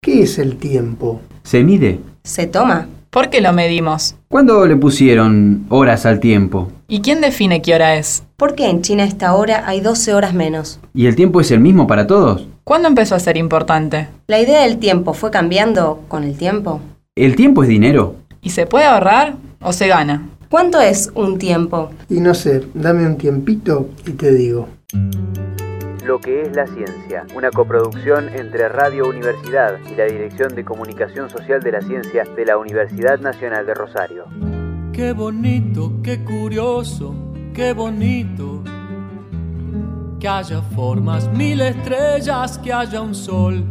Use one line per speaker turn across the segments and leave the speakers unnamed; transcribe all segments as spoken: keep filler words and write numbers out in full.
¿Qué es el tiempo?
¿Se mide?
¿Se toma?
¿Por qué lo medimos?
¿Cuándo le pusieron horas al tiempo?
¿Y quién define qué hora es?
¿Por qué en China a esta hora hay doce horas menos?
¿Y el tiempo es el mismo para todos?
¿Cuándo empezó a ser importante?
¿La idea del tiempo fue cambiando con el tiempo?
¿El tiempo es dinero?
¿Y se puede ahorrar o se gana?
¿Cuánto es un tiempo?
Y no sé, dame un tiempito y te digo.
Lo que es la ciencia, una coproducción entre Radio Universidad y la Dirección de Comunicación Social de la Ciencia de la Universidad Nacional de Rosario.
Qué bonito, qué curioso, qué bonito. Que haya formas, mil estrellas, que haya un sol.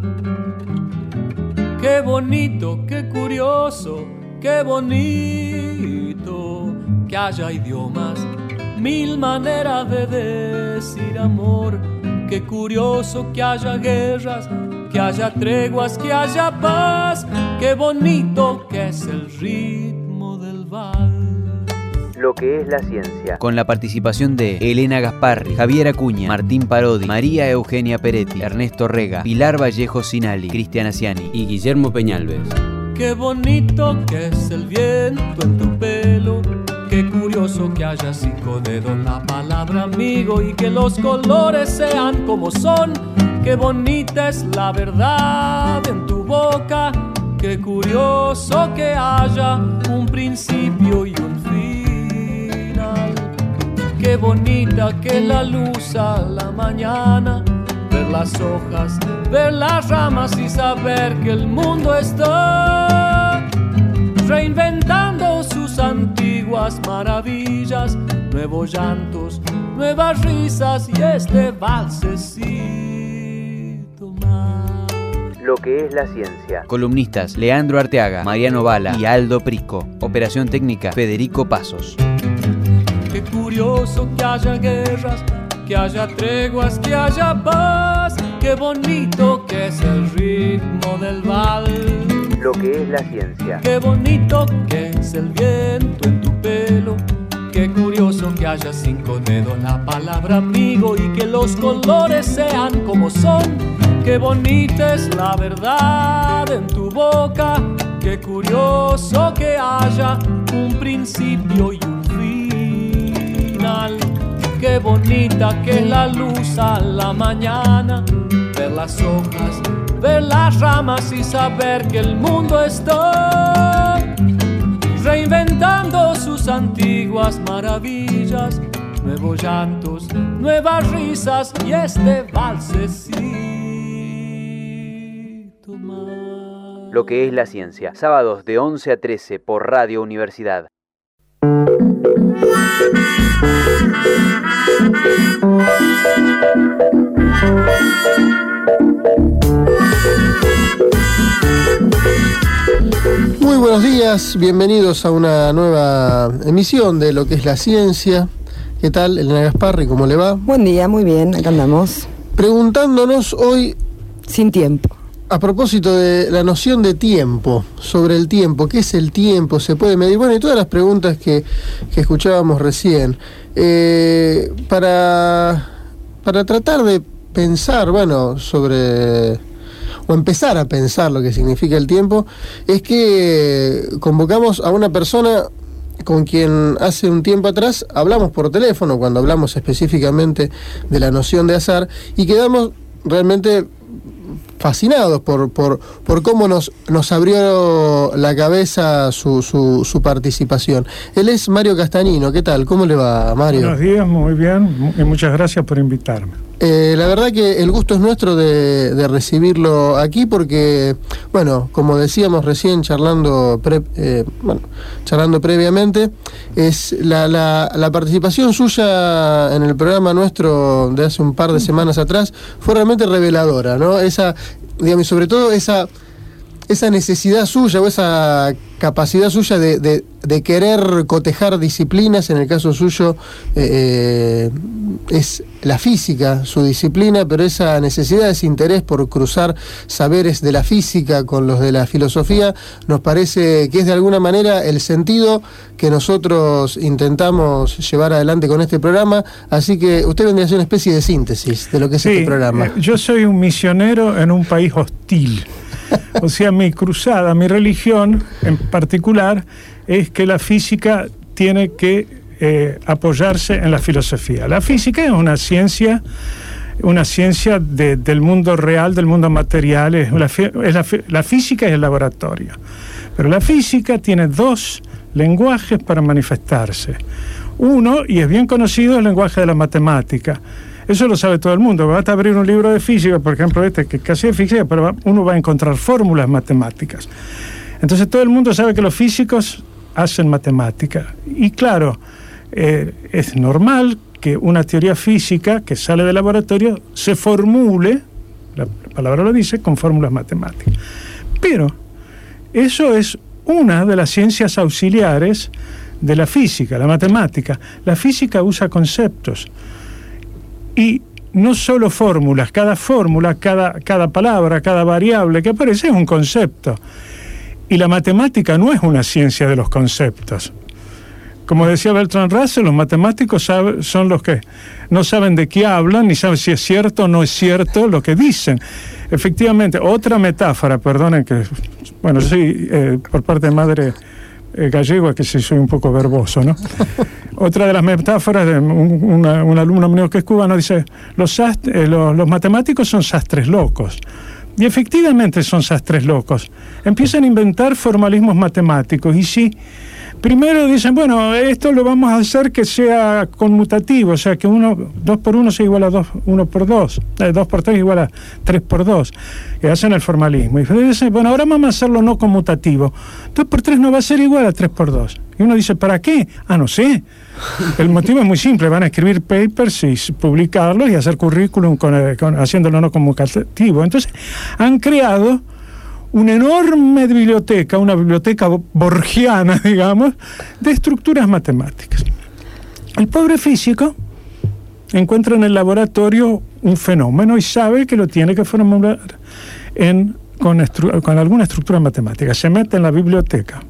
Qué bonito, qué curioso, qué bonito. Que haya idiomas, mil maneras de decir amor. Qué curioso que haya guerras, que haya treguas, que haya paz. Qué bonito que es el ritmo del vals.
Lo que es la ciencia.
Con la participación de Elena Gasparri, Javier Acuña, Martín Parodi, María Eugenia Peretti, Ernesto Rega, Pilar Vallejo Sinali, Cristian Asiani y Guillermo Peñalves.
Qué bonito que es el viento en tu pelo. Qué curioso que haya cinco dedos la palabra amigo y que los colores sean como son. Qué bonita es la verdad en tu boca. Qué curioso que haya un principio y un final. Qué bonita que es la luz a la mañana. Ver las hojas, ver las ramas y saber que el mundo está reinventando sus antiguas maravillas, nuevos llantos, nuevas risas y este valsecito más.
Lo que es la ciencia.
Columnistas Leandro Arteaga, Mariano Bala y Aldo Prisco. Operación técnica Federico Pasos.
Qué curioso que haya guerras, que haya treguas, que haya paz. Qué bonito que es el ritmo del vals.
Lo que es la ciencia.
Qué bonito que es el viento en tu pelo. Qué curioso que haya cinco dedos la palabra amigo y que los colores sean como son. Qué bonita es la verdad en tu boca. Qué curioso que haya un principio y un final. Qué bonita que es la luz a la mañana. Ver las hojas, ver las ramas y saber que el mundo está reinventando sus antiguas maravillas, nuevos llantos, nuevas risas y este valsecito más.
Lo que es la ciencia, sábados de once a trece por Radio Universidad.
Muy buenos días, bienvenidos a una nueva emisión de Lo que es la ciencia. ¿Qué tal, Elena Gasparri? ¿Cómo le va?
Buen día, muy bien, acá andamos.
Preguntándonos hoy,
sin tiempo,
a propósito de la noción de tiempo, sobre el tiempo, ¿qué es el tiempo? ¿Se puede medir? Bueno, y todas las preguntas que, que escuchábamos recién. Eh, para, para tratar de pensar, bueno, sobre... o empezar a pensar lo que significa el tiempo, es que convocamos a una persona con quien hace un tiempo atrás hablamos por teléfono, cuando hablamos específicamente de la noción de azar, y quedamos realmente fascinados por, por, por cómo nos, nos abrió la cabeza su, su, su participación. Él es Mario Castagnino. ¿Qué tal? ¿Cócómo le va, Mario?
Buenos días, muy bien, y muchas gracias por invitarme.
Eh, la verdad que el gusto es nuestro de, de recibirlo aquí porque, bueno, como decíamos recién charlando pre, eh, bueno, charlando previamente, es la, la, la participación suya en el programa nuestro de hace un par de semanas atrás fue realmente reveladora, ¿no? Esa, digamos, sobre todo esa esa necesidad suya o esa capacidad suya de, de, de querer cotejar disciplinas. En el caso suyo eh, es la física su disciplina, pero esa necesidad, ese interés por cruzar saberes de la física con los de la filosofía, nos parece que es de alguna manera el sentido que nosotros intentamos llevar adelante con este programa. Así que usted vendría a ser una especie de síntesis de lo que es sí, este programa.
Eh, yo soy un misionero en un país hostil. O sea, mi cruzada, mi religión en particular, es que la física tiene que eh, apoyarse en la filosofía. La física es una ciencia, una ciencia de, del mundo real, del mundo material, es la, es la, la física es el laboratorio. Pero la física tiene dos lenguajes para manifestarse. Uno, y es bien conocido, el lenguaje de la matemática. Eso lo sabe todo el mundo. Basta abrir un libro de física, por ejemplo este, que casi es física, pero uno va a encontrar fórmulas matemáticas. Entonces todo el mundo sabe que los físicos hacen matemática. Y claro, eh, es normal que una teoría física que sale del laboratorio se formule, la palabra lo dice, con fórmulas matemáticas. Pero eso es una de las ciencias auxiliares de la física, la matemática. La física usa conceptos y no solo fórmulas. Cada fórmula, cada, cada palabra, cada variable que aparece es un concepto. Y la matemática no es una ciencia de los conceptos. Como decía Bertrand Russell, los matemáticos sabe, son los que no saben de qué hablan, ni saben si es cierto o no es cierto lo que dicen. Efectivamente, otra metáfora, perdonen que, bueno, yo soy eh, por parte de madre eh, gallego, que sí soy un poco verboso, ¿no? Otra de las metáforas de un, una, un alumno mío que es cubano dice, los, sastre, eh, los, los matemáticos son sastres locos. Y efectivamente son sastres locos. Empiezan a inventar formalismos matemáticos y sí, primero dicen, bueno, esto lo vamos a hacer que sea conmutativo, o sea, que uno, dos por uno sea igual a dos, uno por dos, eh, dos por tres igual a tres por dos, y hacen el formalismo. Y dicen, bueno, ahora vamos a hacerlo no conmutativo, dos por tres no va a ser igual a tres por dos. Y uno dice, ¿para qué? Ah, no sé. El motivo es muy simple, van a escribir papers y publicarlos y hacer currículum con, con, haciéndolo no conmutativo. Entonces, han creado una enorme biblioteca, una biblioteca borgiana, digamos, de estructuras matemáticas. El pobre físico encuentra en el laboratorio un fenómeno y sabe que lo tiene que formular en, con, estru- con alguna estructura matemática. Se mete en la biblioteca,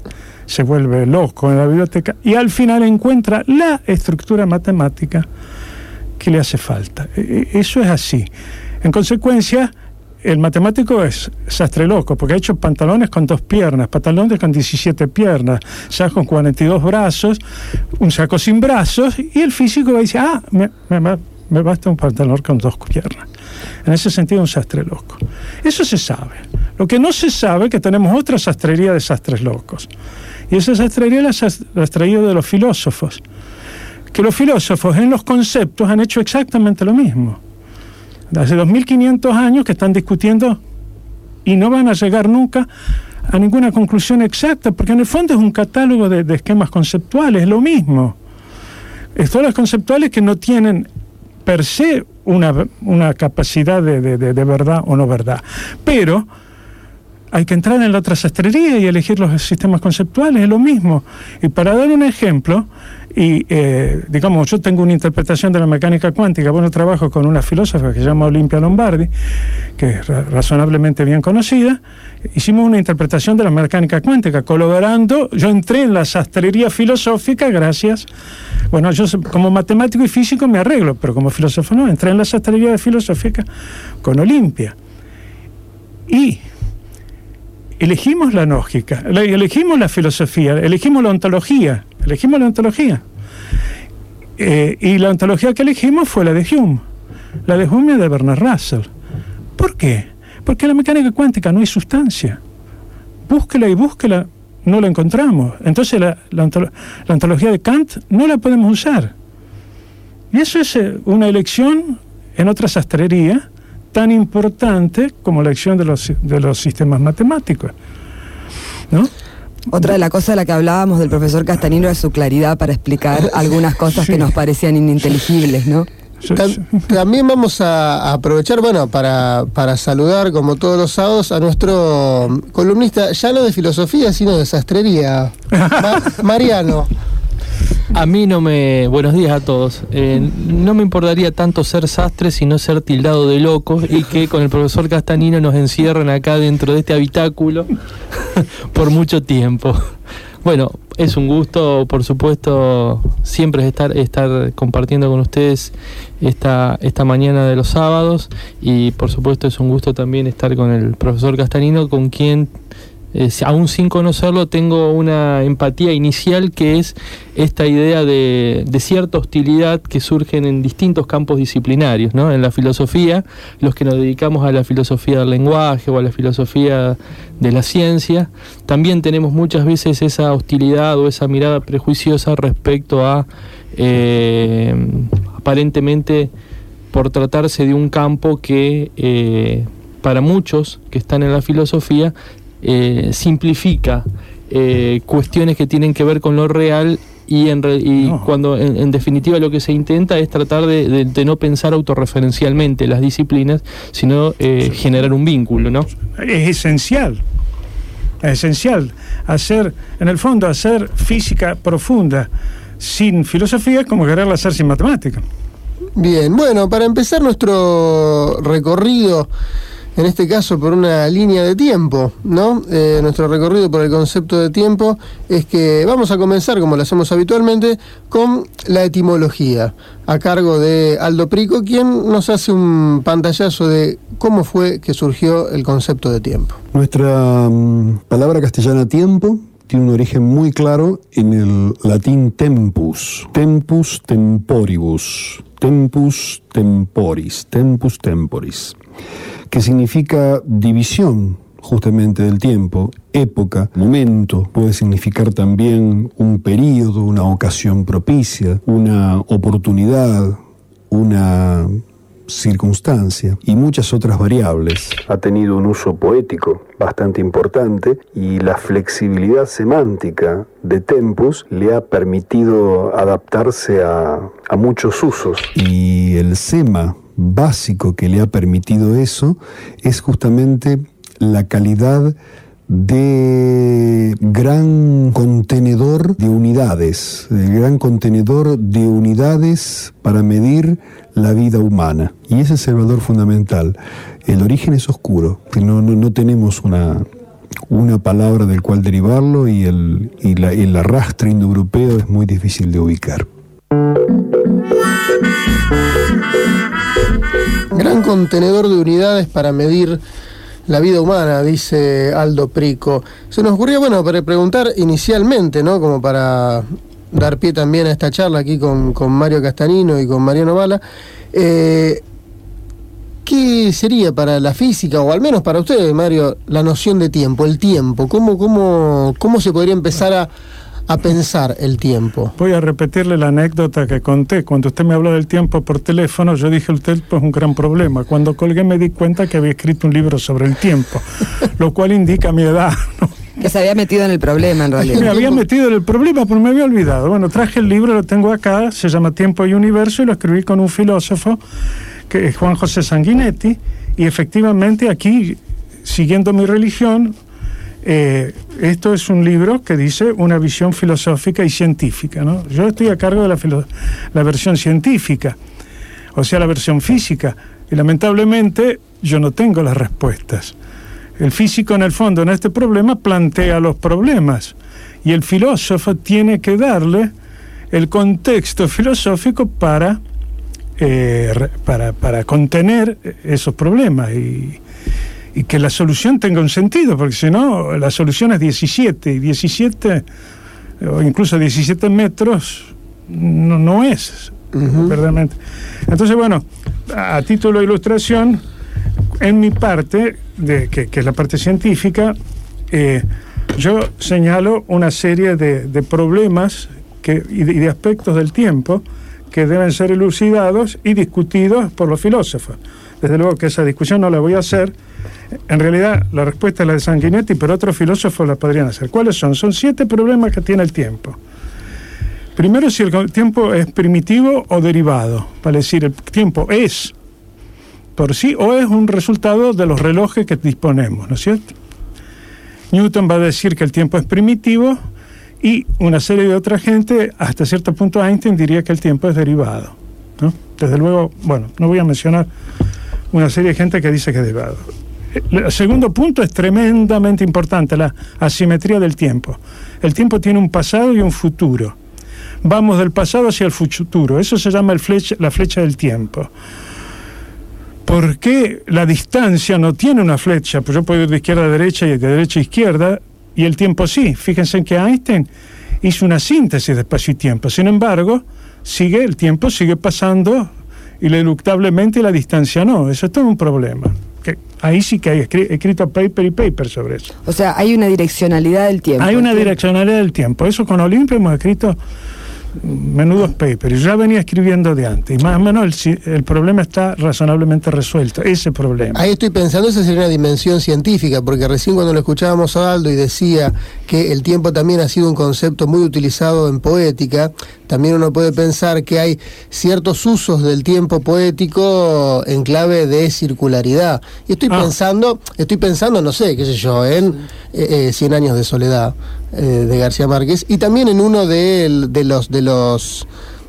se vuelve loco en la biblioteca y al final encuentra la estructura matemática que le hace falta. Eso es así. En consecuencia, el matemático es sastre loco, porque ha hecho pantalones con dos piernas, pantalones con diecisiete piernas, sacos con cuarenta y dos brazos, un saco sin brazos, y el físico va a decir, ah, me, me, me basta un pantalón con dos piernas. En ese sentido, un sastre loco. Eso se sabe. Lo que no se sabe es que tenemos otra sastrería de sastres locos. Y esa sastrería la has traído de los filósofos. Que los filósofos en los conceptos han hecho exactamente lo mismo. Hace dos mil quinientos años que están discutiendo y no van a llegar nunca a ninguna conclusión exacta, porque en el fondo es un catálogo de, de esquemas conceptuales, es lo mismo. Estos conceptuales que no tienen per se una, una capacidad de, de, de, de verdad o no verdad. Pero hay que entrar en la otra sastrería y elegir los sistemas conceptuales, es lo mismo. Y para dar un ejemplo, y eh, digamos, yo tengo una interpretación de la mecánica cuántica, bueno, trabajo con una filósofa que se llama Olimpia Lombardi, que es ra- razonablemente bien conocida. Hicimos una interpretación de la mecánica cuántica, colaborando. Yo entré en la sastrería filosófica gracias, bueno, yo como matemático y físico me arreglo, pero como filósofo no, entré en la sastrería filosófica con Olimpia. Y elegimos la lógica, elegimos la filosofía, elegimos la ontología, elegimos la ontología. Eh, y la ontología que elegimos fue la de Hume, la de Hume y de Bernard Russell. ¿Por qué? Porque en la mecánica cuántica no hay sustancia. Búsquela y búsquela, no la encontramos. Entonces la, la, ontolo- la ontología de Kant no la podemos usar. Y eso es eh, una elección en otra sastrería tan importante como la elección de los, de los sistemas matemáticos, ¿no?
Otra de las cosas de la que hablábamos del profesor Castanino es su claridad para explicar algunas cosas
Sí.
que nos parecían ininteligibles, ¿no?
Tam- También vamos a, a aprovechar, bueno, para, para saludar, como todos los sábados, a nuestro columnista, ya no de filosofía, sino de sastrería, Ma- Mariano.
A mí no me... Buenos días a todos. Eh, no me importaría tanto ser sastre, sino ser tildado de locos y que con el profesor Castanino nos encierren acá dentro de este habitáculo por mucho tiempo. Bueno,
es un gusto, por supuesto, siempre estar, estar compartiendo con ustedes esta, esta mañana de los sábados, y por supuesto es un gusto también estar con el profesor Castanino, con quien, eh, aún sin conocerlo, tengo una empatía inicial, que es esta idea de, de cierta hostilidad que surgen en distintos campos disciplinarios, ¿no? En la filosofía, los que nos dedicamos a la filosofía del lenguaje o a la filosofía de la ciencia, también tenemos muchas veces esa hostilidad o esa mirada prejuiciosa respecto a, eh, aparentemente, por tratarse de un campo que eh, para muchos que están en la filosofía eh, simplifica eh, cuestiones que tienen que ver con lo real, y, en re, y no. cuando en, en definitiva lo que se intenta es tratar de, de, de no pensar autorreferencialmente las disciplinas, sino eh, sí. generar un vínculo, ¿no?
Es esencial, es esencial hacer, en el fondo, hacer física profunda sin filosofía es como quererla hacer sin matemática.
Bien, bueno, para empezar nuestro recorrido, en este caso por una línea de tiempo, ¿no? Eh, nuestro recorrido por el concepto de tiempo es que vamos a comenzar, como lo hacemos habitualmente, con la etimología, a cargo de Aldo Prico, quien nos hace un pantallazo de cómo fue que surgió el concepto de tiempo.
Nuestra um, palabra castellana tiempo tiene un origen muy claro en el latín tempus, tempus temporibus, tempus temporis, tempus temporis, que significa división justamente del tiempo, época, momento. Puede significar también un período, una ocasión propicia, una oportunidad, una circunstancia y muchas otras variables. Ha tenido un uso poético bastante importante, y la flexibilidad semántica de tempus le ha permitido adaptarse a, a muchos usos. Y el sema básico que le ha permitido eso es justamente la calidad de gran contenedor de unidades, de gran contenedor de unidades para medir la vida humana. Y ese es el valor fundamental. El origen es oscuro, no, no, no tenemos una, una palabra del cual derivarlo, y el, y la, el arrastre indoeuropeo es muy difícil de ubicar.
Gran contenedor de unidades para medir la vida humana, dice Aldo Prico. Se nos ocurrió, bueno, para preguntar inicialmente, ¿no? Como para dar pie también a esta charla aquí con, con Mario Castanino y con Mariano Bala, eh, ¿qué sería para la física, o al menos para ustedes, Mario, la noción de tiempo, el tiempo? ¿Cómo, cómo, cómo se podría empezar a a pensar el tiempo?
Voy a repetirle la anécdota que conté. Cuando usted me habló del tiempo por teléfono, yo dije: el tiempo es un gran problema. Cuando colgué me di cuenta que había escrito un libro sobre el tiempo, lo cual indica mi edad, ¿no?
Que se había metido en el problema, en realidad.
Me había metido en el problema, pero me había olvidado. Bueno, traje el libro, lo tengo acá, se llama Tiempo y Universo, y lo escribí con un filósofo, que es Juan José Sanguinetti, y efectivamente aquí, siguiendo mi religión, Eh, esto es un libro que dice una visión filosófica y científica, ¿no? Yo estoy a cargo de la, filo- la versión científica, o sea, la versión física, y lamentablemente yo no tengo las respuestas. El físico, en el fondo, en este problema plantea los problemas, y el filósofo tiene que darle el contexto filosófico para, eh, para, para contener esos problemas y y que la solución tenga un sentido, porque si no, la solución es diecisiete, y diecisiete, o incluso diecisiete metros, no, no es, uh-huh. verdaderamente. Entonces, bueno, a, a título de ilustración, en mi parte, de, que, que es la parte científica, eh, yo señalo una serie de, de problemas que, y, de, y de aspectos del tiempo que deben ser elucidados y discutidos por los filósofos. Desde luego que esa discusión no la voy a hacer. En realidad, la respuesta es la de Sanguinetti, pero otros filósofos la podrían hacer. ¿Cuáles son? Son siete problemas que tiene el tiempo. Primero, si el tiempo es primitivo o derivado. Vale decir, el tiempo es por sí o es un resultado de los relojes que disponemos, ¿no es cierto? Newton va a decir que el tiempo es primitivo, y una serie de otra gente, hasta cierto punto Einstein, diría que el tiempo es derivado, ¿no? Desde luego, bueno, no voy a mencionar una serie de gente que dice que es derivado. el segundo punto es tremendamente importante, la asimetría del tiempo. El tiempo tiene un pasado y un futuro. Vamos del pasado hacia el futuro. Eso se llama el flecha, la flecha del tiempo. ¿Por qué la distancia no tiene una flecha? Pues yo puedo ir de izquierda a derecha y de derecha a izquierda, y el tiempo sí. Fíjense en que Einstein hizo una síntesis de espacio y tiempo. Sin embargo, sigue el tiempo sigue pasando ineluctablemente y la distancia no. Eso es todo un problema. Que ahí sí que hay escri- escrito paper y paper sobre eso.
O sea, hay una direccionalidad del tiempo.
Hay una direccionalidad del tiempo. Eso con Olimpia hemos escrito menudos papers. Yo ya venía escribiendo de antes. Y más o menos el, el problema está razonablemente resuelto. Ese problema.
Ahí estoy pensando, esa sería una dimensión científica, porque recién cuando lo escuchábamos a Aldo y decía que el tiempo también ha sido un concepto muy utilizado en poética, también uno puede pensar que hay ciertos usos del tiempo poético en clave de circularidad. Y estoy ah. pensando, estoy pensando, no sé, qué sé yo, en eh, eh, Cien años de soledad eh, de García Márquez, y también en uno de, de los de los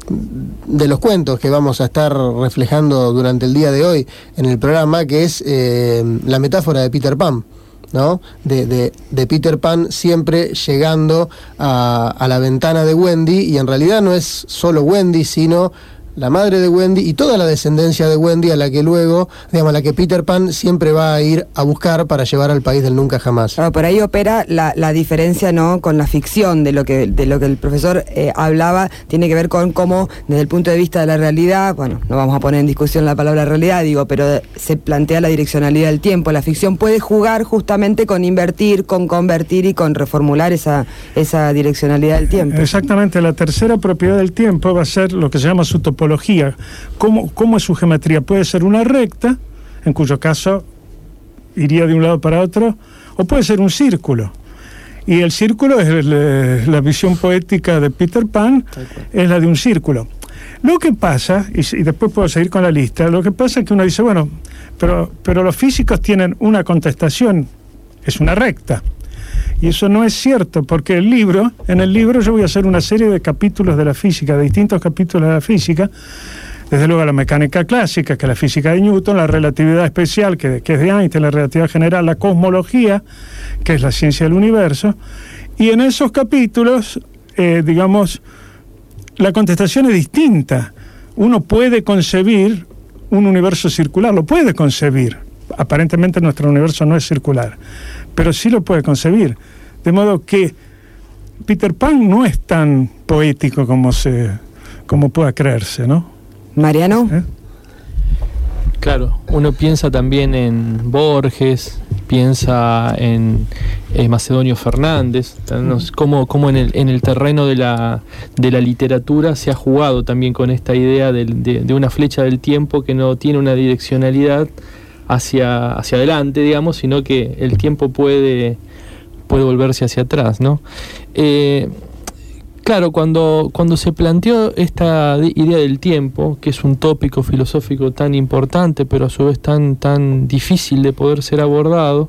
de los cuentos que vamos a estar reflejando durante el día de hoy en el programa, que es eh, la metáfora de Peter Pan, ¿no? De, de, de Peter Pan siempre llegando a, a la ventana de Wendy, y en realidad no es solo Wendy, sino la madre de Wendy y toda la descendencia de Wendy, a la que luego, digamos, a la que Peter Pan siempre va a ir a buscar para llevar al país del nunca jamás.
Claro, por ahí opera la, la diferencia, ¿no?, con la ficción, de lo que de lo que el profesor eh, hablaba, tiene que ver con cómo, desde el punto de vista de la realidad, bueno, no vamos a poner en discusión la palabra realidad, digo, pero se plantea la direccionalidad del tiempo. La ficción puede jugar justamente con invertir, con convertir y con reformular esa, esa direccionalidad del tiempo.
Exactamente, la tercera propiedad del tiempo va a ser lo que se llama su topología. ¿Cómo, ¿Cómo es su geometría? Puede ser una recta, en cuyo caso iría de un lado para otro, o puede ser un círculo. Y el círculo es el, la visión poética de Peter Pan, es la de un círculo. Lo que pasa, y, y después puedo seguir con la lista, lo que pasa es que uno dice, bueno, pero, pero los físicos tienen una contestación, es una recta. Y eso no es cierto, porque el libro, en el libro yo voy a hacer una serie de capítulos de la física, de distintos capítulos de la física, desde luego la mecánica clásica, que es la física de Newton, la relatividad especial, que, que es de Einstein, la relatividad general, la cosmología, que es la ciencia del universo, y en esos capítulos, eh, digamos, la contestación es distinta. Uno puede concebir un universo circular, lo puede concebir. Aparentemente nuestro universo no es circular, pero sí lo puede concebir. De modo que Peter Pan no es tan poético como se como pueda creerse, ¿no?
Mariano. ¿Eh?
Claro, uno piensa también en Borges, piensa en eh, Macedonio Fernández, como, como en el en el terreno de la de la literatura se ha jugado también con esta idea de, de, de una flecha del tiempo que no tiene una direccionalidad hacia, hacia adelante, digamos, sino que el tiempo puede, puede volverse hacia atrás, ¿no? Eh, claro, cuando, cuando se planteó esta idea del tiempo, que es un tópico filosófico tan importante, pero a su vez tan, tan difícil de poder ser abordado,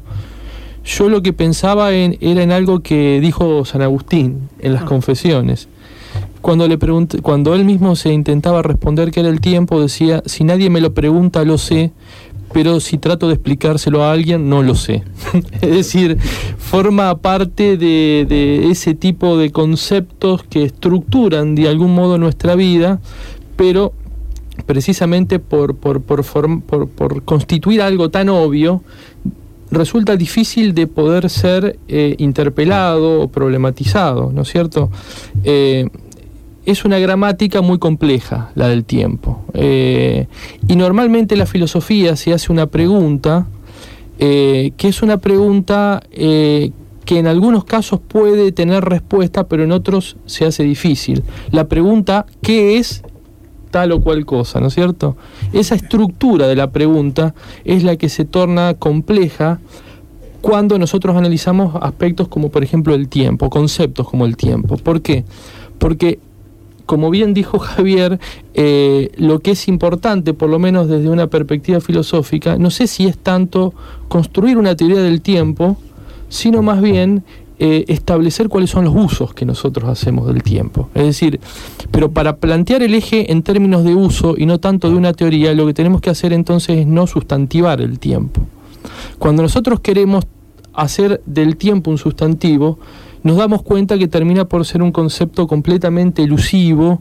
yo lo que pensaba en, era en algo que dijo San Agustín en las Confesiones. Cuando le pregunté, cuando él mismo se intentaba responder qué era el tiempo, decía, si nadie me lo pregunta, lo sé, pero si trato de explicárselo a alguien, no lo sé. Es decir, forma parte de, de ese tipo de conceptos que estructuran de algún modo nuestra vida, pero precisamente por, por, por, form, por, por constituir algo tan obvio, resulta difícil de poder ser eh, interpelado o problematizado, ¿no es cierto? Eh, Es una gramática muy compleja, la del tiempo. Eh, y normalmente la filosofía se hace una pregunta, eh, que es una pregunta eh, que en algunos casos puede tener respuesta, pero en otros se hace difícil. La pregunta, ¿qué es tal o cual cosa? ¿No es cierto? Esa estructura de la pregunta es la que se torna compleja cuando nosotros analizamos aspectos como, por ejemplo, el tiempo, conceptos como el tiempo. ¿Por qué? Porque, como bien dijo Javier, eh, lo que es importante, por lo menos desde una perspectiva filosófica, no sé si es tanto construir una teoría del tiempo, sino más bien eh, establecer cuáles son los usos que nosotros hacemos del tiempo. Es decir, pero para plantear el eje en términos de uso y no tanto de una teoría, lo que tenemos que hacer entonces es no sustantivar el tiempo. Cuando nosotros queremos hacer del tiempo un sustantivo, nos damos cuenta que termina por ser un concepto completamente elusivo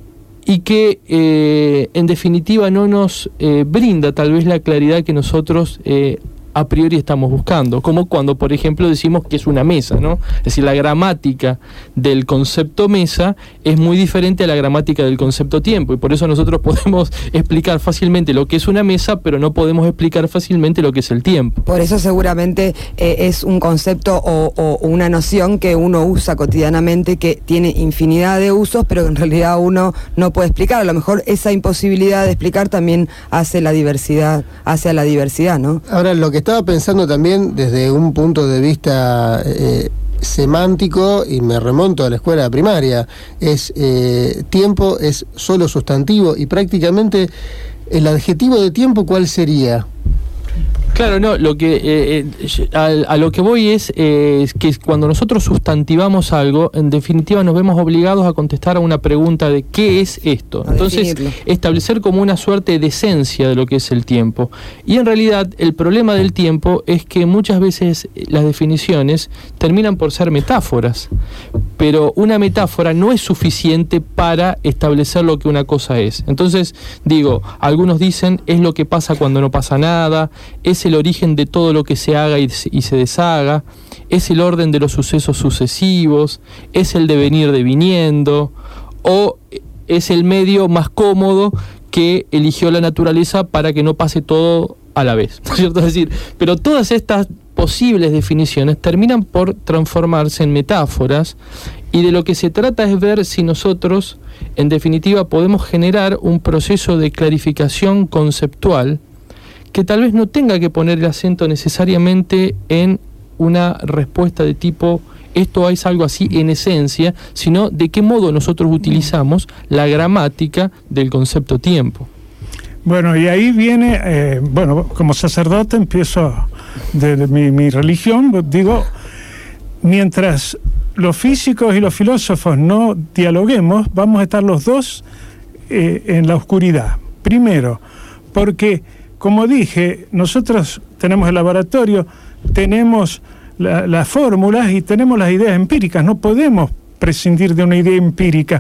y que eh, en definitiva no nos eh, brinda tal vez la claridad que nosotros eh, a priori estamos buscando, como cuando por ejemplo decimos que es una mesa, ¿no? Es decir, la gramática del concepto mesa es muy diferente a la gramática del concepto tiempo, y por eso nosotros podemos explicar fácilmente lo que es una mesa, pero no podemos explicar fácilmente lo que es el tiempo.
Por eso seguramente eh, es un concepto o, o una noción que uno usa cotidianamente, que tiene infinidad de usos, pero en realidad uno no puede explicar. A lo mejor esa imposibilidad de explicar también hace la diversidad, hace a la diversidad, ¿no?
Ahora, lo que estaba pensando también desde un punto de vista eh, semántico, y me remonto a la escuela primaria, es eh, tiempo es solo sustantivo, y prácticamente el adjetivo de tiempo, ¿cuál sería?
Claro, no, lo que eh, eh, a, a lo que voy es eh, que cuando nosotros sustantivamos algo, en definitiva nos vemos obligados a contestar a una pregunta de ¿qué es esto? Entonces, establecer como una suerte de esencia de lo que es el tiempo. Y en realidad, el problema del tiempo es que muchas veces las definiciones terminan por ser metáforas, pero una metáfora no es suficiente para establecer lo que una cosa es. Entonces, digo, algunos dicen es lo que pasa cuando no pasa nada, es el origen de todo lo que se haga y se, y se deshaga, es el orden de los sucesos sucesivos, es el devenir deviniendo, o es el medio más cómodo que eligió la naturaleza para que no pase todo a la vez, ¿no es cierto? Es decir, pero todas estas posibles definiciones terminan por transformarse en metáforas, y de lo que se trata es ver si nosotros, en definitiva, podemos generar un proceso de clarificación conceptual que tal vez no tenga que poner el acento necesariamente en una respuesta de tipo esto es algo así en esencia, sino de qué modo nosotros utilizamos la gramática del concepto tiempo.
Bueno, y ahí viene, eh, bueno, como sacerdote empiezo de, de mi, mi religión, digo, mientras los físicos y los filósofos no dialoguemos, vamos a estar los dos eh, en la oscuridad. Primero, porque, como dije, nosotros tenemos el laboratorio, tenemos la, las fórmulas y tenemos las ideas empíricas, no podemos prescindir de una idea empírica.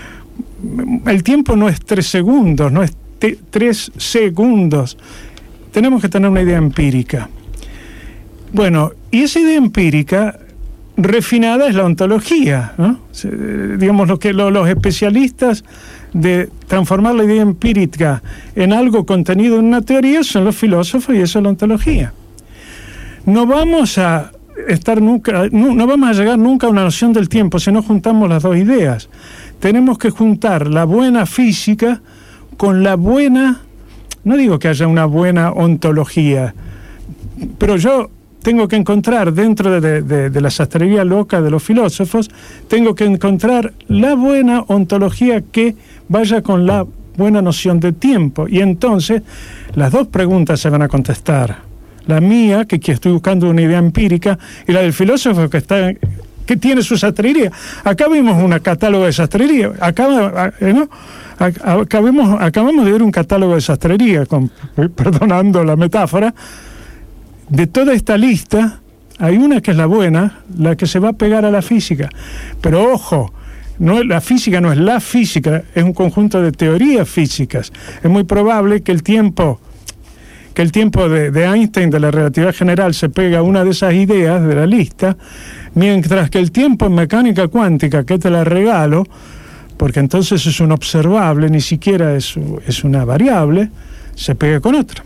El tiempo no es tres segundos, no es te, tres segundos. Tenemos que tener una idea empírica. Bueno, y esa idea empírica refinada es la ontología, ¿no? Digamos, lo que lo, los especialistas de transformar la idea empírica en algo contenido en una teoría son los filósofos, y eso es la ontología. No vamos a estar nunca, no, no vamos a llegar nunca a una noción del tiempo si no juntamos las dos ideas. Tenemos que juntar la buena física con la buena, no digo que haya una buena ontología, pero yo tengo que encontrar dentro de, de, de la sastrería loca de los filósofos, tengo que encontrar la buena ontología que vaya con la buena noción de tiempo. Y entonces las dos preguntas se van a contestar. La mía, que, que estoy buscando una idea empírica, y la del filósofo que está que tiene su sastrería. Acá vimos un catálogo de sastrería. Acá, ¿no? Acabamos, acabamos de ver un catálogo de sastrería, con, perdonando la metáfora. De toda esta lista, hay una que es la buena, la que se va a pegar a la física. Pero ojo, no, la física no es la física, es un conjunto de teorías físicas. Es muy probable que el tiempo, que el tiempo de, de Einstein, de la relatividad general, se pega a una de esas ideas de la lista, mientras que el tiempo en mecánica cuántica, que te la regalo, porque entonces es un observable, ni siquiera es, es una variable, se pega con otra.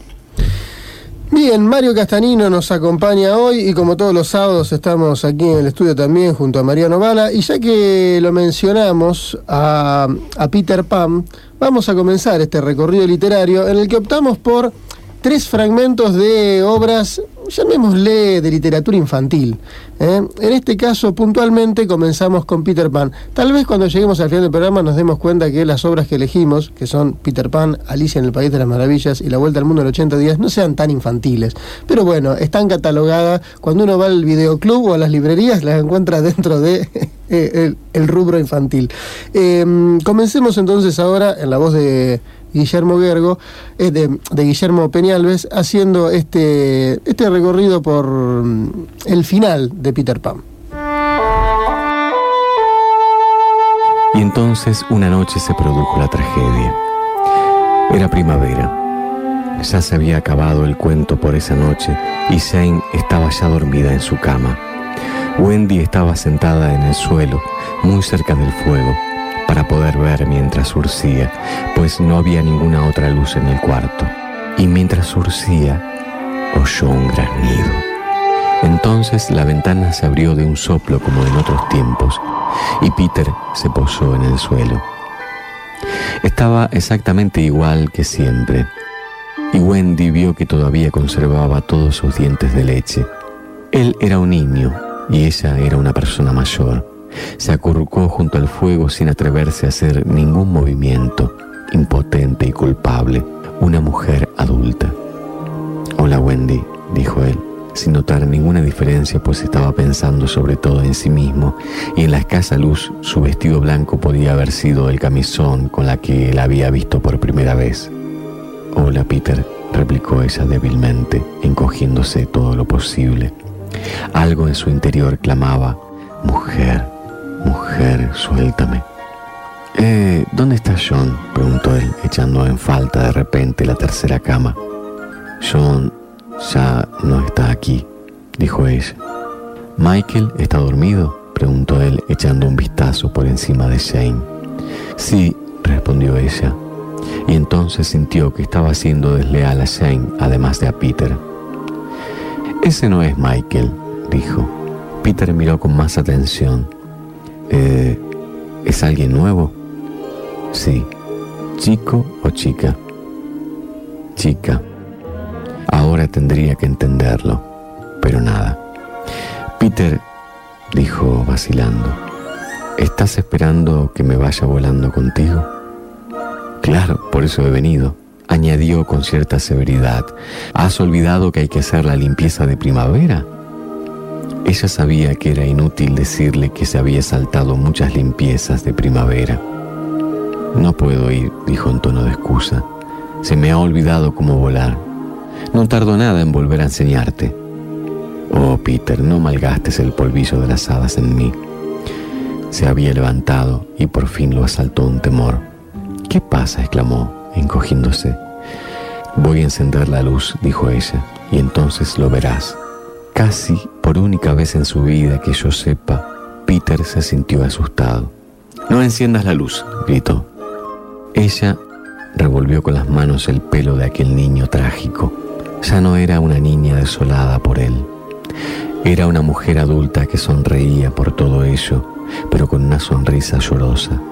Bien, Mario Castanino nos acompaña hoy, y como todos los sábados estamos aquí en el estudio también junto a Mariano Bala, y ya que lo mencionamos a, a Peter Pan, vamos a comenzar este recorrido literario en el que optamos por tres fragmentos de obras, llamémosle de literatura infantil. ¿eh? En este caso, puntualmente, comenzamos con Peter Pan. Tal vez cuando lleguemos al final del programa nos demos cuenta que las obras que elegimos, que son Peter Pan, Alicia en el País de las Maravillas y La Vuelta al Mundo en ochenta días, no sean tan infantiles. Pero bueno, están catalogadas. Cuando uno va al videoclub o a las librerías, las encuentra dentro de el, el rubro infantil. Eh, comencemos entonces ahora en la voz de Guillermo Gergo, eh, de, de Guillermo Peñalves, haciendo este, este recorrido por el final de Peter Pan.
Y entonces una noche se produjo la tragedia. Era primavera. Ya se había acabado el cuento por esa noche y Jane estaba ya dormida en su cama. Wendy estaba sentada en el suelo, muy cerca del fuego, para poder ver mientras surcía, pues no había ninguna otra luz en el cuarto. Y mientras surcía, oyó un graznido. Entonces la ventana se abrió de un soplo como en otros tiempos, y Peter se posó en el suelo. Estaba exactamente igual que siempre, y Wendy vio que todavía conservaba todos sus dientes de leche. Él era un niño, y ella era una persona mayor. Se acurrucó junto al fuego sin atreverse a hacer ningún movimiento, impotente y culpable, una mujer adulta. «Hola, Wendy», dijo él, sin notar ninguna diferencia, pues estaba pensando sobre todo en sí mismo, y en la escasa luz su vestido blanco podía haber sido el camisón con la que él había visto por primera vez. «Hola, Peter», replicó ella débilmente, encogiéndose todo lo posible. Algo en su interior clamaba: «Mujer, mujer, suéltame». «Eh, ¿dónde está John?», preguntó él, echando en falta de repente la tercera cama. «John ya no está aquí», dijo ella. «¿Michael está dormido?», preguntó él, echando un vistazo por encima de Jane. «Sí», respondió ella, y entonces sintió que estaba siendo desleal a Jane, además de a Peter. «Ese no es Michael», dijo. Peter miró con más atención. Eh, ¿Es alguien nuevo? «Sí». «¿Chico o chica?» «Chica». Ahora tendría que entenderlo, pero nada. «Peter», dijo vacilando, «¿estás esperando que me vaya volando contigo?» «Claro, por eso he venido», añadió con cierta severidad. «¿Has olvidado que hay que hacer la limpieza de primavera?» Ella sabía que era inútil decirle que se había saltado muchas limpiezas de primavera. «No puedo ir», dijo en tono de excusa. «Se me ha olvidado cómo volar. No tardo nada en volver a enseñarte». «Oh, Peter, no malgastes el polvillo de las hadas en mí». Se había levantado y por fin lo asaltó un temor. «¿Qué pasa?», exclamó, encogiéndose. «Voy a encender la luz», dijo ella, «y entonces lo verás». Casi por única vez en su vida que yo sepa, Peter se sintió asustado. «No enciendas la luz», gritó. Ella revolvió con las manos el pelo de aquel niño trágico. Ya no era una niña desolada por él. Era una mujer adulta que sonreía por todo ello, pero con una sonrisa llorosa.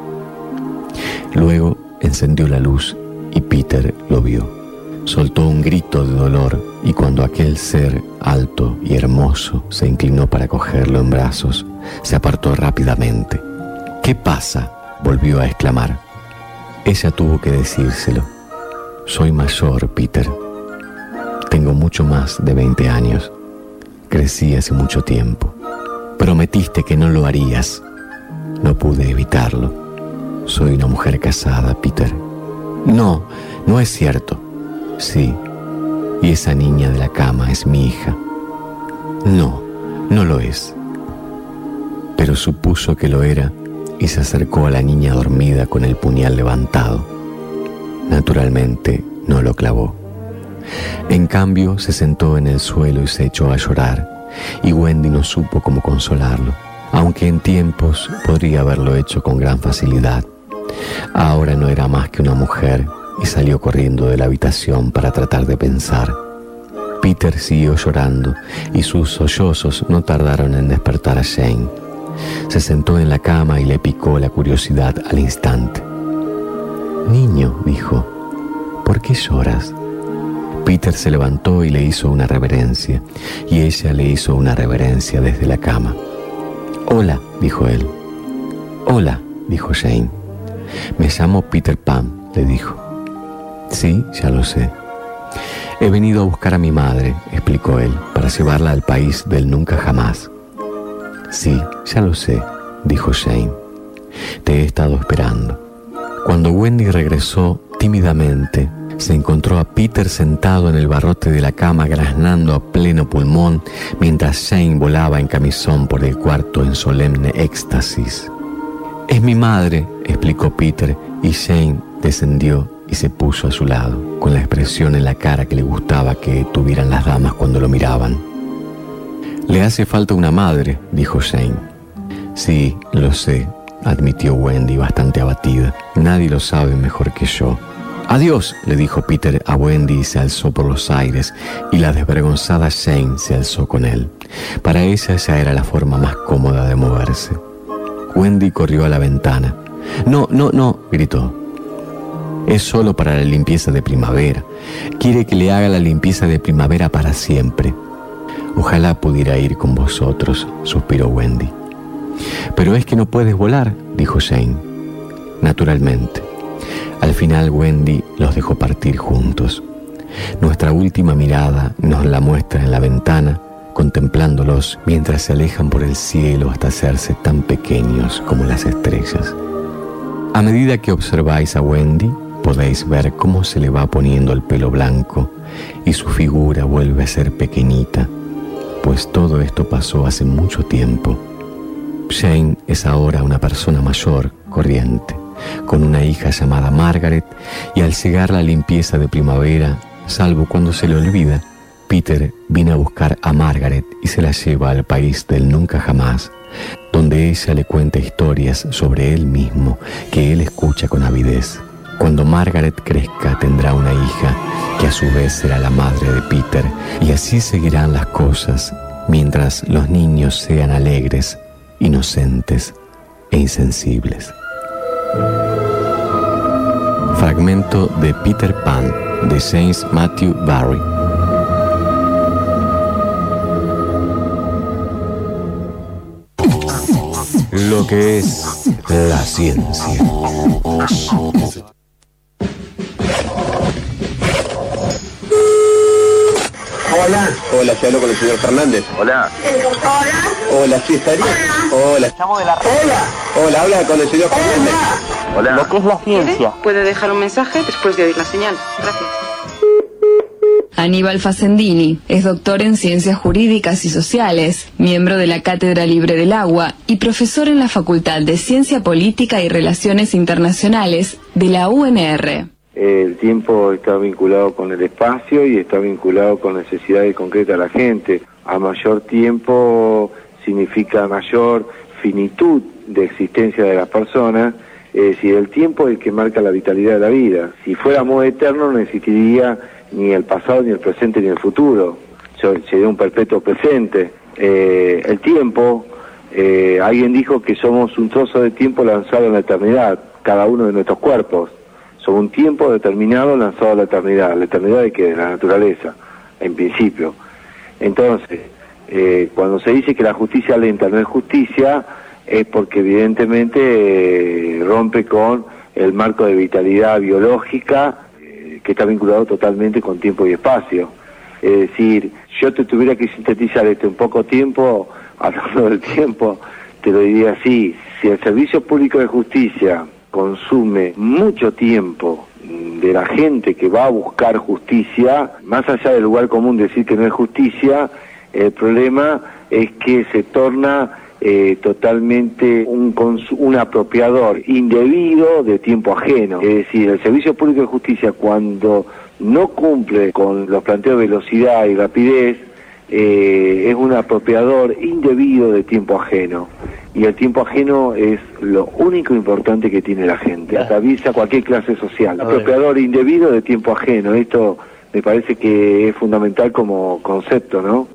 Luego encendió la luz y Peter lo vio. Soltó un grito de dolor y cuando aquel ser alto y hermoso se inclinó para cogerlo en brazos, se apartó rápidamente. «¿Qué pasa?», volvió a exclamar. Ella tuvo que decírselo. «Soy mayor, Peter. Tengo mucho más de veinte años. Crecí hace mucho tiempo. Prometiste que no lo harías. No pude evitarlo. Soy una mujer casada, Peter». «No, no es cierto». «Sí, y esa niña de la cama es mi hija». «No, no lo es». Pero supuso que lo era y se acercó a la niña dormida con el puñal levantado. Naturalmente no lo clavó. En cambio se sentó en el suelo y se echó a llorar, y Wendy no supo cómo consolarlo, aunque en tiempos podría haberlo hecho con gran facilidad. Ahora no era más que una mujer y salió corriendo de la habitación para tratar de pensar. Peter siguió llorando y sus sollozos no tardaron en despertar a Jane. Se sentó en la cama y le picó la curiosidad al instante. «Niño», dijo, «¿por qué lloras?». Peter se levantó y le hizo una reverencia, y ella le hizo una reverencia desde la cama. «Hola», dijo él. «Hola», dijo Jane. «Me llamo Peter Pan», le dijo. «Sí, ya lo sé». «He venido a buscar a mi madre», explicó él, «para llevarla al país del nunca jamás». «Sí, ya lo sé», dijo Jane. «Te he estado esperando». Cuando Wendy regresó, Tímidamente se encontró a Peter sentado en el barrote de la cama graznando a pleno pulmón mientras Jane volaba en camisón por el cuarto en solemne éxtasis. «Es mi madre», explicó Peter, y Jane descendió y se puso a su lado, con la expresión en la cara que le gustaba que tuvieran las damas cuando lo miraban. «Le hace falta una madre», dijo Jane. «Sí, lo sé», admitió Wendy bastante abatida. «Nadie lo sabe mejor que yo». «Adiós», le dijo Peter a Wendy y se alzó por los aires, y la desvergonzada Jane se alzó con él. Para ella ya era la forma más cómoda de moverse. Wendy corrió a la ventana. «No, no, no», gritó. «Es solo para la limpieza de primavera. Quiere que le haga la limpieza de primavera para siempre». «Ojalá pudiera ir con vosotros», suspiró Wendy. «Pero es que no puedes volar», dijo Jane. «Naturalmente». Al final Wendy los dejó partir juntos. Nuestra última mirada nos la muestra en la ventana, contemplándolos mientras se alejan por el cielo hasta hacerse tan pequeños como las estrellas. A medida que observáis a Wendy, podéis ver cómo se le va poniendo el pelo blanco y su figura vuelve a ser pequeñita, pues todo esto pasó hace mucho tiempo. Jane es ahora una persona mayor, corriente, con una hija llamada Margaret, y al llegar la limpieza de primavera, salvo cuando se le olvida, Peter viene a buscar a Margaret y se la lleva al país del nunca jamás, donde ella le cuenta historias sobre él mismo que él escucha con avidez. Cuando Margaret crezca tendrá una hija que a su vez será la madre de Peter, y así seguirán las cosas mientras los niños sean alegres, inocentes e insensibles. Fragmento de Peter Pan de James Matthew Barrie. Lo que es la ciencia.
Hola. Hola, ¿se hablo con el señor Fernández? Hola. Hola. Hola, ¿sí estaría? Hola. Hola. Llamo de la red. Hola. Hola, habla con el señor Fernández. Hola. Lo que es la ciencia.
Puede dejar un mensaje después de oír la señal. Gracias.
Aníbal Facendini es doctor en Ciencias Jurídicas y Sociales, miembro de la Cátedra Libre del Agua y profesor en la Facultad de Ciencia Política y Relaciones Internacionales de la U N R.
El tiempo está vinculado con el espacio y está vinculado con necesidades concretas de la gente. A mayor tiempo significa mayor finitud de existencia de las personas. Es decir, el tiempo es el que marca la vitalidad de la vida. Si fuéramos eternos no existiría ni el pasado, ni el presente, ni el futuro. Sería un perpetuo presente. Eh, el tiempo, eh, alguien dijo que somos un trozo de tiempo lanzado en la eternidad, cada uno de nuestros cuerpos. Somos un tiempo determinado lanzado a la eternidad. ¿La eternidad de qué? De la naturaleza, en principio. Entonces, eh, cuando se dice que la justicia lenta no es justicia, es porque evidentemente eh, rompe con el marco de vitalidad biológica, que está vinculado totalmente con tiempo y espacio. Es decir, yo te tuviera que sintetizar este un poco tiempo, hablando del tiempo, te lo diría así: si el Servicio Público de Justicia consume mucho tiempo de la gente que va a buscar justicia, más allá del lugar común decir que no es justicia, el problema es que se torna Eh, totalmente un, un apropiador indebido de tiempo ajeno. Es decir, el Servicio Público de Justicia, cuando no cumple con los planteos de velocidad y rapidez, eh, es un apropiador indebido de tiempo ajeno. Y el tiempo ajeno es lo único importante que tiene la gente. Atraviesa cualquier clase social. Apropiador indebido de tiempo ajeno. Esto me parece que es fundamental como concepto, ¿no?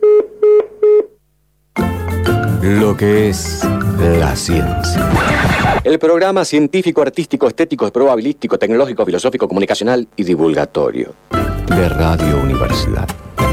Lo que es la ciencia.
El programa científico, artístico, estético, probabilístico, tecnológico, filosófico, comunicacional y divulgatorio
de Radio Universidad.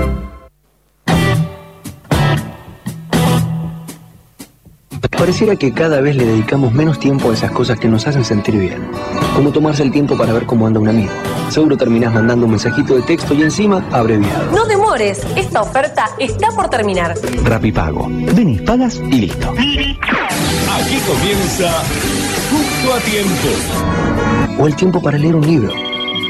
Pareciera que cada vez le dedicamos menos tiempo a esas cosas que nos hacen sentir bien. Como tomarse el tiempo para ver cómo anda un amigo. Seguro terminás mandando un mensajito de texto y encima abreviado.
No demores, esta oferta está por terminar.
Rapipago. Venís, pagas y listo.
Aquí comienza Justo a Tiempo.
O el tiempo para leer un libro.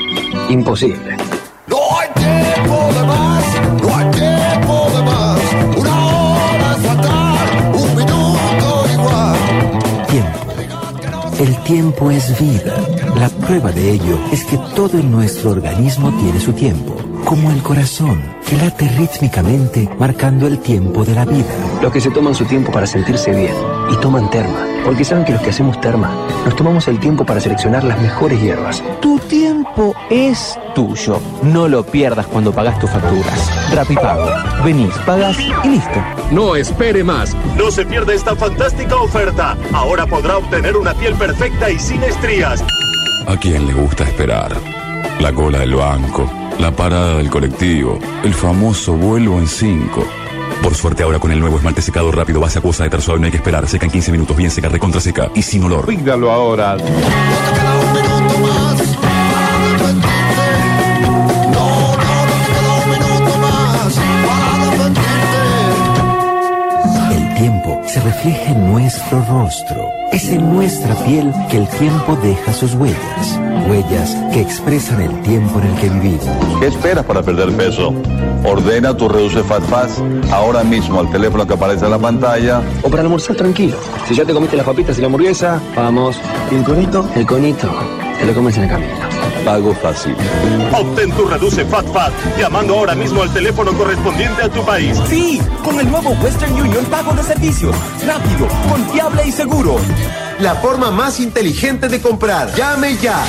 Imposible.
No hay tiempo de más, no hay tiempo de más. Una hora es fatal, un minuto igual.
Tiempo. El tiempo es vida. La prueba de ello es que todo en nuestro organismo tiene su tiempo, como el corazón, que late rítmicamente marcando el tiempo de la vida.
Los que se toman su tiempo para sentirse bien y toman terma, porque saben que los que hacemos terma nos tomamos el tiempo para seleccionar las mejores hierbas.
Tu tiempo es tuyo. No lo pierdas cuando pagas tus facturas. Rapipago. Venís, pagas y listo.
No espere más. No se pierda esta fantástica oferta. Ahora podrá obtener una piel perfecta y sin estrías.
¿A quién le gusta esperar? La cola del banco, la parada del colectivo, el famoso vuelo en cinco. Por suerte ahora con el nuevo esmalte secado rápido base acuosa de Tersuave no hay que esperar. Seca en quince minutos, bien seca, recontra seca y sin olor.
Pídalo ahora. No te queda un minuto más para arrepentirte. No, no, no te queda un minuto más para arrepentirte.
El tiempo se refleja en nuestro rostro. Es en nuestra piel que el tiempo deja sus huellas. Huellas que expresan el tiempo en el que vivimos.
¿Qué esperas para perder peso? Ordena tu Reduce Fat Fast ahora mismo al teléfono que aparece en la pantalla.
O para almorzar tranquilo. Si ya te comiste las papitas y la hamburguesa, vamos. ¿Y el conito? El conito. Te lo comes en el camino.
Pago fácil.
Obtén tu Reduce Fat Fat llamando ahora mismo al teléfono correspondiente a tu país.
Sí, con el nuevo Western Union pago de servicios. Rápido, confiable y seguro.
La forma más inteligente de comprar. Llame ya.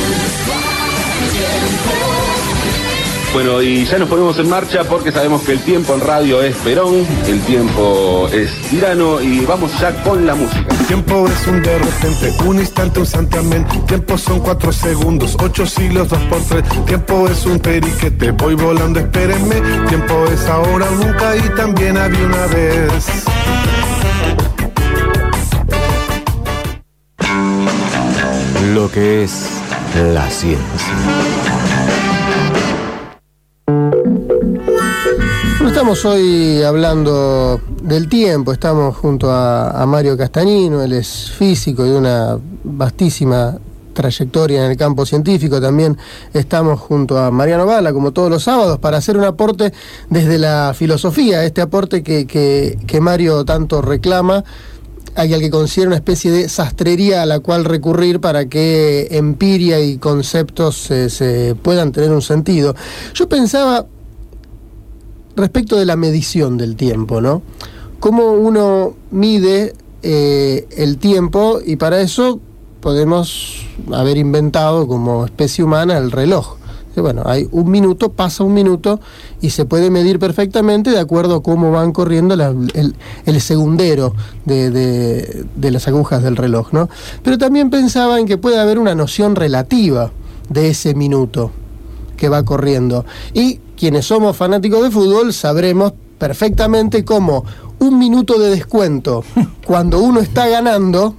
Bueno, y ya nos ponemos en marcha porque sabemos que el tiempo en radio es Perón, el tiempo es tirano y vamos ya con la música.
Tiempo es un de repente, un instante, un santiamén. Tiempo son cuatro segundos, ocho siglos, dos por tres. Tiempo es un periquete, voy volando, espérenme. Tiempo es ahora o nunca y también había una vez.
Lo que es la ciencia.
No estamos hoy hablando del tiempo, estamos junto a, a Mario Castagnino, él es físico y de una vastísima trayectoria en el campo científico. También estamos junto a Mariano Bala, como todos los sábados, para hacer un aporte desde la filosofía, este aporte que, que, que Mario tanto reclama, hay al que considera una especie de sastrería a la cual recurrir para que empiria y conceptos se, se puedan tener un sentido. Yo pensaba respecto de la medición del tiempo, ¿no? Cómo uno mide eh, el tiempo, y para eso podemos haber inventado como especie humana el reloj. Bueno, hay un minuto, pasa un minuto y se puede medir perfectamente de acuerdo a cómo van corriendo la, el, el segundero de, de, de las agujas del reloj, ¿no? Pero también pensaba en que puede haber una noción relativa de ese minuto que va corriendo. Y quienes somos fanáticos de fútbol sabremos perfectamente cómo un minuto de descuento cuando uno está ganando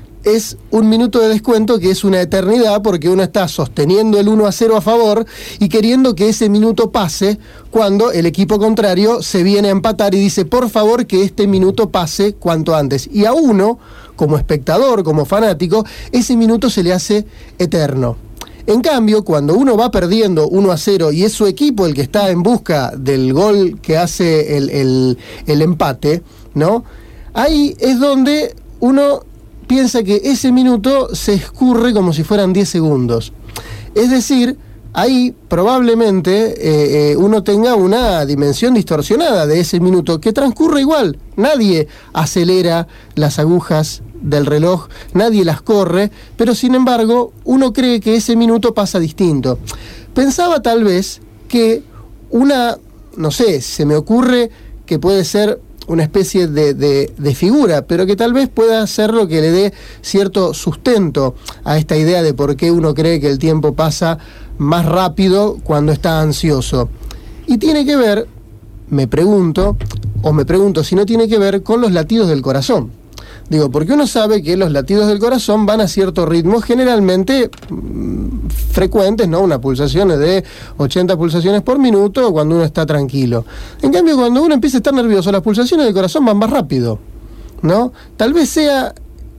es un minuto de descuento que es una eternidad, porque uno está sosteniendo el uno a cero a favor y queriendo que ese minuto pase cuando el equipo contrario se viene a empatar y dice, por favor, que este minuto pase cuanto antes. Y a uno, como espectador, como fanático, ese minuto se le hace eterno. En cambio, cuando uno va perdiendo uno a cero y es su equipo el que está en busca del gol que hace el, el, el empate, ¿no? Ahí es donde uno piensa que ese minuto se escurre como si fueran diez segundos. Es decir, ahí probablemente eh, eh, uno tenga una dimensión distorsionada de ese minuto, que transcurre igual. Nadie acelera las agujas del reloj, nadie las corre, pero sin embargo uno cree que ese minuto pasa distinto. Pensaba tal vez que una, no sé, se me ocurre que puede ser una especie de, de, de figura, pero que tal vez pueda ser lo que le dé cierto sustento a esta idea de por qué uno cree que el tiempo pasa más rápido cuando está ansioso. Y tiene que ver, me pregunto, o me pregunto si no tiene que ver con los latidos del corazón. Digo, porque uno sabe que los latidos del corazón van a cierto ritmo, generalmente mmm, frecuentes, ¿no? Una pulsación de ochenta pulsaciones por minuto cuando uno está tranquilo. En cambio, cuando uno empieza a estar nervioso, las pulsaciones del corazón van más rápido, ¿no? Tal vez sea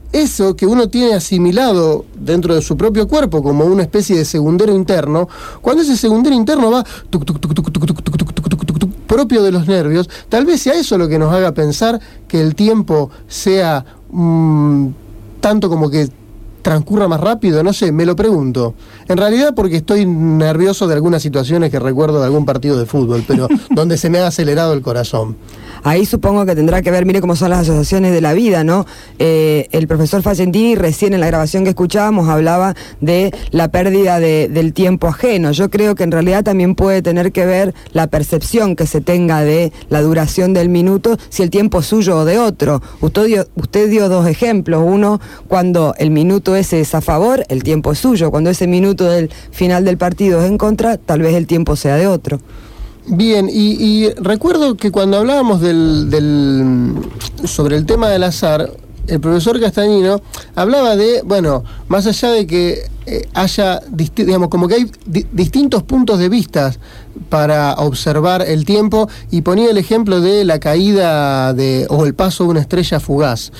eso que uno tiene asimilado dentro de su propio cuerpo como una especie de segundero interno, cuando ese segundero interno va tuc, tuc, tuc, tuc, tuc, tuc, tuc, tuc, tuc, tuc, tuc, propio de los nervios, tal vez sea eso lo que nos haga pensar que el tiempo sea mmm, tanto como que transcurra más rápido, no sé, me lo pregunto. En realidad porque estoy nervioso de algunas situaciones que recuerdo de algún partido de fútbol, pero donde se me ha acelerado el corazón.
Ahí supongo que tendrá que ver, mire cómo son las asociaciones de la vida, ¿no? Eh, el profesor Facentini recién en la grabación que escuchábamos hablaba de la pérdida de, del tiempo ajeno. Yo creo que en realidad también puede tener que ver la percepción que se tenga de la duración del minuto, si el tiempo es suyo o de otro. Usted dio, usted dio dos ejemplos. Uno, cuando el minuto ese es a favor, el tiempo es suyo. Cuando ese minuto del final del partido es en contra, tal vez el tiempo sea de otro.
Bien, y, y recuerdo que cuando hablábamos del, del sobre el tema del azar, el profesor Castagnino hablaba de, bueno, más allá de que eh, haya, disti- digamos, como que hay di- distintos puntos de vista para observar el tiempo, y ponía el ejemplo de la caída de o el paso de una estrella fugaz.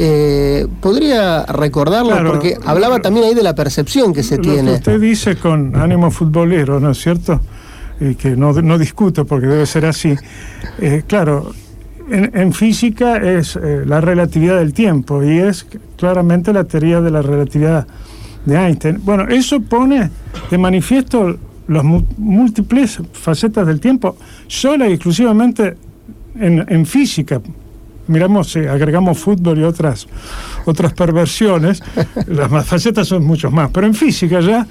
Eh, ¿Podría recordarlo? Claro, porque hablaba también ahí de la percepción que se
lo
tiene.
Que usted dice con ánimo futbolero, ¿no es cierto? Y que no, no discuto porque debe ser así. Eh, claro, en, en física es eh, la relatividad del tiempo, y es claramente la teoría de la relatividad de Einstein. Bueno, eso pone de manifiesto las mu- múltiples facetas del tiempo, sola y exclusivamente en, en física. Miramos, eh, agregamos fútbol y otras, otras perversiones, las más facetas son muchos más, pero en física ya...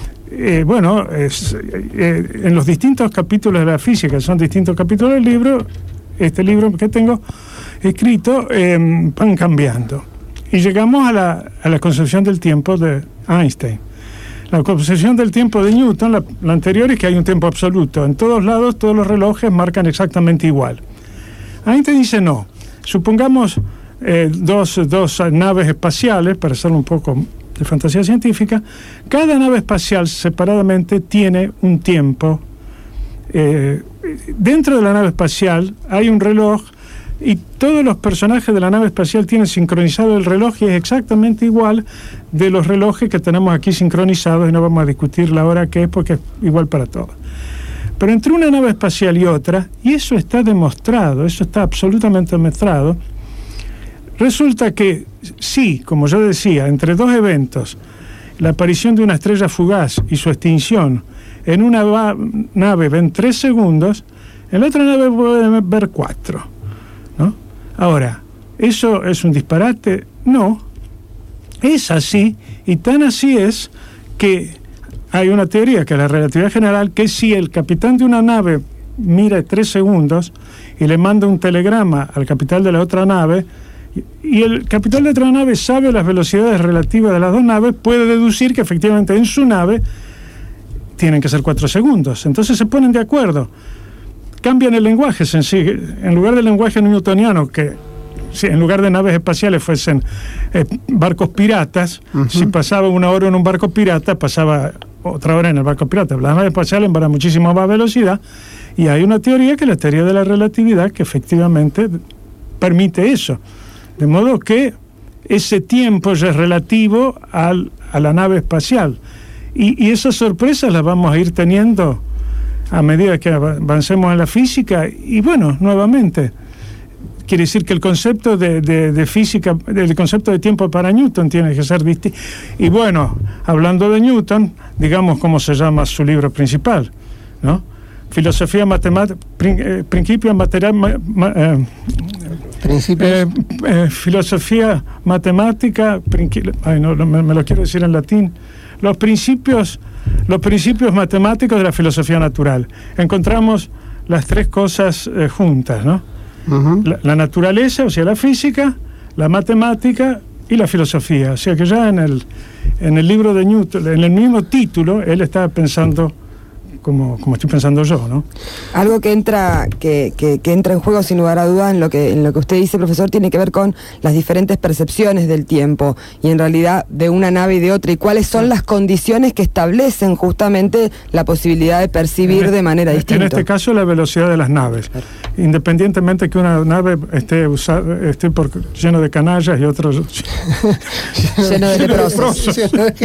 Eh, bueno, es, eh, en los distintos capítulos de la física, son distintos capítulos del libro, este libro que tengo escrito, eh, van cambiando. Y llegamos a la, a la concepción del tiempo de Einstein. La concepción del tiempo de Newton, la, la anterior, es que hay un tiempo absoluto. En todos lados, todos los relojes marcan exactamente igual. Einstein dice no. Supongamos eh, dos, dos naves espaciales, para hacerlo un poco de fantasía científica, cada nave espacial separadamente tiene un tiempo. Eh, dentro de la nave espacial hay un reloj, y todos los personajes de la nave espacial tienen sincronizado el reloj, y es exactamente igual de los relojes que tenemos aquí sincronizados, y no vamos a discutir la hora que es porque es igual para todos. Pero entre una nave espacial y otra, y eso está demostrado, eso está absolutamente demostrado, resulta que sí, como yo decía, entre dos eventos, la aparición de una estrella fugaz y su extinción, en una va- nave ven tres segundos, en la otra nave pueden ver cuatro, ¿no? Ahora, ¿eso es un disparate? No, es así, y tan así es que hay una teoría, que es la relatividad general, que si el capitán de una nave mira tres segundos y le manda un telegrama al capitán de la otra nave, y el capitán de otra nave sabe las velocidades relativas de las dos naves, puede deducir que efectivamente en su nave tienen que ser cuatro segundos. Entonces se ponen de acuerdo, cambian el lenguaje sencillo. En lugar del lenguaje newtoniano, que si en lugar de naves espaciales fuesen eh, barcos piratas, uh-huh. Si pasaba una hora en un barco pirata, pasaba otra hora en el barco pirata. Las naves espaciales van a muchísimo más velocidad, y hay una teoría, que es la teoría de la relatividad, que efectivamente permite eso. De modo que ese tiempo ya es relativo al, a la nave espacial. Y, y esas sorpresas las vamos a ir teniendo a medida que avancemos en la física. Y bueno, nuevamente, quiere decir que el concepto de, de, de física, el concepto de tiempo para Newton tiene que ser distinto. Y bueno, hablando de Newton, digamos cómo se llama su libro principal, ¿no? Filosofía matemática, prin, eh, principio material, ma, ma, eh, eh, eh, filosofía matemática, prinqui, ay, no, me, me lo quiero decir en latín, los principios, los principios matemáticos de la filosofía natural. Encontramos las tres cosas eh, juntas, ¿no? Uh-huh. La, la naturaleza, o sea, la física, la matemática y la filosofía. O sea que ya en el, en el libro de Newton, en el mismo título, él estaba pensando como, como estoy pensando yo, ¿no?
Algo que entra, que, que, que entra en juego sin lugar a dudas en lo que, en lo que usted dice, profesor, tiene que ver con las diferentes percepciones del tiempo y en realidad de una nave y de otra, y cuáles son las condiciones que establecen justamente la posibilidad de percibir
en,
de manera distinta.
En este caso, la velocidad de las naves. Independientemente que una nave esté, usada, esté por, lleno de canallas y otros
lleno de leprosos.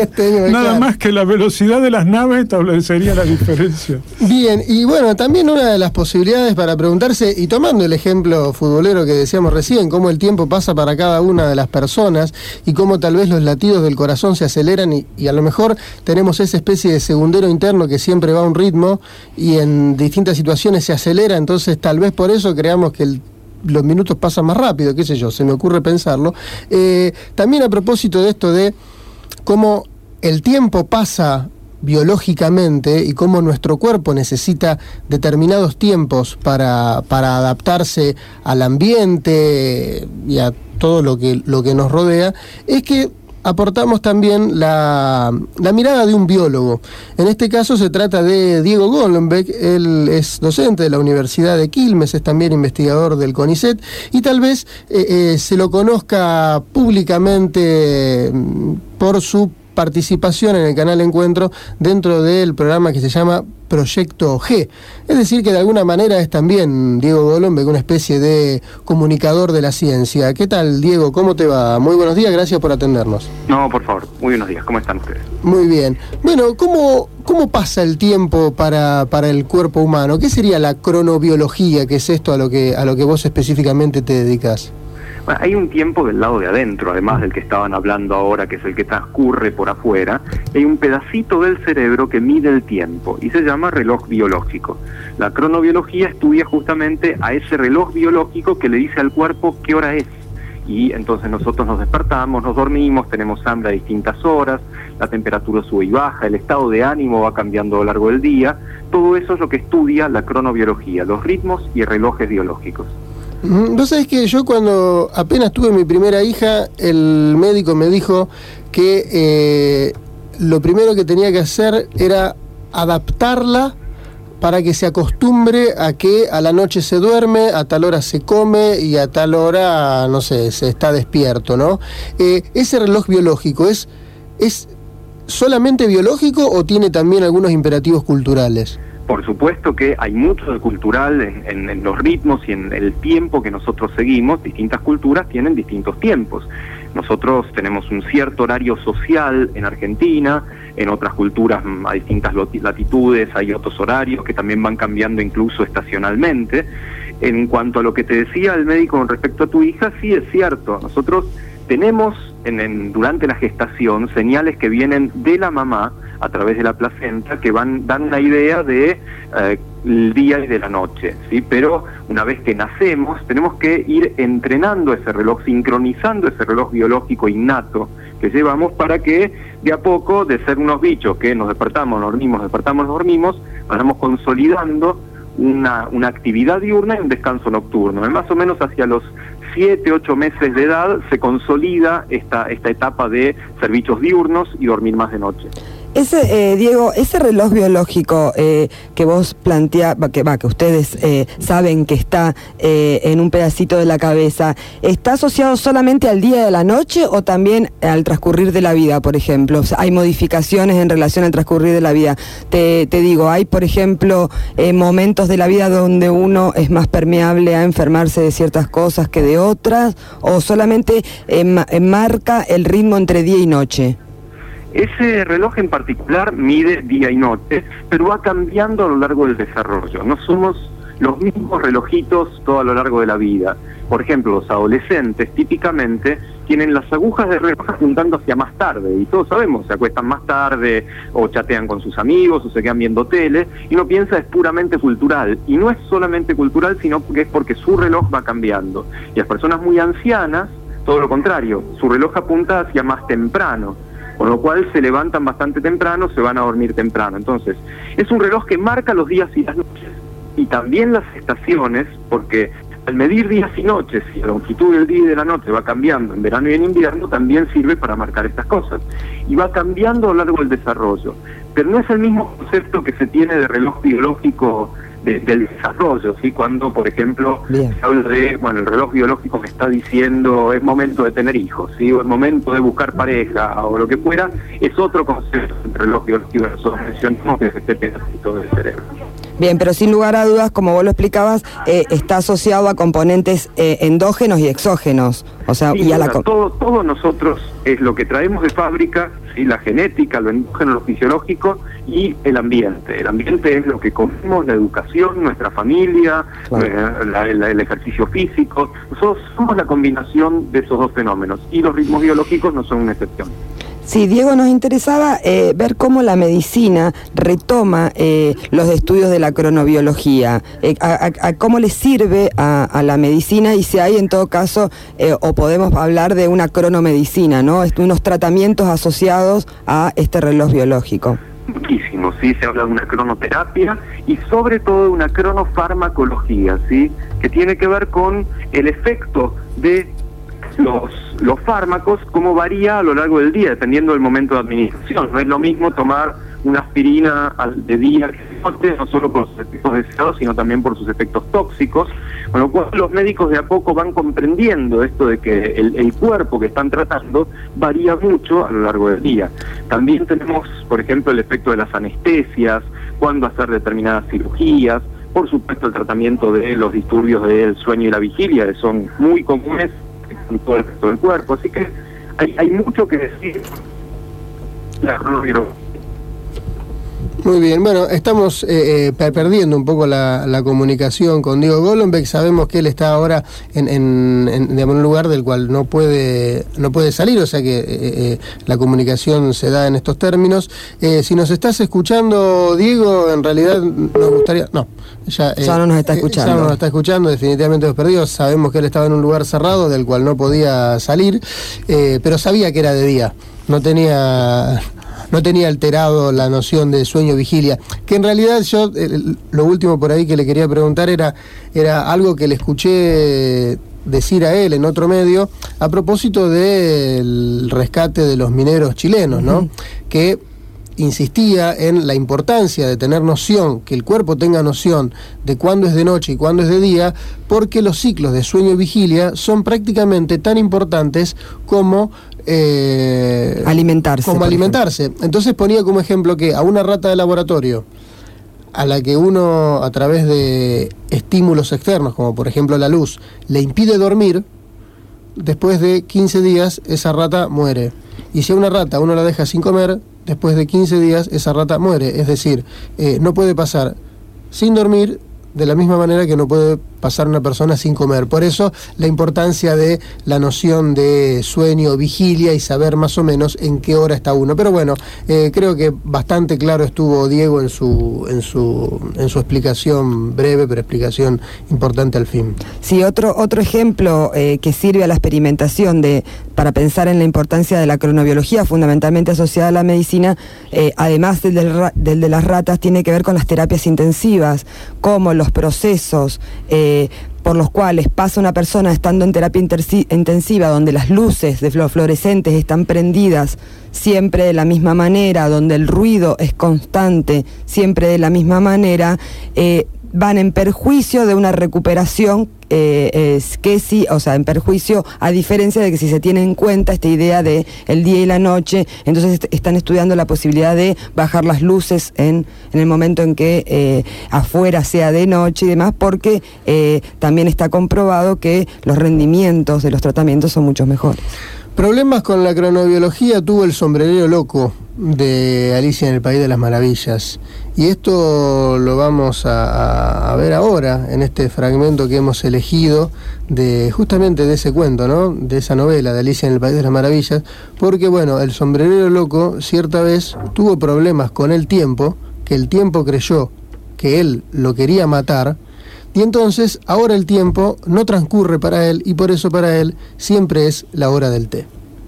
Nada más que la velocidad de las naves establecería la diferencia.
Bien, y bueno, también una de las posibilidades para preguntarse, y tomando el ejemplo futbolero que decíamos recién, cómo el tiempo pasa para cada una de las personas y cómo tal vez los latidos del corazón se aceleran y, y a lo mejor tenemos esa especie de segundero interno que siempre va a un ritmo y en distintas situaciones se acelera, entonces tal vez por eso creamos que el los minutos pasan más rápido, qué sé yo, se me ocurre pensarlo. Eh, también a propósito de esto de cómo el tiempo pasa biológicamente y cómo nuestro cuerpo necesita determinados tiempos para, para adaptarse al ambiente y a todo lo que, lo que nos rodea, es que aportamos también la, la mirada de un biólogo. En este caso se trata de Diego Golombek. Él es docente de la Universidad de Quilmes, es también investigador del CONICET y tal vez eh, eh, se lo conozca públicamente por su participación en el canal Encuentro dentro del programa que se llama Proyecto G. Es decir, que de alguna manera es también Diego Golombek una especie de comunicador de la ciencia. ¿Qué tal, Diego? ¿Cómo te va? Muy buenos días, gracias por atendernos.
No, por favor, muy buenos días. ¿Cómo están ustedes?
Muy bien. Bueno, ¿cómo, cómo pasa el tiempo para, para el cuerpo humano? ¿Qué sería la cronobiología, que es esto a lo que, a lo que vos específicamente te dedicas?
Bueno, hay un tiempo del lado de adentro, además del que estaban hablando ahora, que es el que transcurre por afuera. Hay un pedacito del cerebro que mide el tiempo y se llama reloj biológico. La cronobiología estudia justamente a ese reloj biológico que le dice al cuerpo qué hora es. Y entonces nosotros nos despertamos, nos dormimos, tenemos hambre a distintas horas, la temperatura sube y baja, el estado de ánimo va cambiando a lo largo del día. Todo eso es lo que estudia la cronobiología, los ritmos y relojes biológicos.
Vos sabés que yo cuando apenas tuve mi primera hija, el médico me dijo que eh, lo primero que tenía que hacer era adaptarla para que se acostumbre a que a la noche se duerme, a tal hora se come y a tal hora, no sé, se está despierto, ¿no? Eh, ¿Ese reloj biológico es, es solamente biológico o tiene también algunos imperativos culturales?
Por supuesto que hay mucho de cultural en, en, en los ritmos y en el tiempo que nosotros seguimos. Distintas culturas tienen distintos tiempos. Nosotros tenemos un cierto horario social en Argentina, en otras culturas a distintas latitudes hay otros horarios que también van cambiando incluso estacionalmente. En cuanto a lo que te decía el médico con respecto a tu hija, sí es cierto. Nosotros tenemos en, en, durante la gestación señales que vienen de la mamá a través de la placenta que van dan una idea de eh, el día y de la noche, ¿sí? Pero una vez que nacemos tenemos que ir entrenando ese reloj, sincronizando ese reloj biológico innato que llevamos para que de a poco, de ser unos bichos que nos despertamos, nos dormimos, despertamos, nos dormimos, vayamos consolidando una, una actividad diurna y un descanso nocturno. Más o menos hacia los siete, ocho meses de edad se consolida esta, esta etapa de ser bichos diurnos y dormir más de noche.
Ese, eh, Diego, ese reloj biológico eh, que vos plantea, que va, que ustedes eh, saben que está eh, en un pedacito de la cabeza, ¿está asociado solamente al día de la noche o también al transcurrir de la vida, por ejemplo? O sea, ¿hay modificaciones en relación al transcurrir de la vida? Te, te digo, ¿hay, por ejemplo, eh, momentos de la vida donde uno es más permeable a enfermarse de ciertas cosas que de otras? ¿O solamente eh, ma- marca el ritmo entre día y noche?
Ese reloj en particular mide día y noche, pero va cambiando a lo largo del desarrollo. No somos los mismos relojitos todo a lo largo de la vida. Por ejemplo, los adolescentes típicamente tienen las agujas de reloj apuntando hacia más tarde, y todos sabemos, se acuestan más tarde, o chatean con sus amigos, o se quedan viendo tele, y uno piensa es puramente cultural, y no es solamente cultural, sino que es porque su reloj va cambiando. Y las personas muy ancianas, todo lo contrario, su reloj apunta hacia más temprano, con lo cual se levantan bastante temprano, se van a dormir temprano. Entonces, es un reloj que marca los días y las noches, y también las estaciones, porque al medir días y noches, y la longitud del día y de la noche va cambiando en verano y en invierno, también sirve para marcar estas cosas. Y va cambiando a lo largo del desarrollo. pero no es el mismo concepto que se tiene de reloj biológico de, del desarrollo, ¿sí? Cuando, por ejemplo, Bien. se habla de, bueno, el reloj biológico me está diciendo es momento de tener hijos, ¿sí? O es momento de buscar pareja, o lo que fuera, es otro concepto del reloj biológico que nosotros mencionamos, que es este pedacito del cerebro.
Bien, pero sin lugar a dudas, como vos lo explicabas, eh, está asociado a componentes eh, endógenos y exógenos. O sea,
sí,
y a la
todo, todo nosotros es lo que traemos de fábrica, ¿sí? La genética, lo endógeno, lo fisiológico y el ambiente. El ambiente es lo que comemos, la educación, nuestra familia, claro. eh, la, la, el ejercicio físico. Nosotros somos la combinación de esos dos fenómenos y los ritmos biológicos no son una excepción.
Sí, Diego, nos interesaba eh, ver cómo la medicina retoma eh, los estudios de la cronobiología, eh, a, a, a cómo le sirve a, a la medicina y si hay en todo caso, eh, o podemos hablar de una cronomedicina, ¿no? Unos tratamientos asociados a este reloj biológico.
Muchísimo, sí, se habla de una cronoterapia y sobre todo de una cronofarmacología, ¿sí? Que tiene que ver con el efecto de los los fármacos, cómo varía a lo largo del día, dependiendo del momento de administración. No es lo mismo tomar una aspirina al, de día que de noche, no solo por sus efectos deseados, sino también por sus efectos tóxicos, con lo cual los médicos de a poco van comprendiendo esto de que el, el cuerpo que están tratando varía mucho a lo largo del día. También tenemos, por ejemplo, el efecto de las anestesias, cuándo hacer determinadas cirugías, por supuesto el tratamiento de los disturbios del sueño y la vigilia, que son muy comunes en todo el resto del cuerpo, así que hay, hay mucho que decir. La cronobiología.
Muy bien, bueno, estamos eh, eh, perdiendo un poco la, la comunicación con Diego Golombek. Sabemos que él está ahora en, en, en, en un lugar del cual no puede no puede salir, o sea que eh, eh, la comunicación se da en estos términos. Eh, si nos estás escuchando, Diego, en realidad nos gustaría... No, ya, eh,
ya no nos está escuchando.
Ya no nos está escuchando, definitivamente los perdidos. Sabemos que él estaba en un lugar cerrado del cual no podía salir, eh, pero sabía que era de día. No tenía... no tenía alterado la noción de sueño-vigilia, que en realidad yo, eh, lo último por ahí que le quería preguntar era, era algo que le escuché decir a él en otro medio, a propósito del rescate de los mineros chilenos, ¿no? Uh-huh. Que insistía en la importancia de tener noción, que el cuerpo tenga noción de cuándo es de noche y cuándo es de día, porque los ciclos de sueño y vigilia son prácticamente tan importantes como Eh,
alimentarse.
Como alimentarse. Ejemplo. Entonces ponía como ejemplo que a una rata de laboratorio, a la que uno a través de estímulos externos, como por ejemplo la luz, le impide dormir, después de quince días esa rata muere. Y si a una rata uno la deja sin comer, después de quince días esa rata muere. Es decir, eh, no puede pasar sin dormir de la misma manera que no puede pasar una persona sin comer. Por eso la importancia de la noción de sueño, vigilia y saber más o menos en qué hora está uno. Pero bueno, eh, creo que bastante claro estuvo Diego en su en su en su explicación breve, pero explicación importante al fin.
Sí, otro otro ejemplo eh, que sirve a la experimentación de para pensar en la importancia de la cronobiología, fundamentalmente asociada a la medicina, eh, además del, del, del de las ratas, tiene que ver con las terapias intensivas, como los procesos eh, por los cuales pasa una persona estando en terapia intensiva, donde las luces de fluorescentes están prendidas siempre de la misma manera, donde el ruido es constante siempre de la misma manera, eh, van en perjuicio de una recuperación eh, es que sí, o sea, en perjuicio, a diferencia de que si se tiene en cuenta esta idea de el día y la noche, entonces est- están estudiando la posibilidad de bajar las luces en, en el momento en que eh, afuera sea de noche y demás, porque eh, también está comprobado que los rendimientos de los tratamientos son mucho mejores.
Problemas con la cronobiología tuvo el sombrerero loco de Alicia en el País de las Maravillas. Y esto lo vamos a, a ver ahora, en este fragmento que hemos elegido, de justamente de ese cuento, ¿no? De esa novela de Alicia en el País de las Maravillas, porque bueno, el sombrerero loco cierta vez tuvo problemas con el tiempo, que el tiempo creyó que él lo quería matar, y entonces ahora el tiempo no transcurre para él, y por eso para él siempre es la hora del té.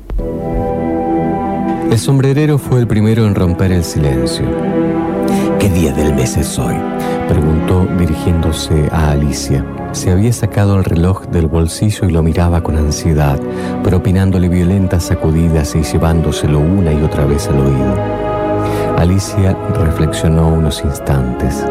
El sombrerero fue el primero en romper el silencio.
¿Qué día del mes es hoy?,
preguntó dirigiéndose a Alicia. Se había sacado el reloj del bolsillo y lo miraba con ansiedad, propinándole violentas sacudidas y llevándoselo una y otra vez al oído. Alicia reflexionó unos instantes.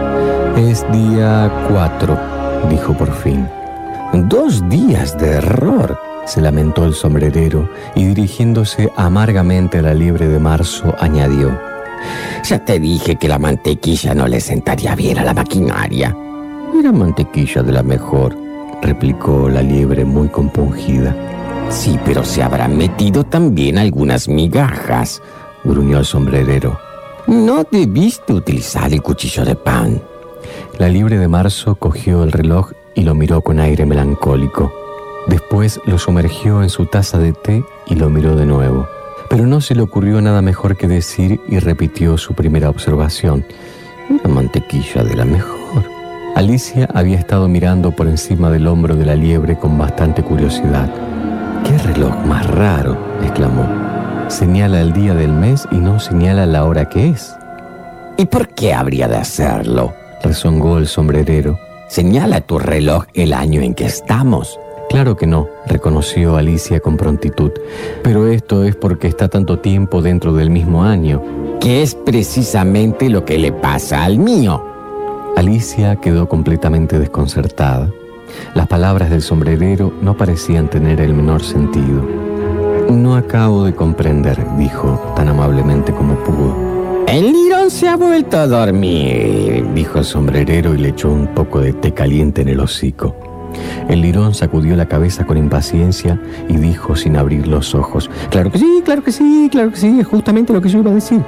Es día cuatro, dijo por fin. Dos días de error, se lamentó el sombrerero y dirigiéndose amargamente a la liebre de marzo añadió:
ya te dije que la mantequilla no le sentaría bien a la maquinaria.
Era mantequilla de la mejor, replicó la liebre muy compungida.
Sí, pero se habrán metido también algunas migajas,
gruñó el sombrerero.
No debiste utilizar el cuchillo de pan.
La liebre de marzo cogió el reloj y lo miró con aire melancólico. Después lo sumergió en su taza de té y lo miró de nuevo. Pero no se le ocurrió nada mejor que decir y repitió su primera observación. Era mantequilla de la mejor. Alicia había estado mirando por encima del hombro de la liebre con bastante curiosidad. «¡Qué reloj más raro!», exclamó. «Señala el día del mes y no señala la hora que es».
«¿Y por qué habría de hacerlo?»,
rezongó el sombrerero.
«¿Señala tu reloj el año en que estamos?».
«Claro que no», reconoció Alicia con prontitud. «Pero esto es porque está tanto tiempo dentro del mismo año».
«Que es precisamente lo que le pasa al mío».
Alicia quedó completamente desconcertada. Las palabras del sombrerero no parecían tener el menor sentido. «No acabo de comprender», dijo, tan amablemente como pudo.
«El lirón se ha vuelto a dormir»,
dijo el sombrerero y le echó un poco de té caliente en el hocico. El lirón sacudió la cabeza con impaciencia y dijo sin abrir los ojos: «Claro que sí, claro que sí, claro que sí, es justamente lo que yo iba a decir».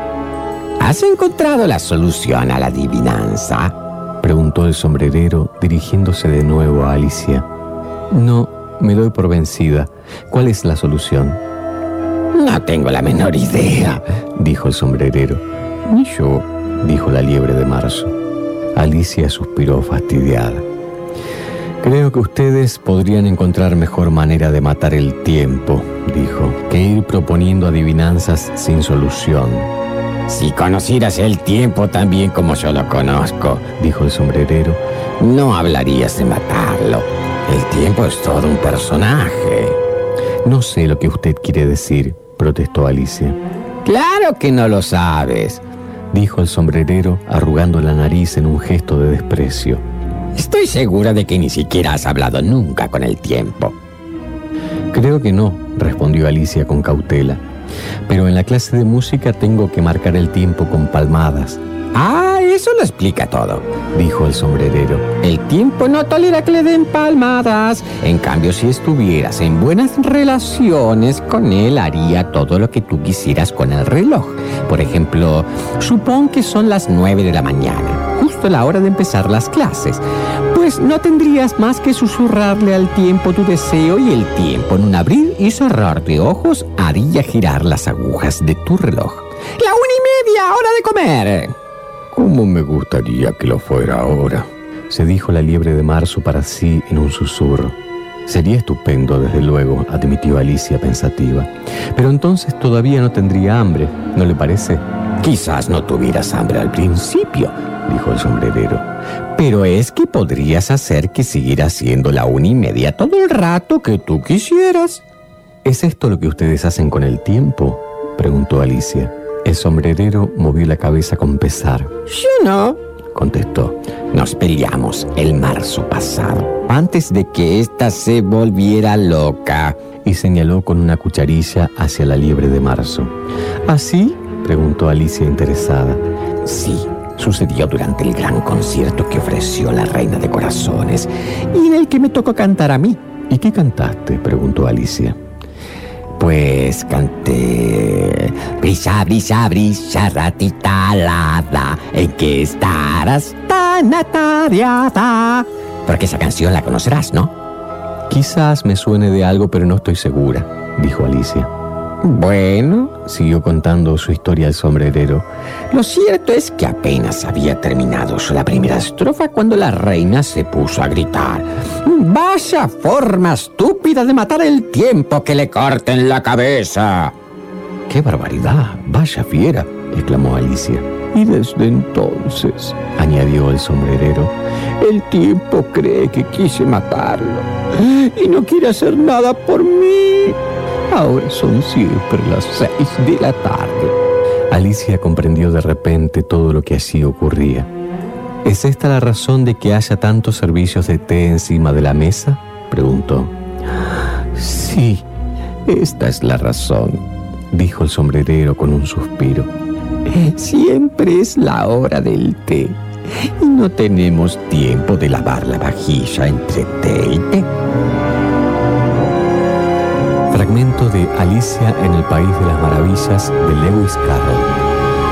¿Has encontrado la solución a la adivinanza?»,
preguntó el sombrerero, dirigiéndose de nuevo a Alicia. «No, me doy por vencida. ¿Cuál es la solución?».
«No tengo la menor idea»,
dijo el sombrerero. «Ni yo», dijo la liebre de marzo. Alicia suspiró fastidiada. «Creo que ustedes podrían encontrar mejor manera de matar el tiempo», dijo, «que ir proponiendo adivinanzas sin solución».
«Si conocieras el tiempo tan bien como yo lo conozco»,
dijo el sombrerero,
«no hablarías de matarlo. El tiempo es todo un personaje».
«No sé lo que usted quiere decir», protestó Alicia.
«Claro que no lo sabes»,
dijo el sombrerero, arrugando la nariz en un gesto de desprecio.
«Estoy segura de que ni siquiera has hablado nunca con el tiempo».
«Creo que no», respondió Alicia con cautela. «Pero en la clase de música tengo que marcar el tiempo con palmadas».
«Ah, eso lo explica todo»,
dijo el sombrerero.
«El tiempo no tolera que le den palmadas. En cambio, si estuvieras en buenas relaciones con él, haría todo lo que tú quisieras con el reloj. Por ejemplo, supón que son las nueve de la mañana, justo la hora de empezar las clases. Pues no tendrías más que susurrarle al tiempo tu deseo y el tiempo, en un abrir y cerrar de ojos, haría girar las agujas de tu reloj. ¡La una y media, hora de comer!
«¿Cómo me gustaría que lo fuera ahora?», se dijo la liebre de marzo para sí en un susurro. «Sería estupendo, desde luego», admitió Alicia pensativa. «Pero entonces todavía no tendría hambre, ¿no le parece?».
«Quizás no tuvieras hambre al principio», dijo el sombrerero, «pero es que podrías hacer que siguiera siendo la una y media todo el rato que tú quisieras».
«¿Es esto lo que ustedes hacen con el tiempo?», preguntó Alicia. El sombrerero movió la cabeza con pesar.
«Yo no», contestó. «Nos peleamos el marzo pasado, antes de que ésta se volviera loca».
Y señaló con una cucharilla hacia la liebre de marzo. ¿Así?, preguntó Alicia interesada.
«Sí, sucedió durante el gran concierto que ofreció la Reina de Corazones y en el que me tocó cantar a mí».
«¿Y qué cantaste?», preguntó Alicia.
Pues canté: «Brilla, brilla, brilla, ratita alada, ¿en qué estarás tan atareada?». Porque esa canción la conocerás, ¿no?
«Quizás me suene de algo, pero no estoy segura», dijo Alicia.
«Bueno»,
siguió contando su historia el sombrerero,
«lo cierto es que apenas había terminado yo la primera estrofa cuando la reina se puso a gritar: ¡vaya forma estúpida de matar el tiempo, que le corten la cabeza!».
«¡Qué barbaridad! ¡Vaya fiera!», exclamó Alicia.
«Y desde entonces»,
añadió el sombrerero,
«el tiempo cree que quise matarlo y no quiere hacer nada por mí. Ahora son siempre las seis de la tarde.
Alicia comprendió de repente todo lo que allí ocurría. ¿Es esta la razón de que haya tantos servicios de té encima de la mesa?, preguntó.
Sí, esta es la razón,
dijo el sombrerero con un suspiro.
Siempre es la hora del té y no tenemos tiempo de lavar la vajilla entre té y té.
Fragmento de Alicia en el País de las Maravillas de Lewis Carroll.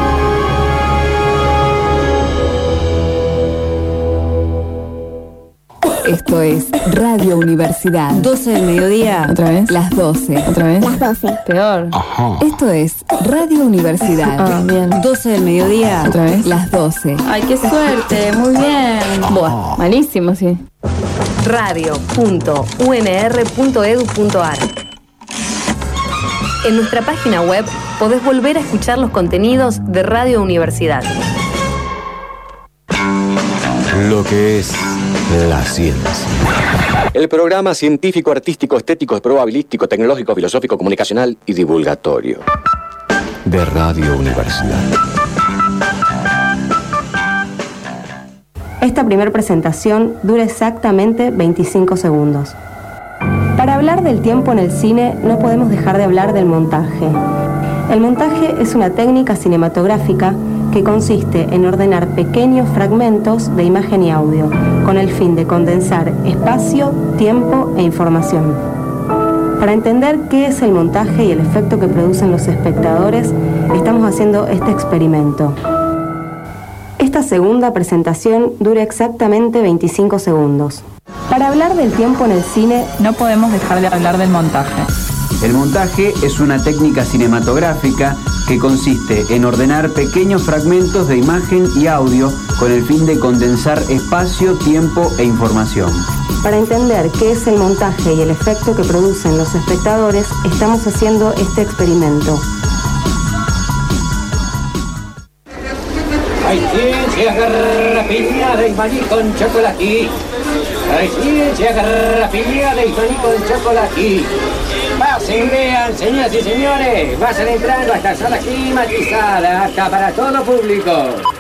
Esto es Radio Universidad. doce del mediodía. ¿Otra vez? Las doce. ¿Otra vez? Las doce. Peor. Ajá. Esto es Radio Universidad. Ah, bien. doce del mediodía. ¿Otra vez? Las doce.
Ay, qué suerte. Muy bien. Buah, malísimo, sí.
radio punto u n r punto e d u punto a r. En nuestra página web podés volver a escuchar los contenidos de Radio Universidad.
Lo que es la ciencia.
El programa científico, artístico, estético, probabilístico, tecnológico, filosófico, comunicacional y divulgatorio
de Radio Universidad.
Esta primera presentación dura exactamente veinticinco segundos. Para hablar del tiempo en el cine no podemos dejar de hablar del montaje. El montaje es una técnica cinematográfica que consiste en ordenar pequeños fragmentos de imagen y audio, con el fin de condensar espacio, tiempo e información. Para entender qué es el montaje y el efecto que producen los espectadores, estamos haciendo este experimento. Esta segunda presentación dura exactamente veinticinco segundos. Para hablar del tiempo en el cine,
no podemos dejar de hablar del montaje.
El montaje es una técnica cinematográfica que consiste en ordenar pequeños fragmentos de imagen y audio con el fin de condensar espacio, tiempo e información.
Para entender qué es el montaje y el efecto que producen los espectadores, estamos haciendo este experimento.
Hay ciencia garrapiñada y maní con chocolate. Hay ciencia garrapiñada y maní con chocolate. Pasen, vean, señoras y señores, vayan entrando a esta sala climatizada, acá para todo público.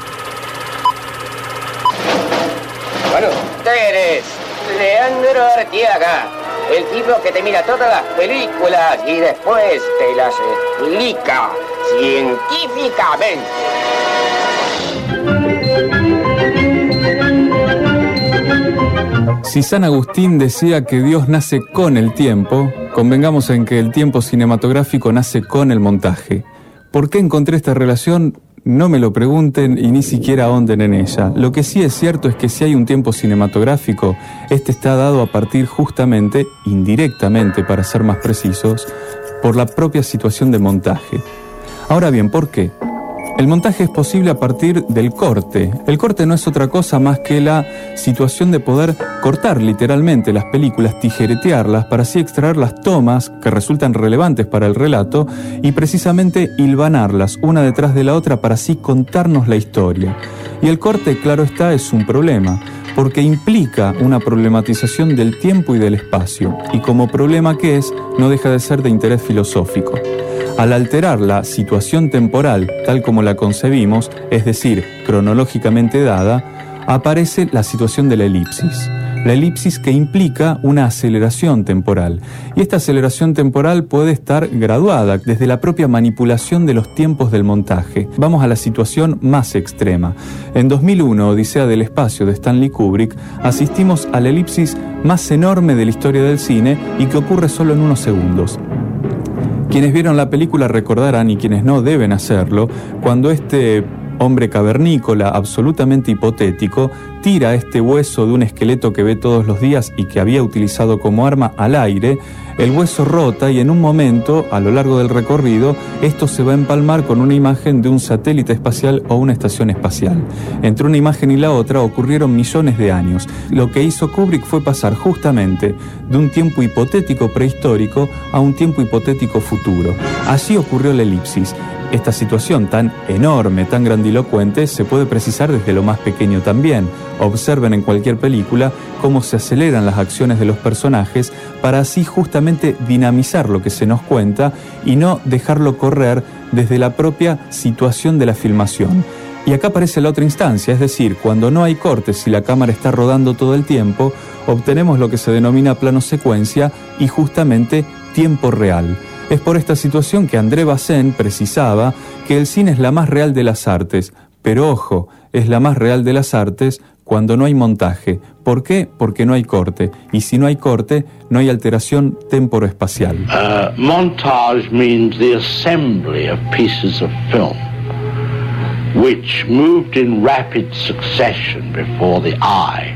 Con ustedes, Leandro Arteaga, el tipo que te mira todas las películas y después te las explica científicamente.
Si San Agustín decía que Dios nace con el tiempo, convengamos en que el tiempo cinematográfico nace con el montaje. ¿Por qué encontré esta relación? No me lo pregunten y ni siquiera ahonden en ella. Lo que sí es cierto es que si hay un tiempo cinematográfico, este está dado a partir justamente, indirectamente para ser más precisos, por la propia situación de montaje. Ahora bien, ¿por qué? El montaje es posible a partir del corte. El corte no es otra cosa más que la situación de poder cortar literalmente las películas, tijeretearlas, para así extraer las tomas que resultan relevantes para el relato y precisamente hilvanarlas una detrás de la otra para así contarnos la historia. Y el corte, claro está, es un problema, porque implica una problematización del tiempo y del espacio, y como problema que es, no deja de ser de interés filosófico. Al alterar la situación temporal tal como la concebimos, es decir, cronológicamente dada, aparece la situación de la elipsis. La elipsis que implica una aceleración temporal. Y esta aceleración temporal puede estar graduada desde la propia manipulación de los tiempos del montaje. Vamos a la situación más extrema. En dos mil uno, Odisea del Espacio de Stanley Kubrick, asistimos a la elipsis más enorme de la historia del cine y que ocurre solo en unos segundos. Quienes vieron la película recordarán, y quienes no deben hacerlo, cuando este hombre cavernícola, absolutamente hipotético, tira este hueso de un esqueleto que ve todos los días y que había utilizado como arma al aire, el hueso rota y en un momento, a lo largo del recorrido, esto se va a empalmar con una imagen de un satélite espacial o una estación espacial. Entre una imagen y la otra ocurrieron millones de años. Lo que hizo Kubrick fue pasar justamente de un tiempo hipotético prehistórico a un tiempo hipotético futuro. Así ocurrió la elipsis. esta situación tan enorme, tan grandilocuente, se puede precisar desde lo más pequeño también. Observen en cualquier película cómo se aceleran las acciones de los personajes para así justamente dinamizar lo que se nos cuenta y no dejarlo correr desde la propia situación de la filmación. Y acá aparece la otra instancia, es decir, cuando no hay cortes y la cámara está rodando todo el tiempo, obtenemos lo que se denomina plano secuencia y justamente tiempo real. Es por esta situación que André Bazin precisaba que el cine es la más real de las artes, pero ojo, es la más real de las artes cuando no hay montaje. ¿Por qué? Porque no hay corte, y si no hay corte, no hay alteración temporoespacial.
Uh, montage means the assembly of pieces of film, which, moved in rapid succession before the eye,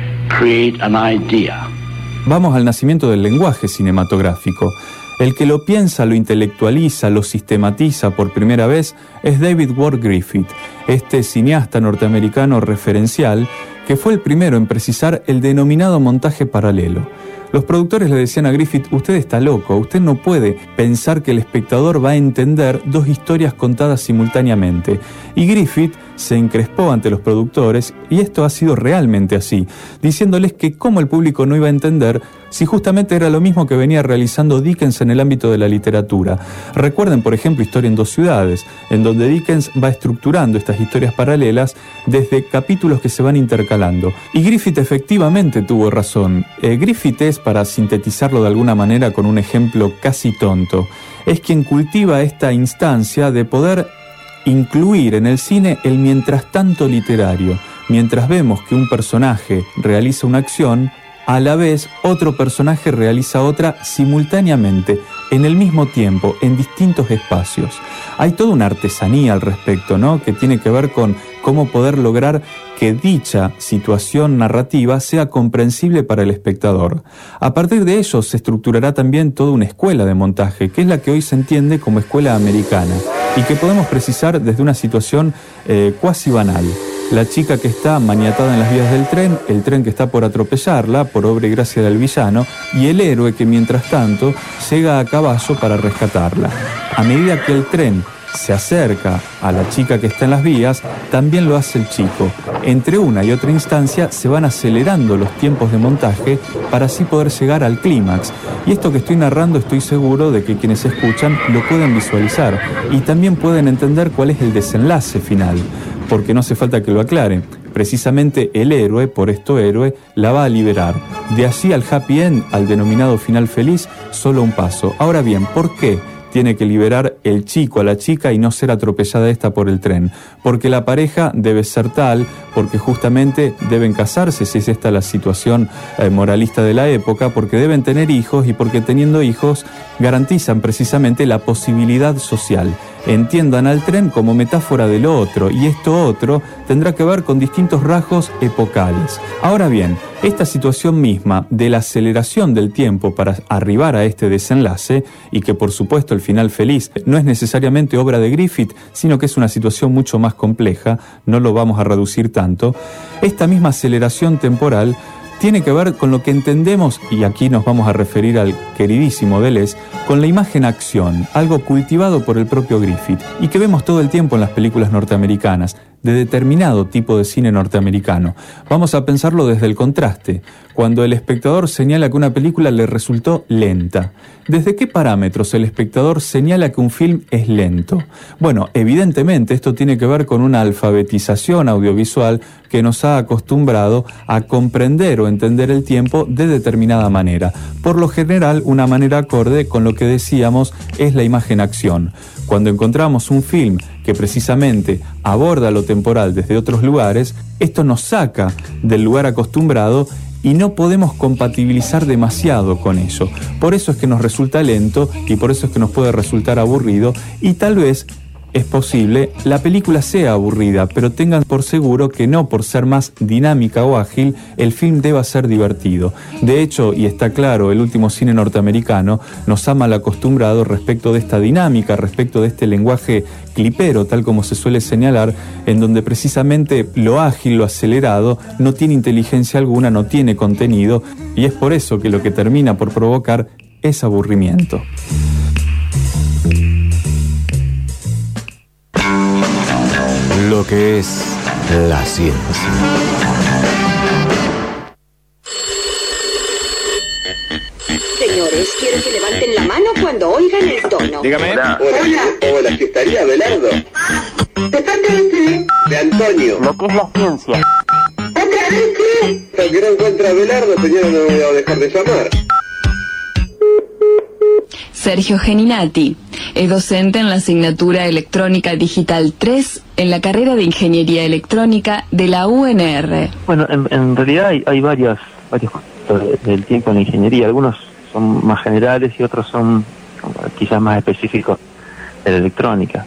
create an idea.
Vamos al nacimiento del lenguaje cinematográfico. El que lo piensa, lo intelectualiza, lo sistematiza por primera vez es David Ward Griffith, este cineasta norteamericano referencial que fue el primero en precisar el denominado montaje paralelo. Los productores le decían a Griffith: usted está loco, usted no puede pensar que el espectador va a entender dos historias contadas simultáneamente. Y Griffith se encrespó ante los productores, y esto ha sido realmente así, diciéndoles que cómo el público no iba a entender si justamente era lo mismo que venía realizando Dickens en el ámbito de la literatura. Recuerden, por ejemplo, Historia en dos ciudades, en donde Dickens va estructurando estas historias paralelas desde capítulos que se van intercalando. Y Griffith efectivamente tuvo razón. Eh, Griffith es, para sintetizarlo de alguna manera con un ejemplo casi tonto, es quien cultiva esta instancia de poder incluir en el cine el mientras tanto literario. Mientras vemos que un personaje realiza una acción, a la vez otro personaje realiza otra simultáneamente, en el mismo tiempo, en distintos espacios. Hay toda una artesanía al respecto, ¿no?, que tiene que ver con cómo poder lograr que dicha situación narrativa sea comprensible para el espectador. A partir de ello se estructurará también toda una escuela de montaje, que es la que hoy se entiende como escuela americana, y que podemos precisar desde una situación eh, cuasi banal. La chica que está maniatada en las vías del tren, el tren que está por atropellarla, por obra y gracia del villano, y el héroe que mientras tanto llega a caballo para rescatarla. A medida que el tren se acerca a la chica que está en las vías, también lo hace el chico. Entre una y otra instancia se van acelerando los tiempos de montaje para así poder llegar al clímax. Y esto que estoy narrando estoy seguro de que quienes escuchan lo pueden visualizar y también pueden entender cuál es el desenlace final, porque no hace falta que lo aclare. Precisamente el héroe, por esto héroe, la va a liberar. De allí al happy end, al denominado final feliz, solo un paso. Ahora bien, ¿por qué tiene que liberar el chico a la chica y no ser atropellada esta por el tren? Porque la pareja debe ser tal, porque justamente deben casarse, si es esta la situación eh, moralista de la época, porque deben tener hijos y porque teniendo hijos garantizan precisamente la posibilidad social. Entiendan al tren como metáfora de lo otro, y esto otro tendrá que ver con distintos rasgos epocales. Ahora bien, esta situación misma de la aceleración del tiempo para arribar a este desenlace, y que por supuesto el final feliz no es necesariamente obra de Griffith, sino que es una situación mucho más compleja, no lo vamos a reducir tanto, esta misma aceleración temporal tiene que ver con lo que entendemos, y aquí nos vamos a referir al queridísimo Deleuze, con la imagen-acción, algo cultivado por el propio Griffith, y que vemos todo el tiempo en las películas norteamericanas, de determinado tipo de cine norteamericano. Vamos a pensarlo desde el contraste, cuando el espectador señala que una película le resultó lenta. ¿Desde qué parámetros el espectador señala que un film es lento? Bueno, evidentemente esto tiene que ver con una alfabetización audiovisual que nos ha acostumbrado a comprender o entender el tiempo de determinada manera. Por lo general, una manera acorde con lo que decíamos es la imagen-acción. Cuando encontramos un film que precisamente aborda lo temporal desde otros lugares, esto nos saca del lugar acostumbrado y no podemos compatibilizar demasiado con ello. Por eso es que nos resulta lento y por eso es que nos puede resultar aburrido, y tal vez es posible la película sea aburrida, pero tengan por seguro que no por ser más dinámica o ágil, el film deba ser divertido. De hecho, y está claro, el último cine norteamericano nos ha mal acostumbrado respecto de esta dinámica, respecto de este lenguaje clipero, tal como se suele señalar, en donde precisamente lo ágil, lo acelerado, no tiene inteligencia alguna, no tiene contenido, y es por eso que lo que termina por provocar es aburrimiento.
Lo que es la ciencia.
Señores, quiero que levanten la mano cuando oigan el tono.
Dígame.
Hola.
Hola. Hola, ¿qué estaría Abelardo?
¿De parte de qué?
De Antonio.
Lo que es la ciencia. ¿Otra vez qué?
Hasta que no encuentre a Abelardo, señora, no voy a dejar de llamar.
Sergio Geninati es docente en la asignatura Electrónica Digital tres en la carrera de Ingeniería Electrónica de la U N R.
Bueno, en, en realidad hay, hay varias, varios conceptos del tiempo en la ingeniería. Algunos son más generales y otros son quizás más específicos de la electrónica.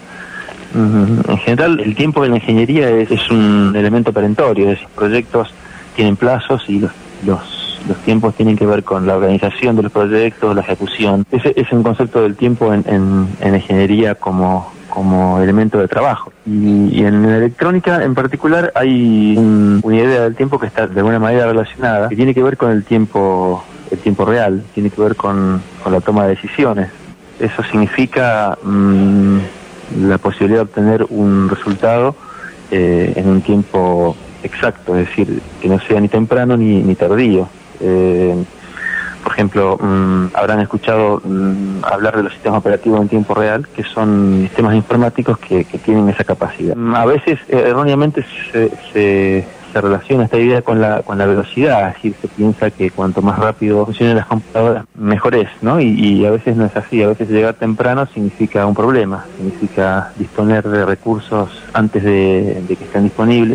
En general, el tiempo en la ingeniería es, es un elemento perentorio, es decir, proyectos tienen plazos y los, los, los tiempos tienen que ver con la organización de los proyectos, la ejecución. Ese es un concepto del tiempo en, en, en la ingeniería como, como elemento de trabajo. Y, y en la electrónica en particular hay un, una idea del tiempo que está de alguna manera relacionada, que tiene que ver con el tiempo, el tiempo real, tiene que ver con, con la toma de decisiones. Eso significa mmm, la posibilidad de obtener un resultado eh, en un tiempo exacto, es decir, que no sea ni temprano ni, ni tardío. Eh, por ejemplo, mmm, habrán escuchado mmm, hablar de los sistemas operativos en tiempo real, que son sistemas informáticos que, que tienen esa capacidad. A veces, eh, erróneamente, se, se, se relaciona esta idea con la, con la velocidad, es decir, se piensa que cuanto más rápido funcionen las computadoras, mejor es, ¿no? Y, y a veces no es así, a veces llegar temprano significa un problema, significa disponer de recursos antes de, de que estén disponibles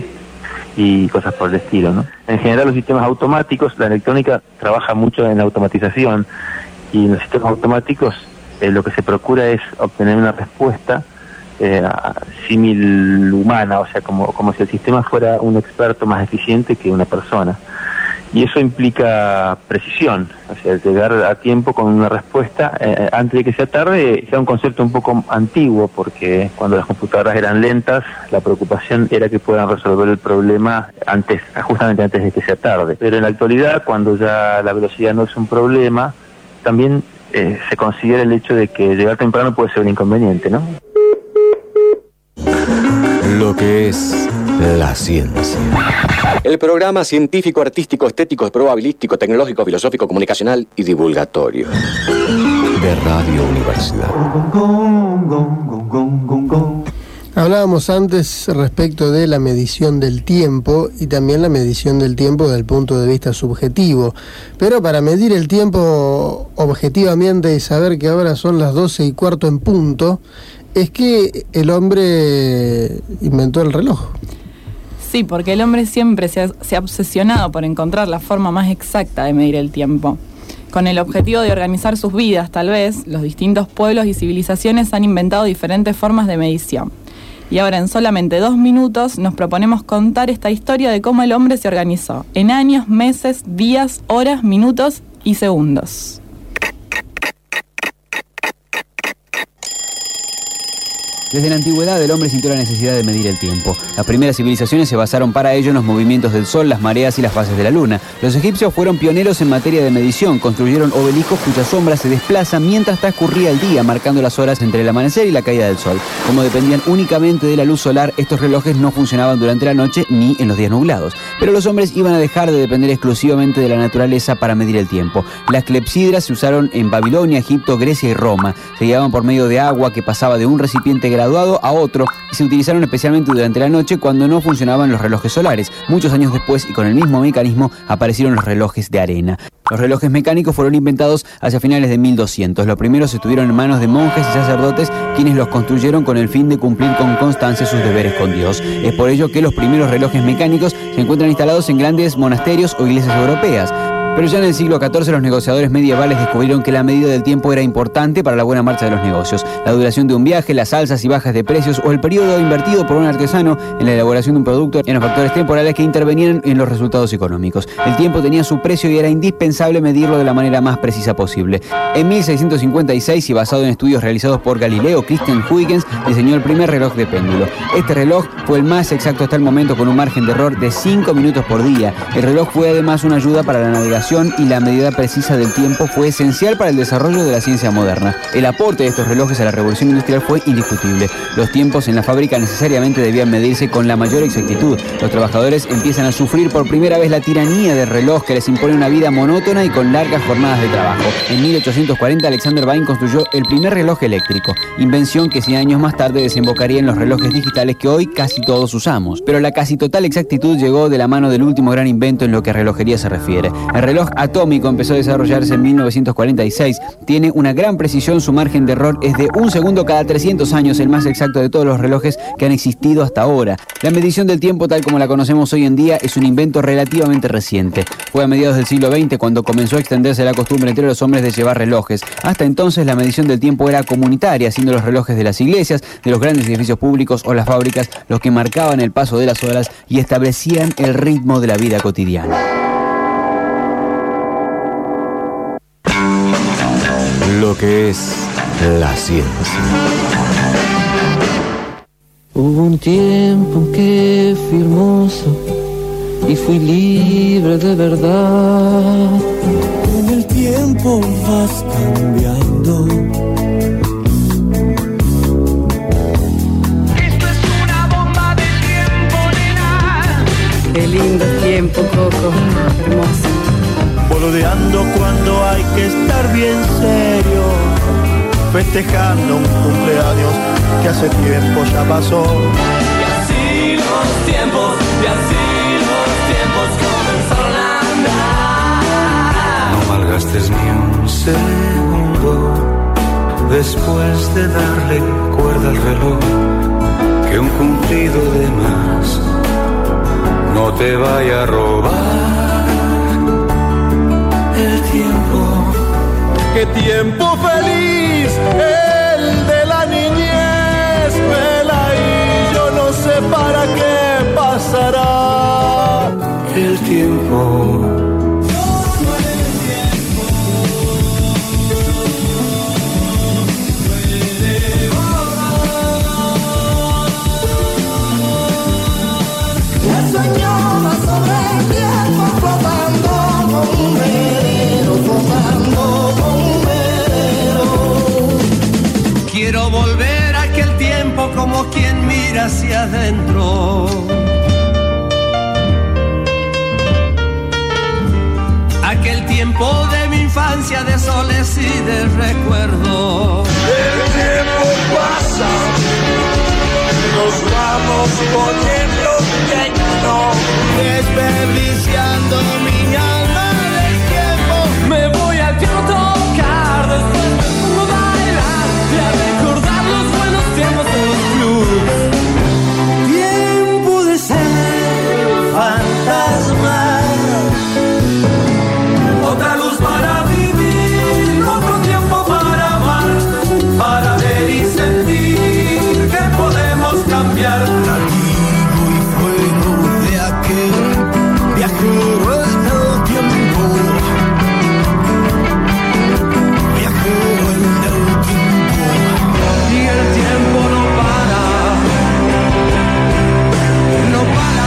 y cosas por el estilo, ¿no? En general los sistemas automáticos, la electrónica trabaja mucho en la automatización y en los sistemas automáticos eh, lo que se procura es obtener una respuesta eh, símil humana, o sea, como, como si el sistema fuera un experto más eficiente que una persona. Y eso implica precisión, o sea, llegar a tiempo con una respuesta eh, antes de que sea tarde. Sea un concepto un poco antiguo, porque cuando las computadoras eran lentas, la preocupación era que puedan resolver el problema antes, justamente antes de que sea tarde. Pero en la actualidad, cuando ya la velocidad no es un problema, también eh, se considera el hecho de que llegar temprano puede ser un inconveniente, ¿no?
Lo que es la ciencia.
El programa científico, artístico, estético, probabilístico, tecnológico, filosófico, comunicacional y divulgatorio.
De Radio Universidad.
Hablábamos antes respecto de la medición del tiempo y también la medición del tiempo desde el punto de vista subjetivo. Pero para medir el tiempo objetivamente y saber que ahora son las doce y cuarto en punto, es que el hombre inventó el reloj.
Sí, porque el hombre siempre se ha, se ha obsesionado por encontrar la forma más exacta de medir el tiempo. Con el objetivo de organizar sus vidas, tal vez, los distintos pueblos y civilizaciones han inventado diferentes formas de medición. Y ahora, en solamente dos minutos, nos proponemos contar esta historia de cómo el hombre se organizó, en años, meses, días, horas, minutos y segundos.
Desde la antigüedad el hombre sintió la necesidad de medir el tiempo. Las primeras civilizaciones se basaron para ello en los movimientos del sol, las mareas y las fases de la luna. Los egipcios fueron pioneros en materia de medición, construyeron obeliscos cuyas sombras se desplazan mientras transcurría el día, marcando las horas entre el amanecer y la caída del sol. Como dependían únicamente de la luz solar, estos relojes no funcionaban durante la noche ni en los días nublados. Pero los hombres iban a dejar de depender exclusivamente de la naturaleza para medir el tiempo. Las clepsidras se usaron en Babilonia, Egipto, Grecia y Roma. Se guiaban por medio de agua que pasaba de un recipiente graduado a otro y se utilizaron especialmente durante la noche cuando no funcionaban los relojes solares. Muchos años después y con el mismo mecanismo aparecieron los relojes de arena. Los relojes mecánicos fueron inventados hacia finales de mil doscientos. Los primeros estuvieron en manos de monjes y sacerdotes, quienes los construyeron con el fin de cumplir con constancia sus deberes con Dios. Es por ello que los primeros relojes mecánicos se encuentran instalados en grandes monasterios o iglesias europeas. Pero ya en el siglo catorce los negociadores medievales descubrieron que la medida del tiempo era importante para la buena marcha de los negocios. La duración de un viaje, las alzas y bajas de precios o el periodo invertido por un artesano en la elaboración de un producto eran factores temporales que intervenían en los resultados económicos. El tiempo tenía su precio y era indispensable medirlo de la manera más precisa posible. En mil seiscientos cincuenta y seis y basado en estudios realizados por Galileo, Christian Huygens diseñó el primer reloj de péndulo. Este reloj fue el más exacto hasta el momento con un margen de error de cinco minutos por día. El reloj fue además una ayuda para la navegación observación y la medida precisa del tiempo fue esencial para el desarrollo de la ciencia moderna. El aporte de estos relojes a la revolución industrial fue indiscutible. Los tiempos en la fábrica necesariamente debían medirse con la mayor exactitud. Los trabajadores empiezan a sufrir por primera vez la tiranía del reloj que les impone una vida monótona y con largas jornadas de trabajo. En mil ochocientos cuarenta, Alexander Bain construyó el primer reloj eléctrico, invención que cien años más tarde desembocaría en los relojes digitales que hoy casi todos usamos. Pero la casi total exactitud llegó de la mano del último gran invento en lo que a relojería se refiere. El reloj atómico empezó a desarrollarse en mil novecientos cuarenta y seis. Tiene una gran precisión, su margen de error es de un segundo cada trescientos años, el más exacto de todos los relojes que han existido hasta ahora. La medición del tiempo tal como la conocemos hoy en día es un invento relativamente reciente. Fue a mediados del siglo veinte cuando comenzó a extenderse la costumbre entre los hombres de llevar relojes. Hasta entonces la medición del tiempo era comunitaria, siendo los relojes de las iglesias, de los grandes edificios públicos o las fábricas los que marcaban el paso de las horas y establecían el ritmo de la vida cotidiana.
Lo que es la ciencia.
Hubo un tiempo en que fui hermoso y fui libre de verdad.
Con el tiempo vas cambiando.
Esto es una bomba de tiempo, nena.
Qué lindo tiempo, Coco, hermoso. Boludeando cuando hay que estar bien serio, festejando un cumpleaños que hace tiempo ya pasó.
Y así los tiempos, y así los tiempos comenzaron a andar.
No malgastes ni un segundo después de darle cuerda al reloj, que un cumplido de más no te vaya a robar el tiempo. ¡Qué tiempo feliz! El de la niñez, vela y yo no sé para qué pasará el tiempo. La soñaba sobre el tiempo, flotando como un velero, flotando como un velero. Quiero volver a aquel tiempo como quien mira hacia adentro. Aquel tiempo de mi infancia, de soles y de recuerdos. El tiempo pasa, nos vamos poniendo pequeños, desperdiciando mi alma del tiempo. Me voy a tocar, después me pongo a bailar y a recordar los buenos tiempos de los clubs. Tiempo de ser fantasma, otra luz para vivir, otro tiempo para amar, para ver y sentir que podemos cambiar. Amigo y fuego de aquel viajero en el tiempo, viajero en el tiempo, y el tiempo no para, no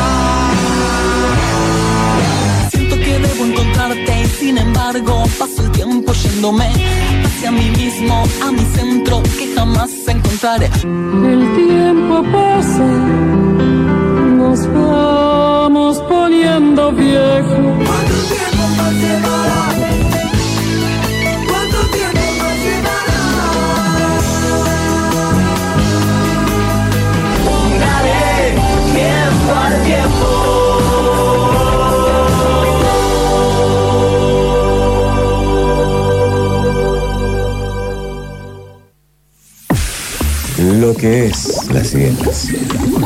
para. Siento que debo encontrarte y sin embargo paso el tiempo yéndome hacia mí mismo, a mi centro que jamás encontraré.
El tiempo pasa, nos vamos poniendo viejos.
¿Cuánto tiempo más llevará? ¿Cuánto tiempo más llevará? Póngale tiempo al tiempo.
Lo que es la ciencia.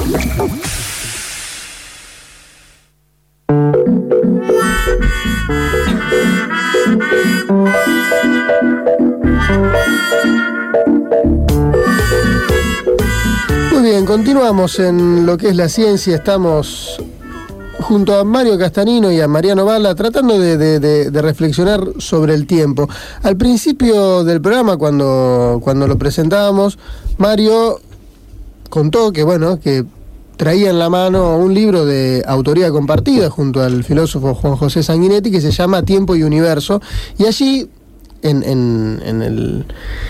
Muy bien, continuamos en lo que es la ciencia. Estamos junto a Mario Castanino y a Mariano Bala tratando de, de, de, de reflexionar sobre el tiempo. Al principio del programa, cuando, cuando lo presentábamos, Mario contó que, bueno, que traía en la mano un libro de autoría compartida junto al filósofo Juan José Sanguinetti que se llama Tiempo y Universo, y allí en, en, en el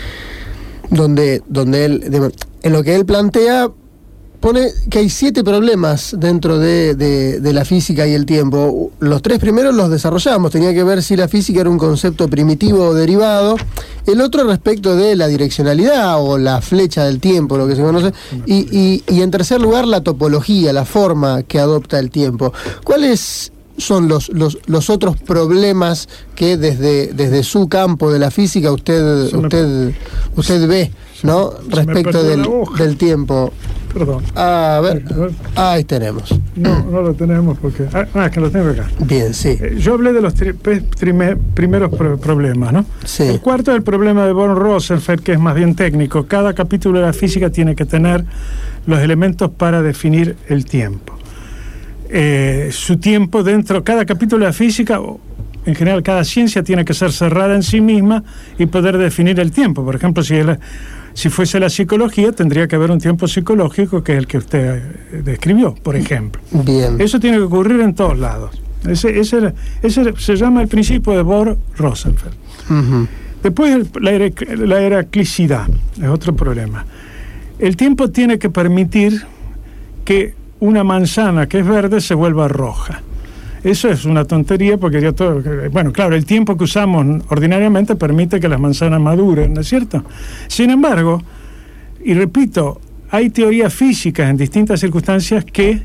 donde, donde él, de, en lo que él plantea, pone que hay siete problemas dentro de, de, de la física y el tiempo. Los tres primeros los desarrollamos, tenía que ver si la física era un concepto primitivo o derivado. El otro respecto de la direccionalidad o la flecha del tiempo, lo que se conoce. Y, y, y en tercer lugar, la topología, la forma que adopta el tiempo. ¿Cuáles son los, los, los otros problemas que desde, desde su campo de la física usted, usted, usted ve, ¿no? Respecto del, del tiempo?
Perdón.
A ver, ahí tenemos.
No, no lo tenemos porque... Ah, es que lo tengo acá.
Bien, sí.
Eh, yo hablé de los tri tri primeros pro problemas, ¿no?
Sí.
El cuarto es el problema de Born-Rosenfeld, que es más bien técnico. Cada capítulo de la física tiene que tener los elementos para definir el tiempo. Eh, su tiempo dentro... Cada capítulo de la física, en general cada ciencia, tiene que ser cerrada en sí misma y poder definir el tiempo. Por ejemplo, si el... Si fuese la psicología, tendría que haber un tiempo psicológico, que es el que usted describió, por ejemplo.
Bien.
Eso tiene que ocurrir en todos lados. Ese, ese, ese se llama el principio de Bohr-Rosenfeld. Uh-huh. Después, la, la heraclicidad es otro problema. El tiempo tiene que permitir que una manzana que es verde se vuelva roja. Eso es una tontería porque ya todo... Bueno, claro, el tiempo que usamos ordinariamente permite que las manzanas maduren, ¿no es cierto? Sin embargo, y repito, hay teorías físicas en distintas circunstancias que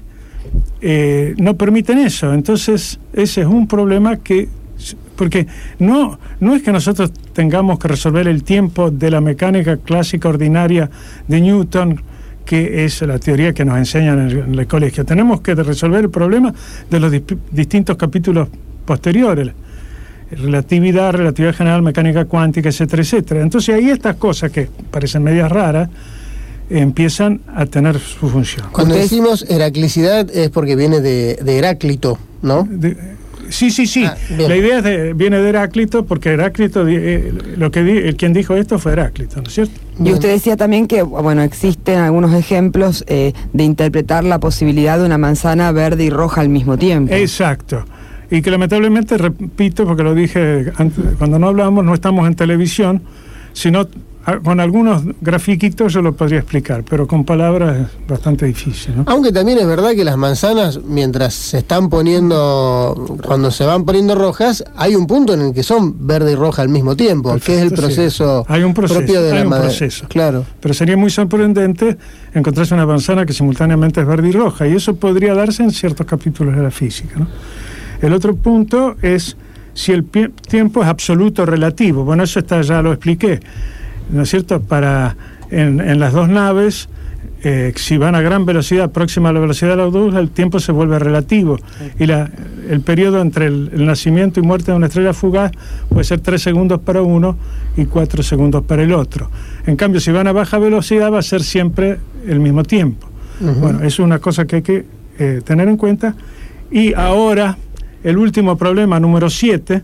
eh, no permiten eso. Entonces, ese es un problema que... Porque no, no es que nosotros tengamos que resolver el tiempo de la mecánica clásica ordinaria de Newton, que es la teoría que nos enseñan en el, en el colegio. Tenemos que resolver el problema de los di distintos capítulos posteriores. Relatividad, relatividad general, mecánica cuántica, etcétera, etcétera. Entonces ahí estas cosas que parecen medias raras empiezan a tener su función.
Cuando decimos heraclicidad es porque viene de, de Heráclito, ¿no?
De, Sí, sí, sí.
Ah,
la idea es de, viene de Heráclito, porque Heráclito, eh, lo que di, el quien dijo esto fue Heráclito, ¿no es cierto?
Y usted decía también que, bueno, existen algunos ejemplos eh, de interpretar la posibilidad de una manzana verde y roja al mismo tiempo.
Exacto. Y que lamentablemente, repito, porque lo dije antes, cuando no hablamos, no estamos en televisión, sino con algunos grafiquitos yo lo podría explicar, pero con palabras es bastante difícil, ¿no?
Aunque también es verdad que las manzanas, mientras se están poniendo, cuando se van poniendo rojas, hay un punto en el que son verde y roja al mismo tiempo. Perfecto, que es el proceso,
sí. Hay un proceso
propio de
hay
la
un
madera.
Proceso.
Claro.
Pero sería muy sorprendente encontrarse una manzana que simultáneamente es verde y roja, y eso podría darse en ciertos capítulos de la física, ¿no? El otro punto es si el tiempo es absoluto o relativo. Bueno, eso está, ya lo expliqué, ¿no es cierto? Para en, en las dos naves, eh, si van a gran velocidad, próxima a la velocidad de la luz, el tiempo se vuelve relativo. Y la, el periodo entre el, el nacimiento y muerte de una estrella fugaz puede ser tres segundos para uno y cuatro segundos para el otro. En cambio, si van a baja velocidad, va a ser siempre el mismo tiempo. Uh-huh. Bueno, eso es una cosa que hay que eh, tener en cuenta. Y ahora, el último problema, número siete,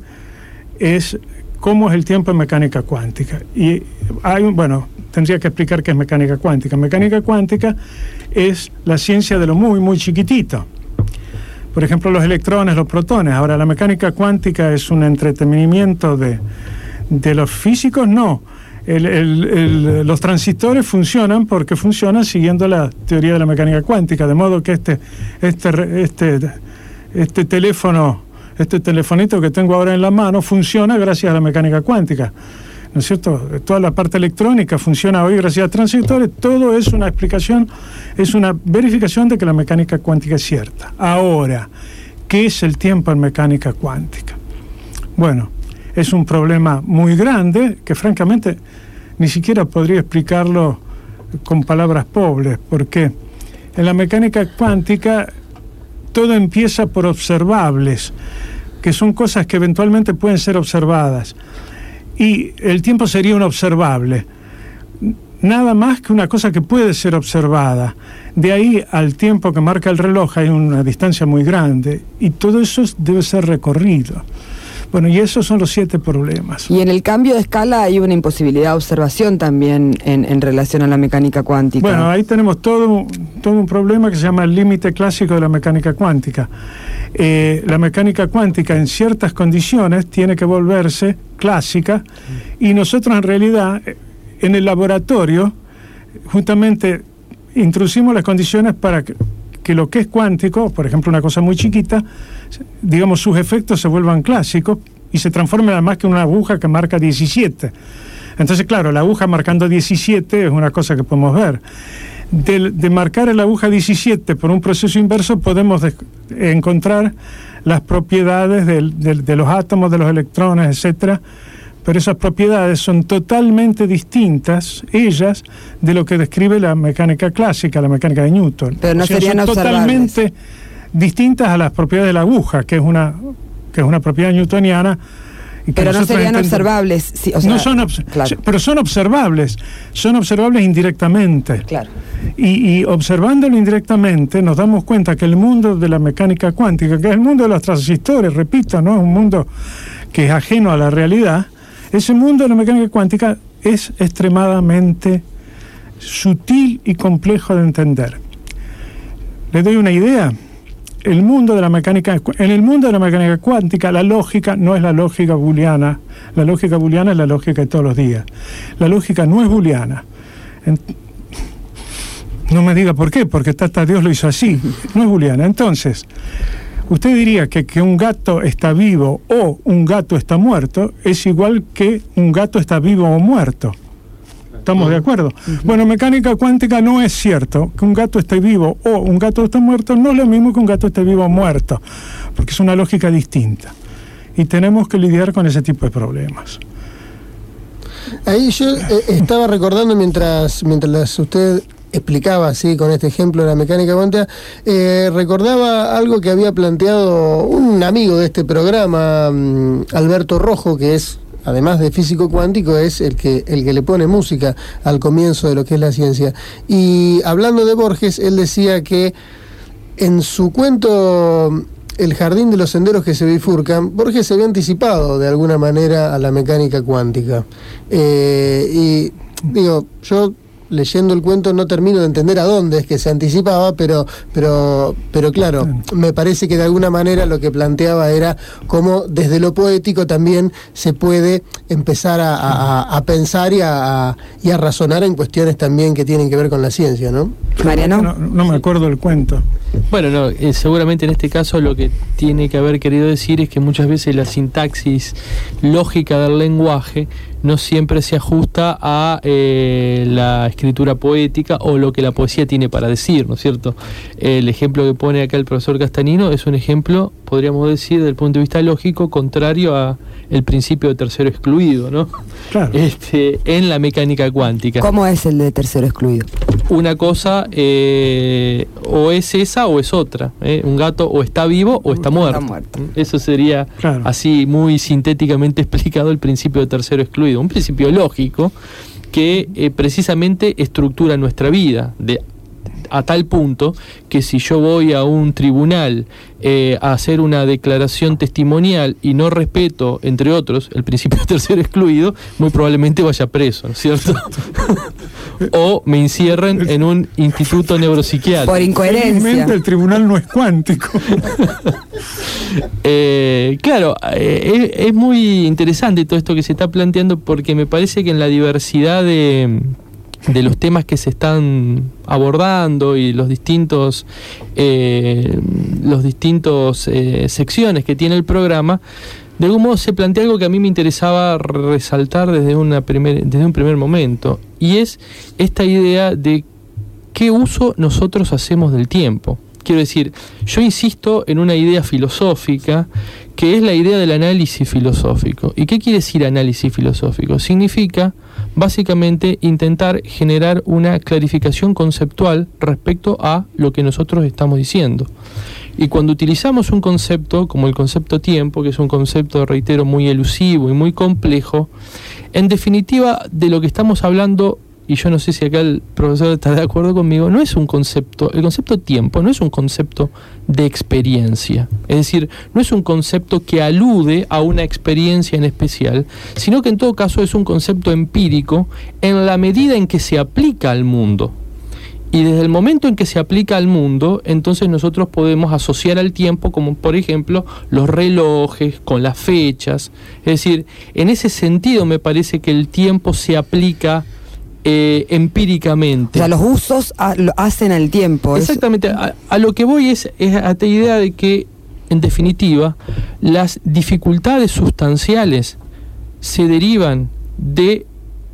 es cómo es el tiempo en mecánica cuántica. Y hay un, bueno, tendría que explicar qué es mecánica cuántica. Mecánica cuántica es la ciencia de lo muy, muy chiquitito. Por ejemplo, los electrones, los protones. Ahora, la mecánica cuántica es un entretenimiento de, de los físicos, no. El, el, el, los transistores funcionan porque funcionan siguiendo la teoría de la mecánica cuántica, de modo que este, este, este, este teléfono... Este telefonito que tengo ahora en la mano funciona gracias a la mecánica cuántica, ¿no es cierto? Toda la parte electrónica funciona hoy gracias a transistores. Todo es una explicación, es una verificación de que la mecánica cuántica es cierta. Ahora, ¿qué es el tiempo en mecánica cuántica? Bueno, es un problema muy grande que francamente ni siquiera podría explicarlo con palabras pobres, porque en la mecánica cuántica todo empieza por observables, que son cosas que eventualmente pueden ser observadas. Y el tiempo sería un observable. Nada más que una cosa que puede ser observada. De ahí al tiempo que marca el reloj hay una distancia muy grande. Y todo eso debe ser recorrido. Bueno, y esos son los siete problemas.
Y en el cambio de escala hay una imposibilidad de observación también en, en relación a la mecánica cuántica.
Bueno, ahí tenemos todo, todo un problema que se llama el límite clásico de la mecánica cuántica. Eh, la mecánica cuántica en ciertas condiciones tiene que volverse clásica y nosotros en realidad en el laboratorio justamente introducimos las condiciones para que, que lo que es cuántico, por ejemplo una cosa muy chiquita, digamos sus efectos se vuelvan clásicos y se transformen además que en una aguja que marca diecisiete. Entonces claro, la aguja marcando diecisiete es una cosa que podemos ver. De, de marcar la aguja diecisiete por un proceso inverso podemos de, encontrar las propiedades del, del, de los átomos, de los electrones, etcétera, pero esas propiedades son totalmente distintas, ellas, de lo que describe la mecánica clásica, la mecánica de Newton.
Pero no
o sea,
serían
son totalmente distintas a las propiedades de la aguja, que es una, que es una propiedad newtoniana. Y que
pero no serían
entendemos.
observables. Sí, o sea,
no son obs
claro.
Pero son observables, son observables indirectamente.
Claro.
Y, y observándolo indirectamente nos damos cuenta que el mundo de la mecánica cuántica, que es el mundo de los transistores, repito, no es un mundo que es ajeno a la realidad, ese mundo de la mecánica cuántica es extremadamente sutil y complejo de entender. Les doy una idea. El mundo de la mecánica, en el mundo de la mecánica cuántica, la lógica no es la lógica booleana. La lógica booleana es la lógica de todos los días. La lógica no es booleana. En, no me diga por qué, porque hasta Dios lo hizo así. No es booleana. Entonces, usted diría que que un gato está vivo o un gato está muerto es igual que un gato está vivo o muerto. ¿Estamos de acuerdo? Uh-huh. Bueno, mecánica cuántica no es cierto que un gato esté vivo o un gato esté muerto, no es lo mismo que un gato esté vivo o muerto, porque es una lógica distinta. Y tenemos que lidiar con ese tipo de problemas.
Ahí yo eh, estaba recordando mientras, mientras usted explicaba así con este ejemplo de la mecánica cuántica, eh, recordaba algo que había planteado un amigo de este programa, um, Alberto Rojo, que es, además de físico cuántico, es el que, el que le pone música al comienzo de lo que es la ciencia. Y hablando de Borges, él decía que en su cuento El jardín de los senderos que se bifurcan, Borges se había anticipado de alguna manera a la mecánica cuántica. Eh, y digo, yo leyendo el cuento no termino de entender a dónde es que se anticipaba, pero pero pero claro, me parece que de alguna manera lo que planteaba era cómo desde lo poético también se puede empezar a, a, a pensar y a, y a razonar en cuestiones también que tienen que ver con la ciencia, ¿no?
Mariano. No, no me acuerdo el cuento.
Bueno, no, eh, seguramente en este caso lo que tiene que haber querido decir es que muchas veces la sintaxis lógica del lenguaje no siempre se ajusta a eh, la escritura poética o lo que la poesía tiene para decir, ¿no es cierto? El ejemplo que pone acá el profesor Castanino es un ejemplo, podríamos decir, desde el punto de vista lógico, contrario a el principio de tercero excluido, ¿no?
Claro.
Este, en la mecánica cuántica.
¿Cómo es el de tercero excluido?
Una cosa eh, o es esa o es otra. ¿eh? Un gato o está vivo o está muerto. Está muerto. Eso sería, claro, así muy sintéticamente explicado el principio de tercero excluido. Un principio lógico que eh, precisamente estructura nuestra vida de, a tal punto que si yo voy a un tribunal eh, a hacer una declaración testimonial y no respeto, entre otros, el principio de tercero excluido, muy probablemente vaya preso, ¿no es cierto? O me encierren en un instituto neuropsiquiátrico.
Por incoherencia.
Felizmente el tribunal no es cuántico.
eh, claro, eh, es, es muy interesante todo esto que se está planteando, porque me parece que en la diversidad de... de los temas que se están abordando y los distintos eh, los distintos eh, secciones que tiene el programa, de algún modo se plantea algo que a mí me interesaba resaltar desde una primer, desde un primer momento, y es esta idea de qué uso nosotros hacemos del tiempo. Quiero decir, yo insisto en una idea filosófica que es la idea del análisis filosófico. ¿Y qué quiere decir análisis filosófico? Significa, básicamente, intentar generar una clarificación conceptual respecto a lo que nosotros estamos diciendo. Y cuando utilizamos un concepto como el concepto tiempo, que es un concepto, reitero, muy elusivo y muy complejo, en definitiva, de lo que estamos hablando y yo no sé si acá el profesor está de acuerdo conmigo, no es un concepto, el concepto tiempo no es un concepto de experiencia, es decir, no es un concepto que alude a una experiencia en especial, sino que en todo caso es un concepto empírico en la medida en que se aplica al mundo. Y desde el momento en que se aplica al mundo, entonces nosotros podemos asociar al tiempo, como por ejemplo los relojes, con las fechas. Es decir, en ese sentido me parece que el tiempo se aplica eh, empíricamente.
O sea, los usos ha, lo hacen al tiempo.
Exactamente. A, a lo que voy es, es a esta idea de que, en definitiva, las dificultades sustanciales se derivan de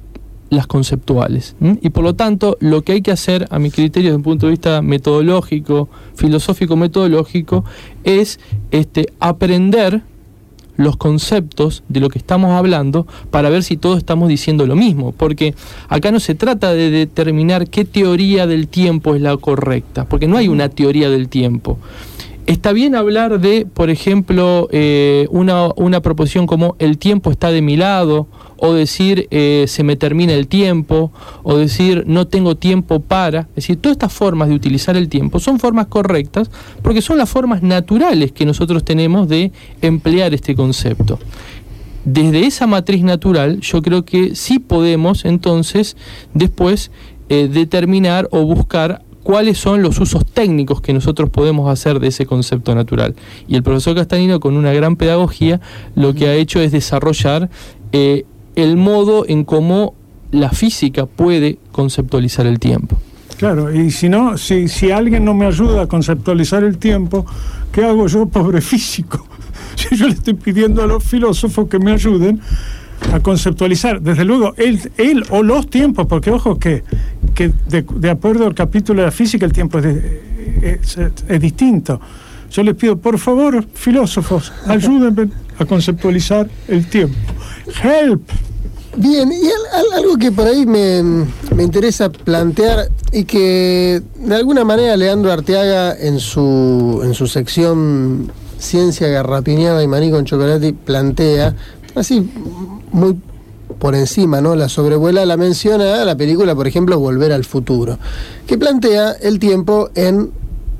las conceptuales, ¿m? Y por lo tanto lo que hay que hacer, a mi criterio desde un punto de vista metodológico, filosófico metodológico, es este, aprender los conceptos de lo que estamos hablando para ver si todos estamos diciendo lo mismo, porque acá no se trata de determinar qué teoría del tiempo es la correcta, porque no hay una teoría del tiempo. Está bien hablar de, por ejemplo, eh, una, una proposición como el tiempo está de mi lado, o decir eh, se me termina el tiempo, o decir no tengo tiempo para. Es decir, todas estas formas de utilizar el tiempo son formas correctas porque son las formas naturales que nosotros tenemos de emplear este concepto. Desde esa matriz natural yo creo que sí podemos entonces después eh, determinar o buscar cuáles son los usos técnicos que nosotros podemos hacer de ese concepto natural. Y el profesor Castagnino, con una gran pedagogía, lo que ha hecho es desarrollar eh, el modo en cómo la física puede conceptualizar el tiempo.
Claro, y si no, si, si alguien no me ayuda a conceptualizar el tiempo, ¿qué hago yo, pobre físico? Si yo le estoy pidiendo a los filósofos que me ayuden a conceptualizar, desde luego, él, él o los tiempos, porque ojo que, que de, de acuerdo al capítulo de la física el tiempo es, de, es, es, es distinto. Yo les pido, por favor, filósofos, ayúdenme a conceptualizar el tiempo. Help.
Bien, y al, algo que por ahí me, me interesa plantear y que de alguna manera Leandro Arteaga en su, en su sección Ciencia Garrapiñada y Maní con Chocolate plantea, así muy por encima, ¿no? La sobrevuela, la menciona la película, por ejemplo, Volver al Futuro, que plantea el tiempo en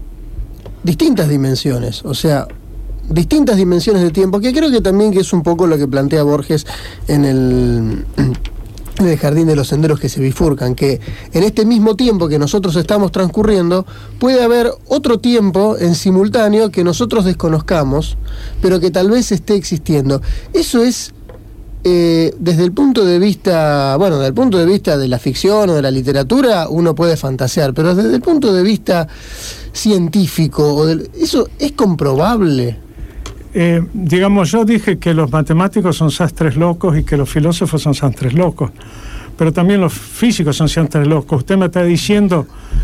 distintas dimensiones, o sea, distintas dimensiones de tiempo, que creo que también que es un poco lo que plantea Borges en el, en el Jardín de los Senderos que se bifurcan, que en este mismo tiempo que nosotros estamos transcurriendo, puede haber otro tiempo en simultáneo que nosotros desconozcamos, pero que tal vez esté existiendo. Eso es, eh, desde el punto de vista, bueno, desde el punto de vista de la ficción o de la literatura, uno puede fantasear, pero desde el punto de vista científico, o del, ¿eso es comprobable?
Eh, digamos, yo dije que los matemáticos son sastres locos y que los filósofos son sastres locos, pero también los físicos son sastres locos. Usted me está diciendo,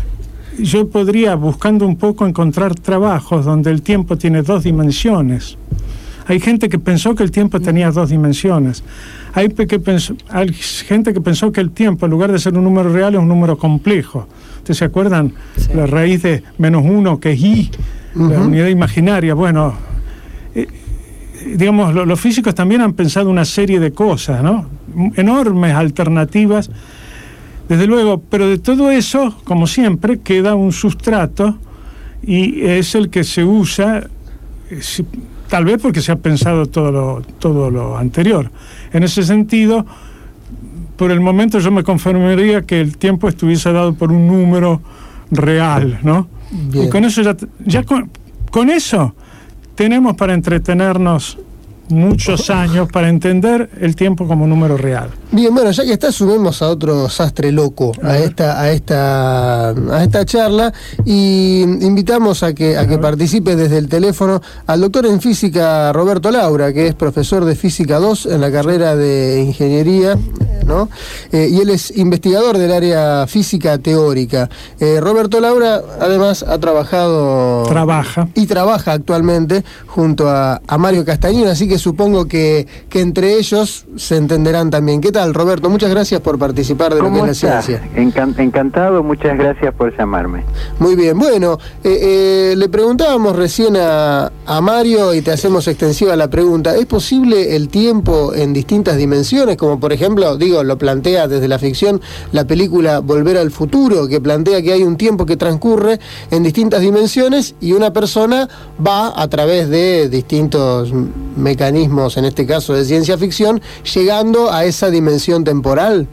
yo podría, buscando un poco, encontrar trabajos donde el tiempo tiene dos dimensiones. Hay gente que pensó que el tiempo tenía dos dimensiones. Hay, que pensó, hay gente que pensó que el tiempo, en lugar de ser un número real, es un número complejo. ¿Ustedes se acuerdan? Sí. La raíz de menos uno, que es i, uh-huh. La unidad imaginaria. Bueno, eh, digamos, lo, los físicos también han pensado una serie de cosas, ¿no? Enormes alternativas, desde luego, pero de todo eso, como siempre, queda un sustrato y es el que se usa, eh, si, tal vez porque se ha pensado todo lo, todo lo anterior. En ese sentido, por el momento yo me conformaría que el tiempo estuviese dado por un número real, ¿no? Bien. Y con eso ya, ya con, con eso tenemos para entretenernos muchos años para entender el tiempo como número real.
Bien, bueno, ya que está, sumemos a otro sastre loco a esta a esta a esta charla y invitamos a que a que participe desde el teléfono al doctor en física Roberto Laura, que es profesor de física dos en la carrera de ingeniería, ¿no? Eh, y él es investigador del área física teórica. Eh, Roberto Laura además ha trabajado
trabaja
y trabaja actualmente junto a, a Mario Castagnino, así que que supongo que, que entre ellos se entenderán también. ¿Qué tal, Roberto? Muchas gracias por participar de lo que es la
está?
ciencia.
Encan- encantado, muchas gracias por llamarme.
Muy bien, bueno, eh, eh, le preguntábamos recién a, a Mario y te hacemos extensiva la pregunta. ¿Es posible el tiempo en distintas dimensiones? Como por ejemplo, digo, lo plantea desde la ficción la película Volver al Futuro, que plantea que hay un tiempo que transcurre en distintas dimensiones y una persona va a través de distintos mecanismos, en este caso de ciencia ficción, llegando a esa dimensión temporal.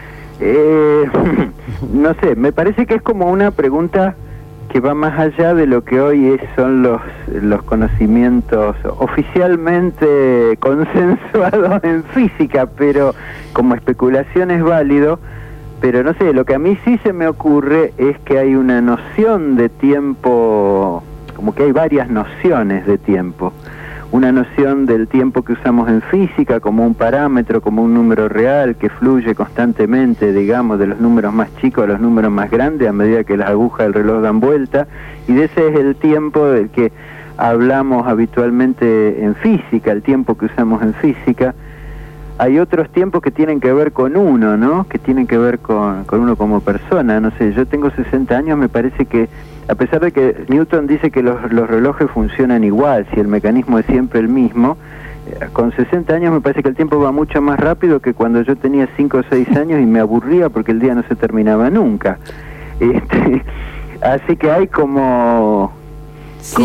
Eh, no sé, me parece que es como una pregunta que va más allá de lo que hoy es, son los, los conocimientos oficialmente consensuados en física, pero como especulación es válido. Pero no sé, lo que a mí sí se me ocurre es que hay una noción de tiempo, como que hay varias nociones de tiempo. Una noción del tiempo que usamos en física como un parámetro, como un número real que fluye constantemente, digamos, de los números más chicos a los números más grandes a medida que las agujas del reloj dan vuelta, y de ese es el tiempo del que hablamos habitualmente en física, el tiempo que usamos en física. Hay otros tiempos que tienen que ver con uno, ¿no? Que tienen que ver con, con uno como persona. No sé, yo tengo sesenta años, me parece que, a pesar de que Newton dice que los, los relojes funcionan igual, si el mecanismo es siempre el mismo, eh, con sesenta años me parece que el tiempo va mucho más rápido que cuando yo tenía cinco o seis años y me aburría porque el día no se terminaba nunca. Este, así que hay como...
Sí.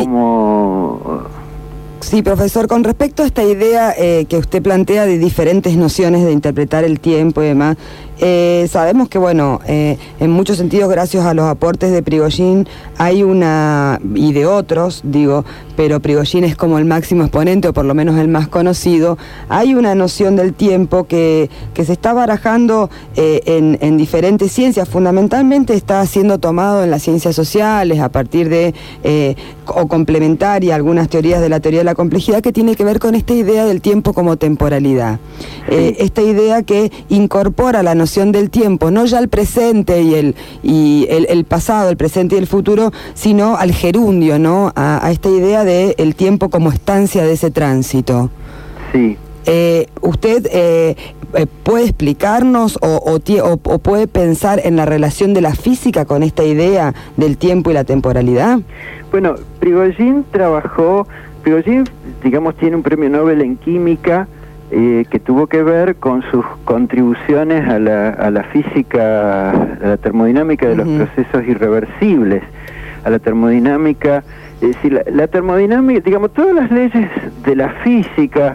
como
Sí, profesor, con respecto a esta idea eh, que usted plantea de diferentes nociones de interpretar el tiempo y demás, eh, sabemos que, bueno, eh, en muchos sentidos, gracias a los aportes de Prigogine, hay una, y de otros, digo, pero Prigogine es como el máximo exponente, o por lo menos el más conocido, hay una noción del tiempo que, que se está barajando eh, en, en diferentes ciencias, fundamentalmente está siendo tomado en las ciencias sociales, a partir de, eh, o complementaria, algunas teorías de la teoría de la complejidad, que tiene que ver con esta idea del tiempo como temporalidad. Eh, esta idea que incorpora la noción del tiempo, no ya el presente y el, y el, el pasado, el presente y el futuro, sino al gerundio, ¿no? A, a esta idea de el tiempo como estancia de ese tránsito.
Sí.
Eh, ¿Usted eh, puede explicarnos o, o, o, o puede pensar en la relación de la física con esta idea del tiempo y la temporalidad?
Bueno, Prigogine trabajó, Prigogine, digamos, tiene un premio Nobel en química eh, que tuvo que ver con sus contribuciones a la, a la física, a la termodinámica de los uh-huh. procesos irreversibles, a la termodinámica, es decir, la, la termodinámica, digamos, todas las leyes de la física,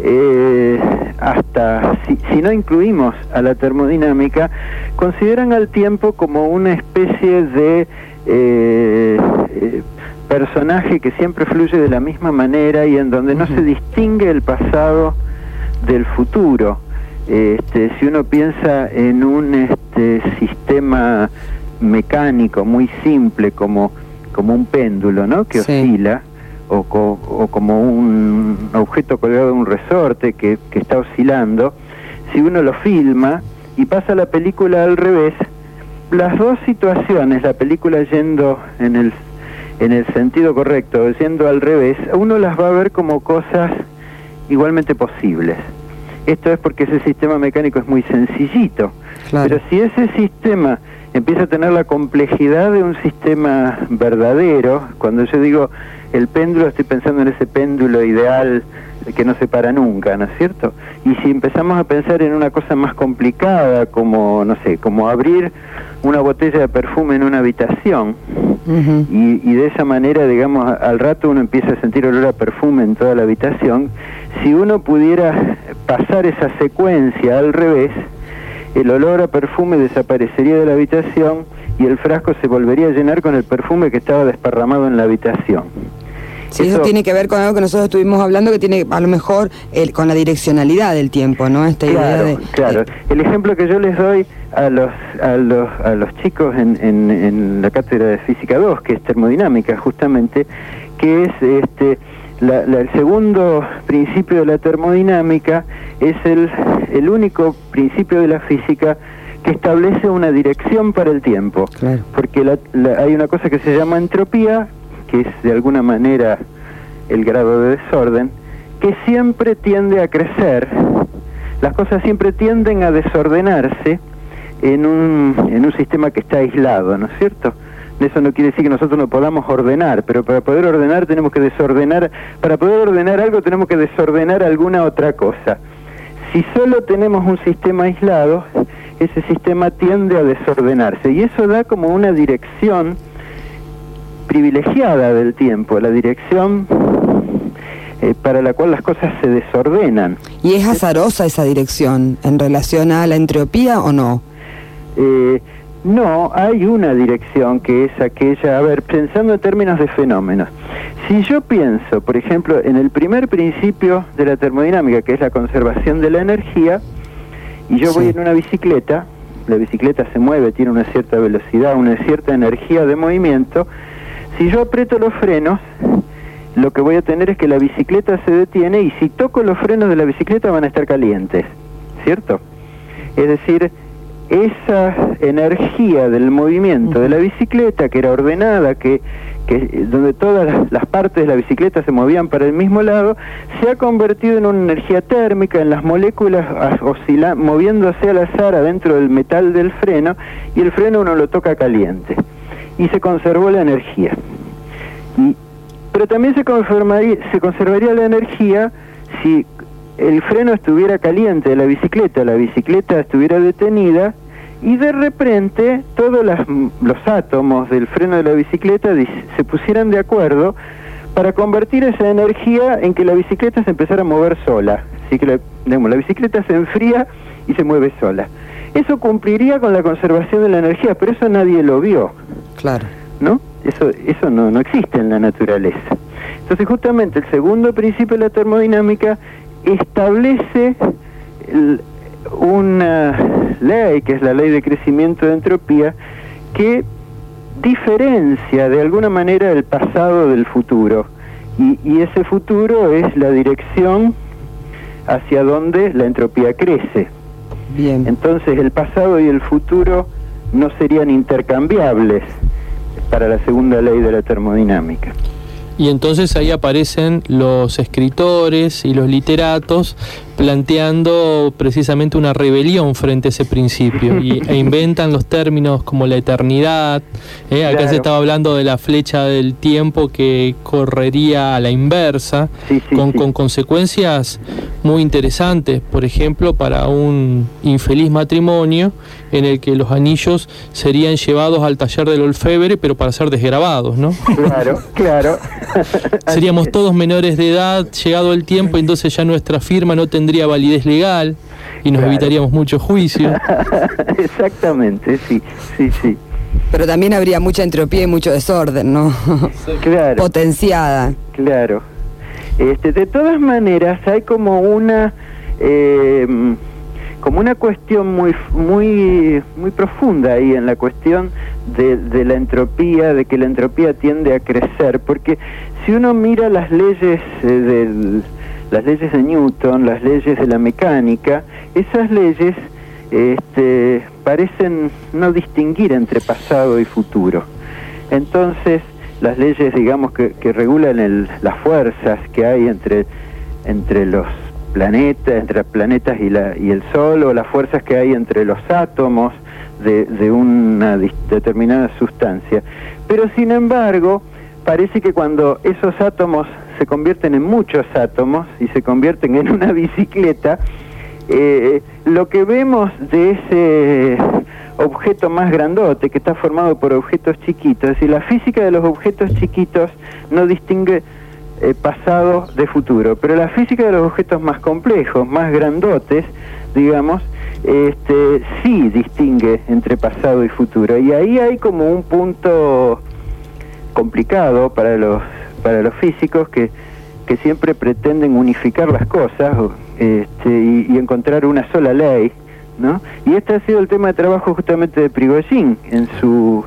eh, hasta, si, si no incluimos a la termodinámica, consideran al tiempo como una especie de eh, eh, personaje que siempre fluye de la misma manera y en donde no uh-huh. se distingue el pasado del futuro. Este, si uno piensa en un este, sistema mecánico muy simple como, como un péndulo, ¿no? Que sí. oscila, o, co, o como un objeto colgado de un resorte que, que está oscilando, si uno lo filma y pasa la película al revés, las dos situaciones, la película yendo en el en el sentido correcto, yendo al revés, uno las va a ver como cosas igualmente posibles. Esto es porque ese sistema mecánico es muy sencillito. Claro. Pero si ese sistema empieza a tener la complejidad de un sistema verdadero, cuando yo digo el péndulo, estoy pensando en ese péndulo ideal que no se para nunca, ¿no es cierto? Y si empezamos a pensar en una cosa más complicada, como, no sé, como abrir una botella de perfume en una habitación, uh-huh. y, y de esa manera, digamos, al rato uno empieza a sentir olor a perfume en toda la habitación, si uno pudiera pasar esa secuencia al revés, el olor a perfume desaparecería de la habitación y el frasco se volvería a llenar con el perfume que estaba desparramado en la habitación.
Sí, eso, eso tiene que ver con algo que nosotros estuvimos hablando, que tiene a lo mejor el, con la direccionalidad del tiempo, ¿no? Esta
claro,
idea de...
Claro, el ejemplo que yo les doy a los a los, a los chicos en, en, en la cátedra de Física dos, que es termodinámica justamente, que es este la, la, el segundo principio de la termodinámica, es el, el único principio de la física que establece una dirección para el tiempo. Claro. Porque la, la, hay una cosa que se llama entropía, que es de alguna manera el grado de desorden,
que siempre tiende a crecer. Las cosas siempre tienden a desordenarse en un, en un sistema que está aislado, ¿no es cierto? Eso no quiere decir que nosotros no podamos ordenar, pero para poder ordenar tenemos que desordenar, para poder ordenar algo tenemos que desordenar alguna otra cosa. Si solo tenemos un sistema aislado, ese sistema tiende a desordenarse, y eso da como una dirección privilegiada del tiempo, la dirección eh, para la cual las cosas se desordenan.
¿Y es azarosa esa dirección en relación a la entropía o no?
Eh, no, hay una dirección que es aquella, a ver, pensando en términos de fenómenos. Si yo pienso, por ejemplo, en el primer principio de la termodinámica, que es la conservación de la energía, y yo sí. voy en una bicicleta, la bicicleta se mueve, tiene una cierta velocidad, una cierta energía de movimiento, si yo aprieto los frenos, lo que voy a tener es que la bicicleta se detiene, y si toco los frenos de la bicicleta van a estar calientes, ¿cierto? Es decir, esa energía del movimiento de la bicicleta, que era ordenada, que, que donde todas las, las partes de la bicicleta se movían para el mismo lado, se ha convertido en una energía térmica, en las moléculas oscila, moviéndose al azar adentro del metal del freno, y el freno uno lo toca caliente, y se conservó la energía. Y, pero también se conservaría, se conservaría la energía si el freno estuviera caliente de la bicicleta, la bicicleta estuviera detenida, y de repente todos las, los átomos del freno de la bicicleta se pusieran de acuerdo para convertir esa energía en que la bicicleta se empezara a mover sola. Así que la, digamos, la bicicleta se enfría y se mueve sola. Eso cumpliría con la conservación de la energía, pero eso nadie lo vio.
Claro.
¿No? Eso, eso no, no existe en la naturaleza. Entonces, justamente el segundo principio de la termodinámica establece el, una ley, que es la ley de crecimiento de entropía, que diferencia de alguna manera el pasado del futuro, y, y ese futuro es la dirección hacia donde la entropía crece.
Bien.
Entonces el pasado y el futuro no serían intercambiables para la segunda ley de la termodinámica.
Y entonces ahí aparecen los escritores y los literatos planteando precisamente una rebelión frente a ese principio y, e inventan los términos como la eternidad. ¿eh? Acá claro. se estaba hablando de la flecha del tiempo que correría a la inversa, sí, sí, con, sí. con consecuencias muy interesantes, por ejemplo, para un infeliz matrimonio en el que los anillos serían llevados al taller del orfebre, pero para ser desgrabados, ¿no?
Claro, claro.
Seríamos todos menores de edad, llegado el tiempo, entonces ya nuestra firma no tendría validez legal y nos claro. evitaríamos muchos juicios.
Exactamente, sí, sí, sí.
Pero también habría mucha entropía y mucho desorden, ¿no?
Claro.
Potenciada.
Claro. Este, de todas maneras, hay como una... Eh, como una cuestión muy muy muy profunda ahí en la cuestión de, de la entropía, de que la entropía tiende a crecer, porque si uno mira las leyes eh, del, las leyes de Newton, las leyes de la mecánica, esas leyes este, parecen no distinguir entre pasado y futuro. Entonces, las leyes, digamos, que, que regulan el, las fuerzas que hay entre, entre los planetas, entre planetas y, la, y el Sol, o las fuerzas que hay entre los átomos de, de una determinada sustancia. Pero sin embargo, parece que cuando esos átomos se convierten en muchos átomos y se convierten en una bicicleta, eh, lo que vemos de ese objeto más grandote, que está formado por objetos chiquitos, y la física de los objetos chiquitos no distingue Eh, pasado de futuro, pero la física de los objetos más complejos, más grandotes, digamos, este, sí distingue entre pasado y futuro, y ahí hay como un punto complicado para los para los físicos que, que siempre pretenden unificar las cosas este, y, y encontrar una sola ley, ¿no? Y este ha sido el tema de trabajo justamente de Prigogine en su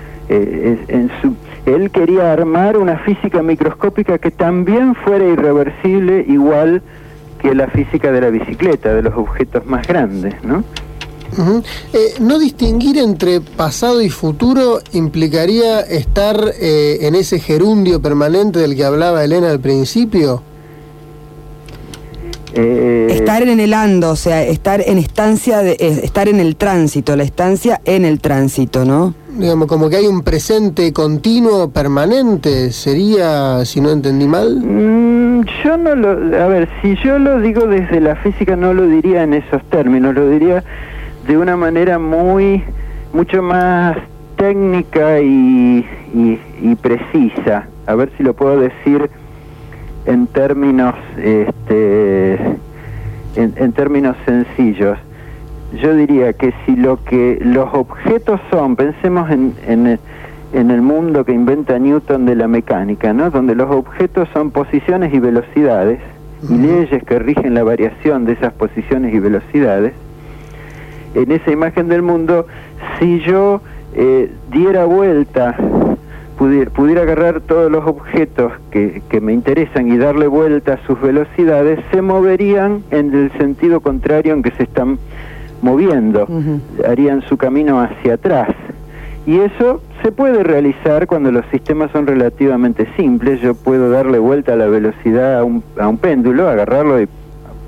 eh, en su él quería armar una física microscópica que también fuera irreversible, igual que la física de la bicicleta, de los objetos más grandes, ¿no?
Uh-huh. eh, no distinguir entre pasado y futuro implicaría estar eh, en ese gerundio permanente del que hablaba Elena al principio.
Eh,
estar en el ando, o sea, estar en estancia, de, eh, estar en el tránsito, la estancia en el tránsito, ¿no?
Digamos, como que hay un presente continuo, permanente, sería, si no entendí mal.
Mm, yo no lo, a ver, si yo lo digo desde la física no lo diría en esos términos, lo diría de una manera muy, mucho más técnica y, y, y precisa. A ver si lo puedo decir en términos, este, en, en términos sencillos. Yo diría que si lo que los objetos son, pensemos en, en, en el mundo que inventa Newton de la mecánica, ¿no? Donde los objetos son posiciones y velocidades, y leyes que rigen la variación de esas posiciones y velocidades. En esa imagen del mundo, si yo eh, diera vuelta, pudiera, pudiera agarrar todos los objetos que, que me interesan y darle vuelta a sus velocidades, se moverían en el sentido contrario en que se están moviendo, uh-huh. harían su camino hacia atrás. Y eso se puede realizar cuando los sistemas son relativamente simples. Yo puedo darle vuelta a la velocidad a un, a un péndulo, agarrarlo y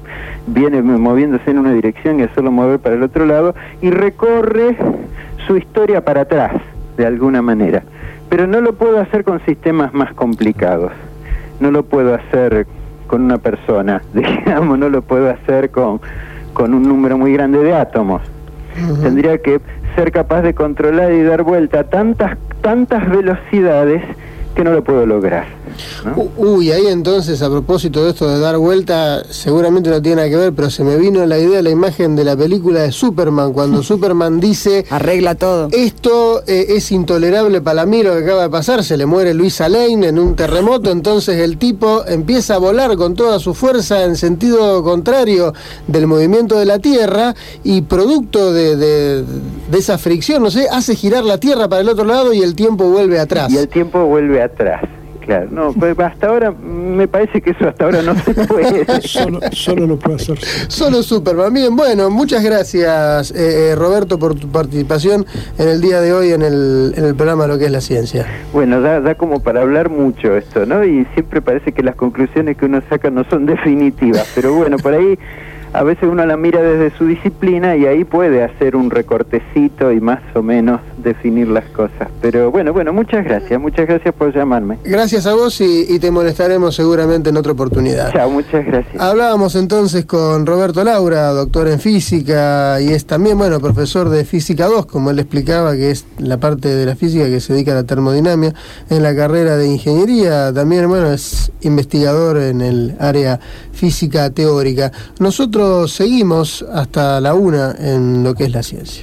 viene moviéndose en una dirección y hacerlo mover para el otro lado, y recorre su historia para atrás, de alguna manera. Pero no lo puedo hacer con sistemas más complicados. No lo puedo hacer con una persona, digamos, no lo puedo hacer con... con un número muy grande de átomos. Uh-huh. Tendría que ser capaz de controlar y dar vuelta a tantas, tantas velocidades que no lo puedo lograr, ¿no?
Uy, ahí entonces, a propósito de esto de dar vuelta, seguramente no tiene nada que ver, pero se me vino la idea, la imagen de la película de Superman, cuando Superman dice...
Arregla todo.
Esto eh, es intolerable para mí lo que acaba de pasar, se le muere Luisa Lane en un terremoto, entonces el tipo empieza a volar con toda su fuerza en sentido contrario del movimiento de la Tierra, y producto de, de, de esa fricción, no sé, hace girar la Tierra para el otro lado y el tiempo vuelve atrás.
Y el tiempo vuelve atrás. Claro, no, pues hasta ahora me parece que eso hasta ahora no se puede.
solo, solo lo puede hacer.
Solo Superman. Bien, bueno, muchas gracias eh, eh, Roberto por tu participación en el día de hoy en el, en el programa Lo que es la ciencia.
Bueno, da, da como para hablar mucho esto, ¿no? Y siempre parece que las conclusiones que uno saca no son definitivas, pero bueno, por ahí a veces uno la mira desde su disciplina y ahí puede hacer un recortecito y más o menos definir las cosas. Pero bueno, bueno, muchas gracias, muchas gracias por llamarme.
Gracias a vos y, y te molestaremos seguramente en otra oportunidad.
Chao, muchas gracias.
Hablábamos entonces con Roberto Laura, doctor en física, y es también, bueno, profesor de física dos, como él explicaba, que es la parte de la física que se dedica a la termodinámica en la carrera de ingeniería. También, bueno, es investigador en el área física teórica. Nosotros seguimos hasta la una en Lo que es la ciencia.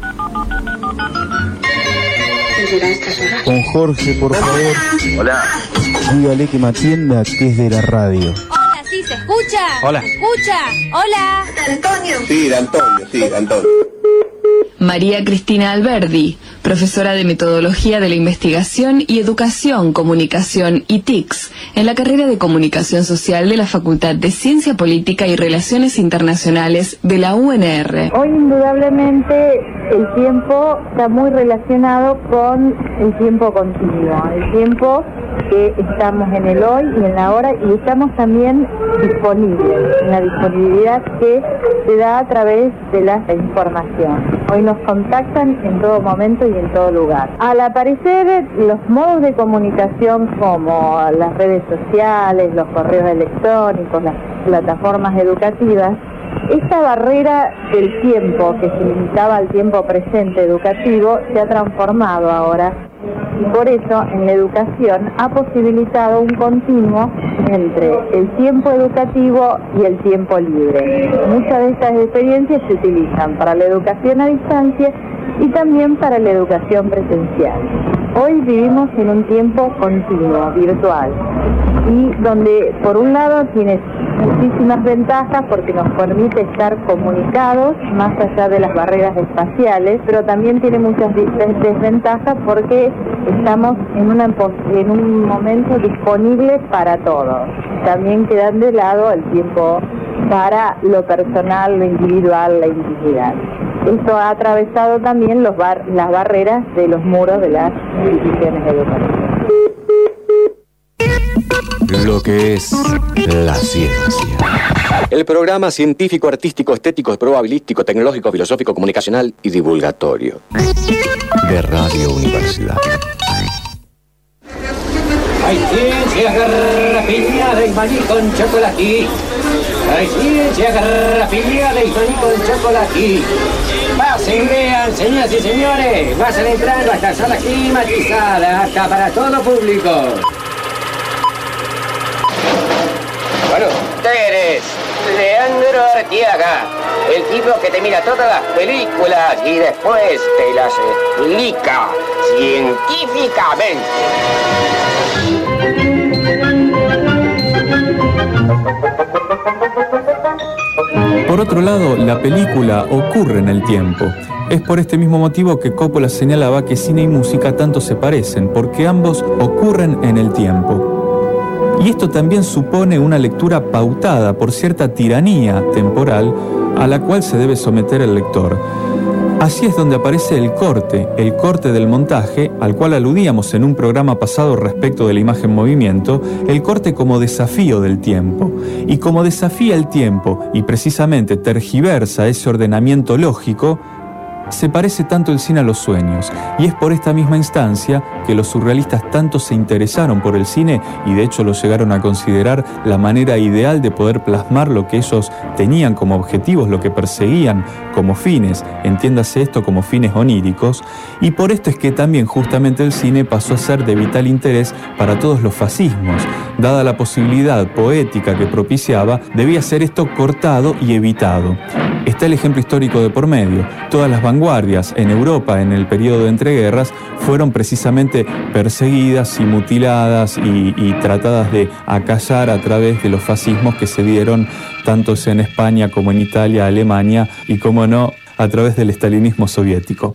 Con Jorge, por favor.
Hola.
Dígale que me atienda, que es de la radio.
Hola, ¿sí se escucha?
Hola.
¿Se escucha? Hola. ¿De Antonio?
Sí, de Antonio, sí, de Antonio.
María Cristina Alberdi, profesora de Metodología de la Investigación y Educación, Comunicación y T I C S, en la carrera de Comunicación Social de la Facultad de Ciencia Política y Relaciones Internacionales de la U N R.
Hoy indudablemente el tiempo está muy relacionado con el tiempo continuo, el tiempo que estamos en el hoy y en la hora, y estamos también disponibles, en la disponibilidad que se da a través de la información. Hoy nos contactan en todo momento y en todo lugar. Al aparecer los modos de comunicación como las redes sociales, los correos electrónicos, las plataformas educativas, esta barrera del tiempo que se limitaba al tiempo presente educativo se ha transformado ahora, y por eso en la educación ha posibilitado un continuo entre el tiempo educativo y el tiempo libre. Muchas de estas experiencias se utilizan para la educación a distancia y también para la educación presencial. Hoy vivimos en un tiempo continuo, virtual, y donde por un lado tiene muchísimas ventajas porque nos permite estar comunicados más allá de las barreras espaciales, pero también tiene muchas desventajas porque estamos en, una, en un momento disponible para todos. También quedan de lado el tiempo para lo personal, lo individual, la intimidad. Esto ha atravesado también los bar, las barreras de los muros de las instituciones educativas.
Lo que es la ciencia.
El programa científico, artístico, estético, probabilístico, tecnológico, filosófico, comunicacional y divulgatorio.
De Radio Universidad.
Hay ciencia garrapiñada y maní con chocolate. Hay ciencia garrapiñada y maní con chocolate. Pasen, vean, señoras y señores. Vayan entrando a esta sala climatizada, apta para todo público. Bueno, ustedes, Leandro Artiaga, el tipo que te mira todas las películas y después te las explica científicamente.
Por otro lado, la película ocurre en el tiempo. Es por este mismo motivo que Coppola señalaba que cine y música tanto se parecen, porque ambos ocurren en el tiempo. Y esto también supone una lectura pautada por cierta tiranía temporal a la cual se debe someter el lector. Así es donde aparece el corte, el corte del montaje, al cual aludíamos en un programa pasado respecto de la imagen movimiento, el corte como desafío del tiempo. Y como desafía el tiempo y precisamente tergiversa ese ordenamiento lógico, se parece tanto el cine a los sueños, y es por esta misma instancia que los surrealistas tanto se interesaron por el cine y de hecho lo llegaron a considerar la manera ideal de poder plasmar lo que ellos tenían como objetivos, lo que perseguían como fines, entiéndase esto como fines oníricos, y por esto es que también justamente el cine pasó a ser de vital interés para todos los fascismos. Dada la posibilidad poética que propiciaba, debía ser esto cortado y evitado. Está el ejemplo histórico de por medio. Todas las vanguardias en Europa en el periodo de entreguerras fueron precisamente perseguidas y mutiladas y, y tratadas de acallar a través de los fascismos que se dieron tanto en España como en Italia, Alemania y, como no, a través del estalinismo soviético.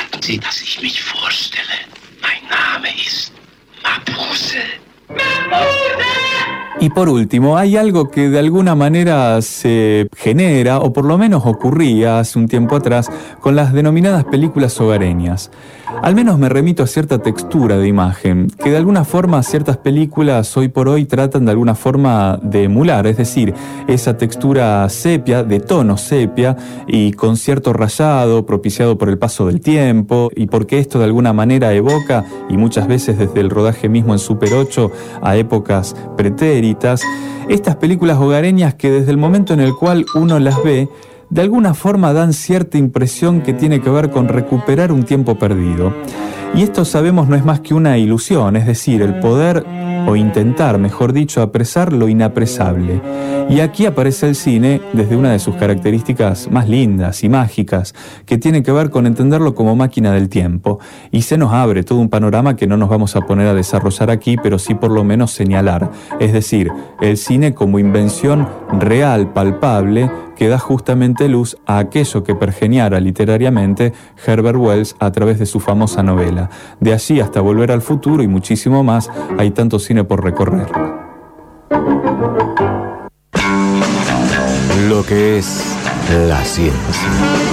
Y por último, hay algo que de alguna manera se genera, o por lo menos ocurría hace un tiempo atrás, con las denominadas películas hogareñas. Al menos me remito a cierta textura de imagen, que de alguna forma ciertas películas hoy por hoy tratan de alguna forma de emular, es decir, esa textura sepia, de tono sepia, y con cierto rayado propiciado por el paso del tiempo, y porque esto de alguna manera evoca, y muchas veces desde el rodaje mismo en Super ocho, a épocas pretéritas, estas películas hogareñas que desde el momento en el cual uno las ve, de alguna forma dan cierta impresión que tiene que ver con recuperar un tiempo perdido. Y esto sabemos no es más que una ilusión, es decir, el poder, o intentar, mejor dicho, apresar lo inapresable. Y aquí aparece el cine desde una de sus características más lindas y mágicas, que tiene que ver con entenderlo como máquina del tiempo. Y se nos abre todo un panorama que no nos vamos a poner a desarrollar aquí, pero sí por lo menos señalar. Es decir, el cine como invención real, palpable, que da justamente luz a aquello que pergeniara literariamente Herbert Wells a través de su famosa novela. De allí hasta Volver al Futuro y muchísimo más, hay tanto cine por recorrer.
Lo que es la ciencia.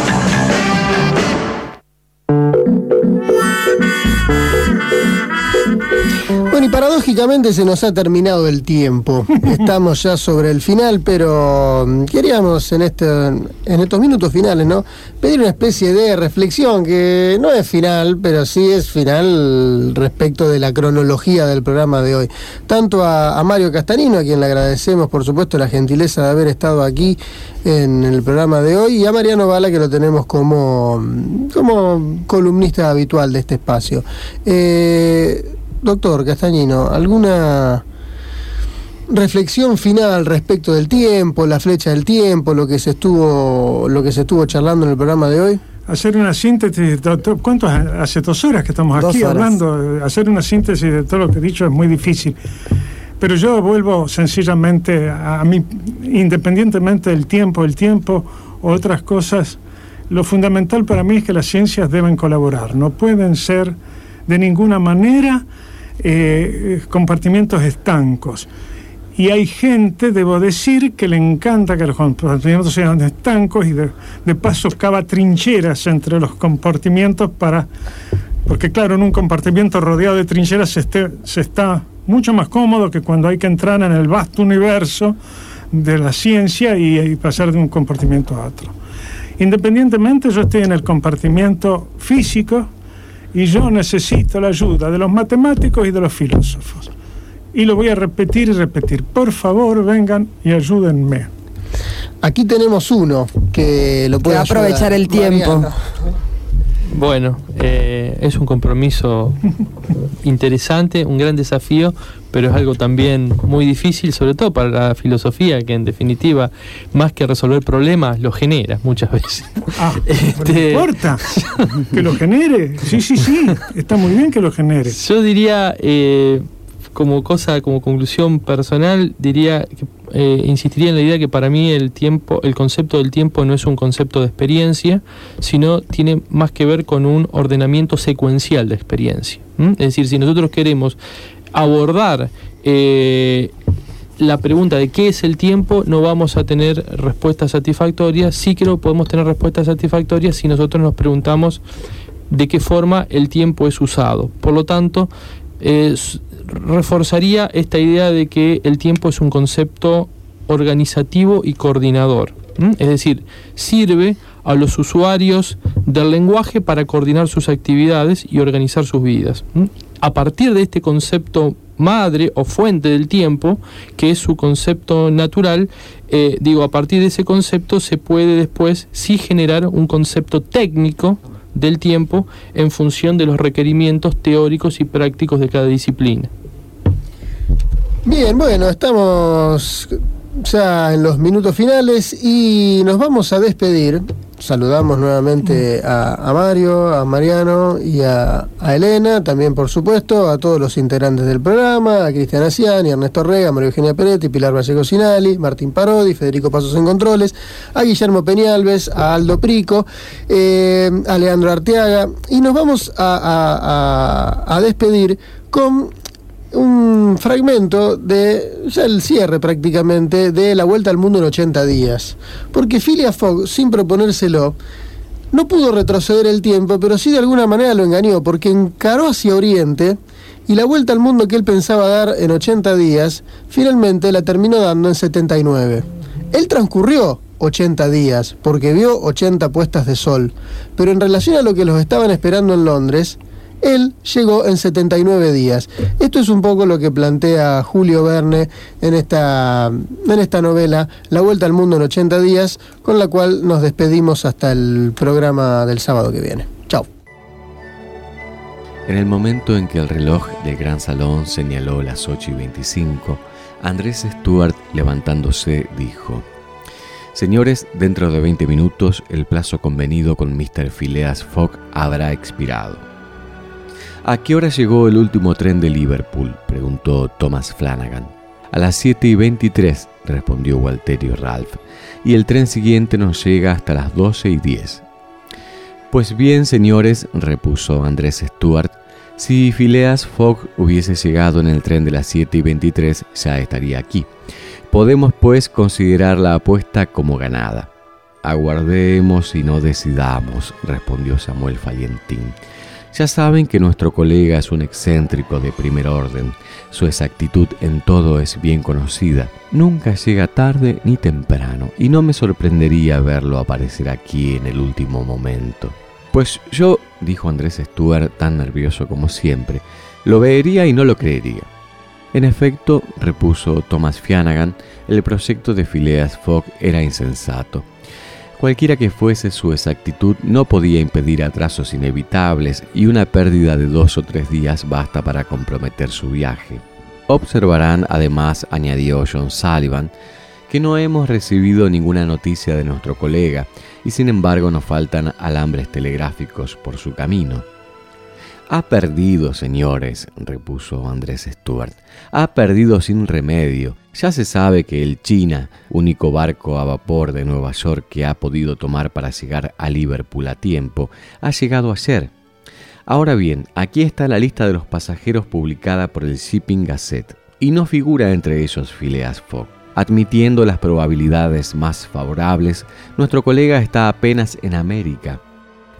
Bueno, y paradójicamente se nos ha terminado el tiempo. Estamos ya sobre el final, pero queríamos en este, en estos minutos finales, ¿no?, pedir una especie de reflexión que no es final, pero sí es final respecto de la cronología del programa de hoy. Tanto a, a Mario Castanino, a quien le agradecemos, por supuesto, la gentileza de haber estado aquí en el programa de hoy, y a Mariano Bala, que lo tenemos como, como columnista habitual de este espacio. Eh... Doctor Castañino, ¿alguna reflexión final respecto del tiempo, la flecha del tiempo, lo que se estuvo, lo que se estuvo charlando en el programa de hoy?
Hacer una síntesis, doctor, ¿cuántos? Hace dos horas que estamos aquí hablando, hacer una síntesis de todo lo que he dicho es muy difícil. Pero yo vuelvo sencillamente a, a mí, independientemente del tiempo, el tiempo o otras cosas, lo fundamental para mí es que las ciencias deben colaborar, no pueden ser de ninguna manera Eh, compartimientos estancos. Y hay gente, debo decir, que le encanta que los compartimientos sean estancos y de, de paso cava trincheras entre los compartimientos para... Porque claro, en un compartimiento rodeado de trincheras se, esté, se está mucho más cómodo que cuando hay que entrar en el vasto universo de la ciencia y, y pasar de un compartimiento a otro. Independientemente, yo estoy en el compartimiento físico y yo necesito la ayuda de los matemáticos y de los filósofos. Y lo voy a repetir y repetir. Por favor, vengan y ayúdenme.
Aquí tenemos uno que lo puede ayudar.
Aprovechar el tiempo.
Mariano.
Bueno, eh, es un compromiso interesante, un gran desafío, pero es algo también muy difícil, sobre todo para la filosofía, que en definitiva, más que resolver problemas, lo genera muchas veces.
Ah, este... no importa que lo genere. Sí, sí, sí, está muy bien que lo genere.
Yo diría, eh, como cosa, como conclusión personal, diría que eh, insistiría en la idea que para mí el tiempo, el concepto del tiempo no es un concepto de experiencia, sino tiene más que ver con un ordenamiento secuencial de experiencia. ¿Mm? Es decir, si nosotros queremos abordar eh, la pregunta de qué es el tiempo, no vamos a tener respuestas satisfactorias. Sí creo que podemos tener respuestas satisfactorias si nosotros nos preguntamos de qué forma el tiempo es usado. Por lo tanto, eh, reforzaría esta idea de que el tiempo es un concepto organizativo y coordinador. ¿Mm? Es decir, sirve a los usuarios del lenguaje para coordinar sus actividades y organizar sus vidas. ¿Mm? A partir de este concepto madre o fuente del tiempo, que es su concepto natural, eh, digo, a partir de ese concepto se puede después sí generar un concepto técnico del tiempo en función de los requerimientos teóricos y prácticos de cada disciplina.
Bien, bueno, estamos ya en los minutos finales y nos vamos a despedir. Saludamos nuevamente a, a Mario, a Mariano y a, a Elena, también por supuesto a todos los integrantes del programa, a Cristian Aciani, Ernesto Rega, María Eugenia Peretti, Pilar Vallejo Sinali, Martín Parodi, Federico Pasos en Controles, a Guillermo Peñalves, a Aldo Prico, eh, a Leandro Arteaga, y nos vamos a, a, a, a despedir con un fragmento de, ya el cierre prácticamente, de La Vuelta al Mundo en ochenta días. Porque Phileas Fogg, sin proponérselo, no pudo retroceder el tiempo, pero sí de alguna manera lo engañó, porque encaró hacia Oriente y la vuelta al mundo que él pensaba dar en ochenta días, finalmente la terminó dando en setenta y nueve. Él transcurrió ochenta días, porque vio ochenta puestas de sol, pero en relación a lo que los estaban esperando en Londres, él llegó en setenta y nueve días. Esto es un poco lo que plantea Julio Verne en esta, en esta novela, La Vuelta al Mundo en ochenta días, con la cual nos despedimos hasta el programa del sábado que viene. Chao.
En el momento en que el reloj del gran salón señaló las ocho y veinticinco, Andrés Stuart, levantándose, dijo: Señores, dentro de veinte minutos el plazo convenido con mister Phileas Fogg habrá expirado. ¿A qué hora llegó el último tren de Liverpool?, preguntó Thomas Flanagan. A las siete y veintitrés, respondió Walterio Ralph, y el tren siguiente nos llega hasta las doce y diez. Pues bien, señores, repuso Andrés Stuart, si Phileas Fogg hubiese llegado en el tren de las siete y veintitrés, ya estaría aquí. Podemos, pues, considerar la apuesta como ganada. Aguardemos y no decidamos, respondió Samuel Fallentín. Ya saben que nuestro colega es un excéntrico de primer orden. Su exactitud en todo es bien conocida. Nunca llega tarde ni temprano, y no me sorprendería verlo aparecer aquí en el último momento. Pues yo, dijo Andrés Stuart, tan nervioso como siempre, lo vería y no lo creería. En efecto, repuso Thomas Flanagan, el proyecto de Phileas Fogg era insensato. Cualquiera que fuese su exactitud, no podía impedir atrasos inevitables, y una pérdida de dos o tres días basta para comprometer su viaje. Observarán, además, añadió John Sullivan, que no hemos recibido ninguna noticia de nuestro colega, y sin embargo nos faltan alambres telegráficos por su camino. Ha perdido, señores, repuso Andrés Stuart, ha perdido sin remedio. Ya se sabe que el China, único barco a vapor de Nueva York que ha podido tomar para llegar a Liverpool a tiempo, ha llegado ayer. Ahora bien, aquí está la lista de los pasajeros publicada por el Shipping Gazette, y no figura entre ellos Phileas Fogg. Admitiendo las probabilidades más favorables, nuestro colega está apenas en América.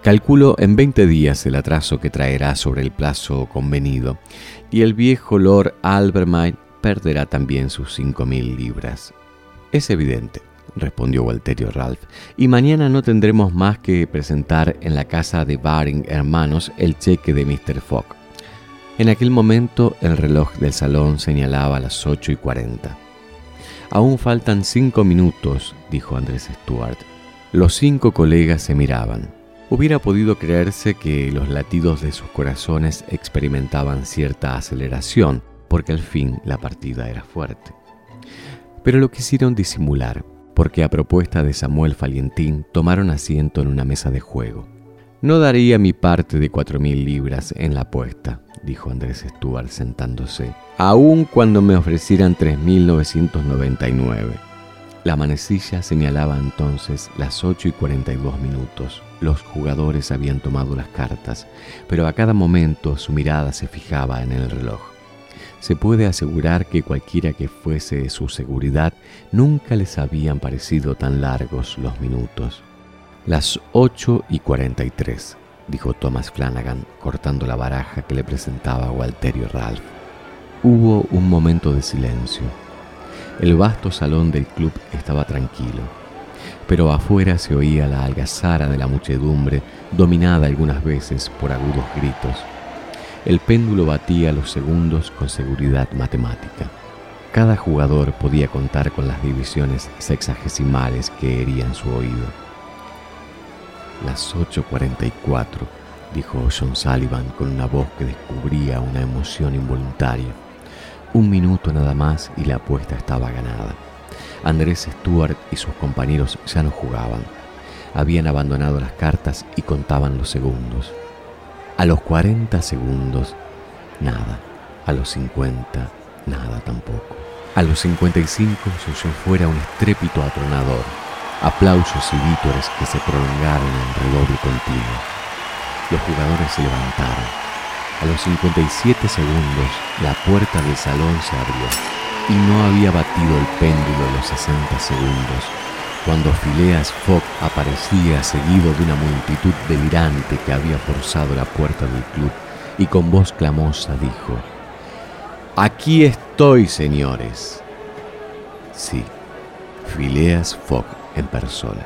Calculo en veinte días el atraso que traerá sobre el plazo convenido, y el viejo Lord Albermine perderá también sus cinco mil libras. Es evidente, respondió Gualterio Ralph, y mañana no tendremos más que presentar en la casa de Baring Hermanos el cheque de mister Fogg. En aquel momento el reloj del salón señalaba las ocho y cuarenta. Aún faltan cinco minutos, dijo Andrés Stuart. Los cinco colegas se miraban. Hubiera podido creerse que los latidos de sus corazones experimentaban cierta aceleración, porque al fin la partida era fuerte. Pero lo quisieron disimular, porque a propuesta de Samuel Falientín tomaron asiento en una mesa de juego. No daría mi parte de cuatro mil libras en la apuesta, dijo Andrés Stuart sentándose, aun cuando me ofrecieran tres mil novecientos noventa y nueve. La manecilla señalaba entonces las ocho y cuarenta y dos minutos. Los jugadores habían tomado las cartas, pero a cada momento su mirada se fijaba en el reloj. Se puede asegurar que cualquiera que fuese su seguridad, nunca les habían parecido tan largos los minutos. Las ocho y cuarenta y tres, dijo Thomas Flanagan, cortando la baraja que le presentaba Gualterio Ralph. Hubo un momento de silencio. El vasto salón del club estaba tranquilo, pero afuera se oía la algazara de la muchedumbre, dominada algunas veces por agudos gritos. El péndulo batía los segundos con seguridad matemática. Cada jugador podía contar con las divisiones sexagesimales que herían su oído. Las ocho cuarenta y cuatro, dijo John Sullivan con una voz que descubría una emoción involuntaria. Un minuto nada más y la apuesta estaba ganada. Andrés Stuart y sus compañeros ya no jugaban. Habían abandonado las cartas y contaban los segundos. A los cuarenta segundos, nada. A los cincuenta, nada tampoco. A los cincuenta y cinco se oyó fuera un estrépito atronador, aplausos y vítores que se prolongaron en redoble continuo. Los jugadores se levantaron. A los cincuenta y siete segundos, la puerta del salón se abrió y no había batido el péndulo de los sesenta segundos cuando Phileas Fogg aparecía seguido de una multitud delirante que había forzado la puerta del club y con voz clamosa dijo: «Aquí estoy, señores». Sí, Phileas Fogg en persona.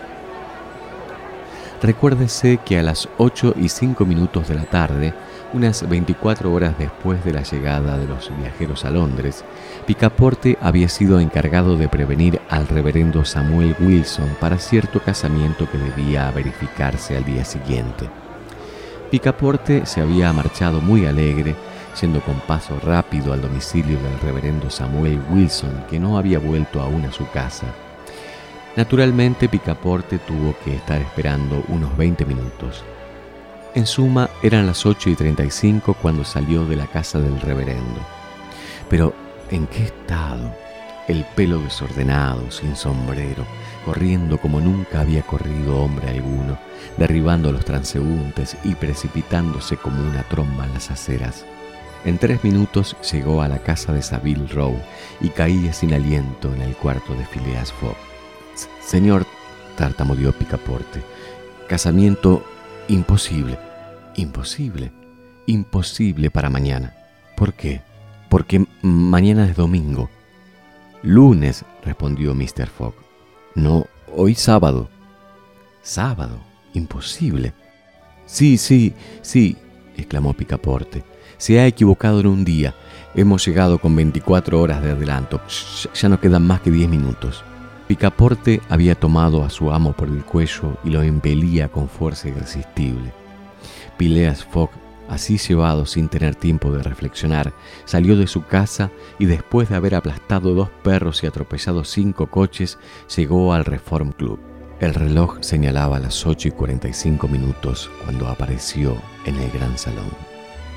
Recuérdese que a las ocho y cinco minutos de la tarde, unas veinticuatro horas después de la llegada de los viajeros a Londres, Picaporte había sido encargado de prevenir al reverendo Samuel Wilson para cierto casamiento que debía verificarse al día siguiente. Picaporte se había marchado muy alegre, yendo con paso rápido al domicilio del reverendo Samuel Wilson, que no había vuelto aún a su casa. Naturalmente, Picaporte tuvo que estar esperando unos veinte minutos. En suma, eran las ocho y treinta y cinco cuando salió de la casa del reverendo. Pero, ¿en qué estado? El pelo desordenado, sin sombrero, corriendo como nunca había corrido hombre alguno, derribando a los transeúntes y precipitándose como una tromba en las aceras. En tres minutos llegó a la casa de Savile Row y caía sin aliento en el cuarto de Phileas Fogg. «Señor», tartamudeó Picaporte, «casamiento imposible, imposible, imposible para mañana». «¿Por qué?» «Porque mañana es domingo». «Lunes», respondió mister Fogg. «No, hoy sábado». «¿Sábado? Imposible». «Sí, sí, sí», exclamó Picaporte. «Se ha equivocado en un día. Hemos llegado con veinticuatro horas de adelanto. Ya no quedan más que diez minutos». Picaporte había tomado a su amo por el cuello y lo impelía con fuerza irresistible. Phileas Fogg, así llevado sin tener tiempo de reflexionar, salió de su casa y después de haber aplastado dos perros y atropellado cinco coches, llegó al Reform Club. El reloj señalaba las ocho y cuarenta y cinco minutos cuando apareció en el gran salón.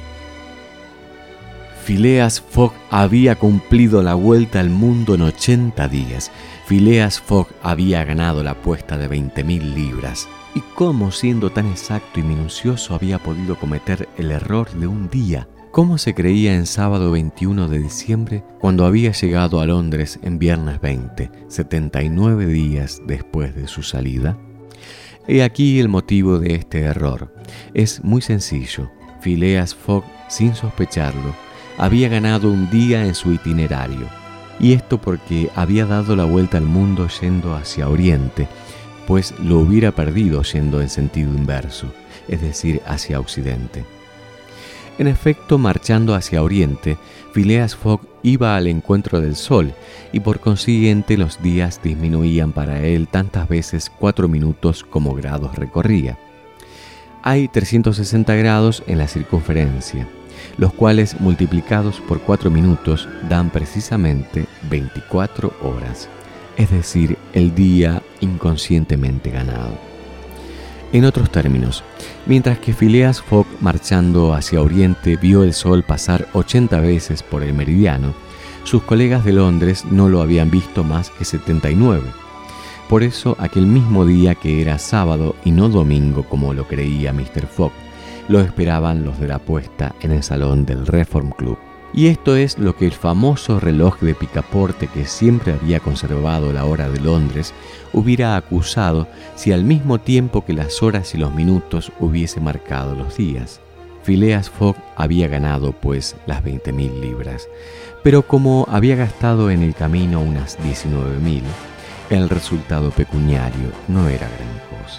Phileas Fogg había cumplido la vuelta al mundo en ochenta días. Phileas Fogg había ganado la apuesta de veinte mil libras. ¿Y cómo, siendo tan exacto y minucioso, había podido cometer el error de un día? ¿Cómo se creía en sábado veintiuno de diciembre cuando había llegado a Londres en viernes veinte, setenta y nueve días después de su salida? He aquí el motivo de este error. Es muy sencillo. Phileas Fogg, sin sospecharlo, había ganado un día en su itinerario. Y esto porque había dado la vuelta al mundo yendo hacia Oriente, pues lo hubiera perdido yendo en sentido inverso, es decir, hacia Occidente. En efecto, marchando hacia Oriente, Phileas Fogg iba al encuentro del Sol y por consiguiente los días disminuían para él tantas veces cuatro minutos como grados recorría. Hay trescientos sesenta grados en la circunferencia, los cuales multiplicados por cuatro minutos dan precisamente veinticuatro horas, es decir, el día inconscientemente ganado. En otros términos, mientras que Phileas Fogg marchando hacia Oriente vio el sol pasar ochenta veces por el meridiano, sus colegas de Londres no lo habían visto más que setenta y nueve. Por eso, aquel mismo día que era sábado y no domingo como lo creía míster Fogg, lo esperaban los de la apuesta en el salón del Reform Club. Y esto es lo que el famoso reloj de picaporte que siempre había conservado la hora de Londres hubiera acusado si al mismo tiempo que las horas y los minutos hubiese marcado los días. Phileas Fogg había ganado pues las veinte mil libras, pero como había gastado en el camino unas diecinueve mil, el resultado pecuniario no era gran cosa.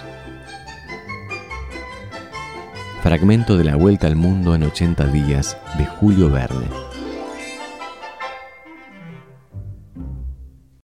Fragmento de La Vuelta al Mundo en ochenta días de Julio Verne.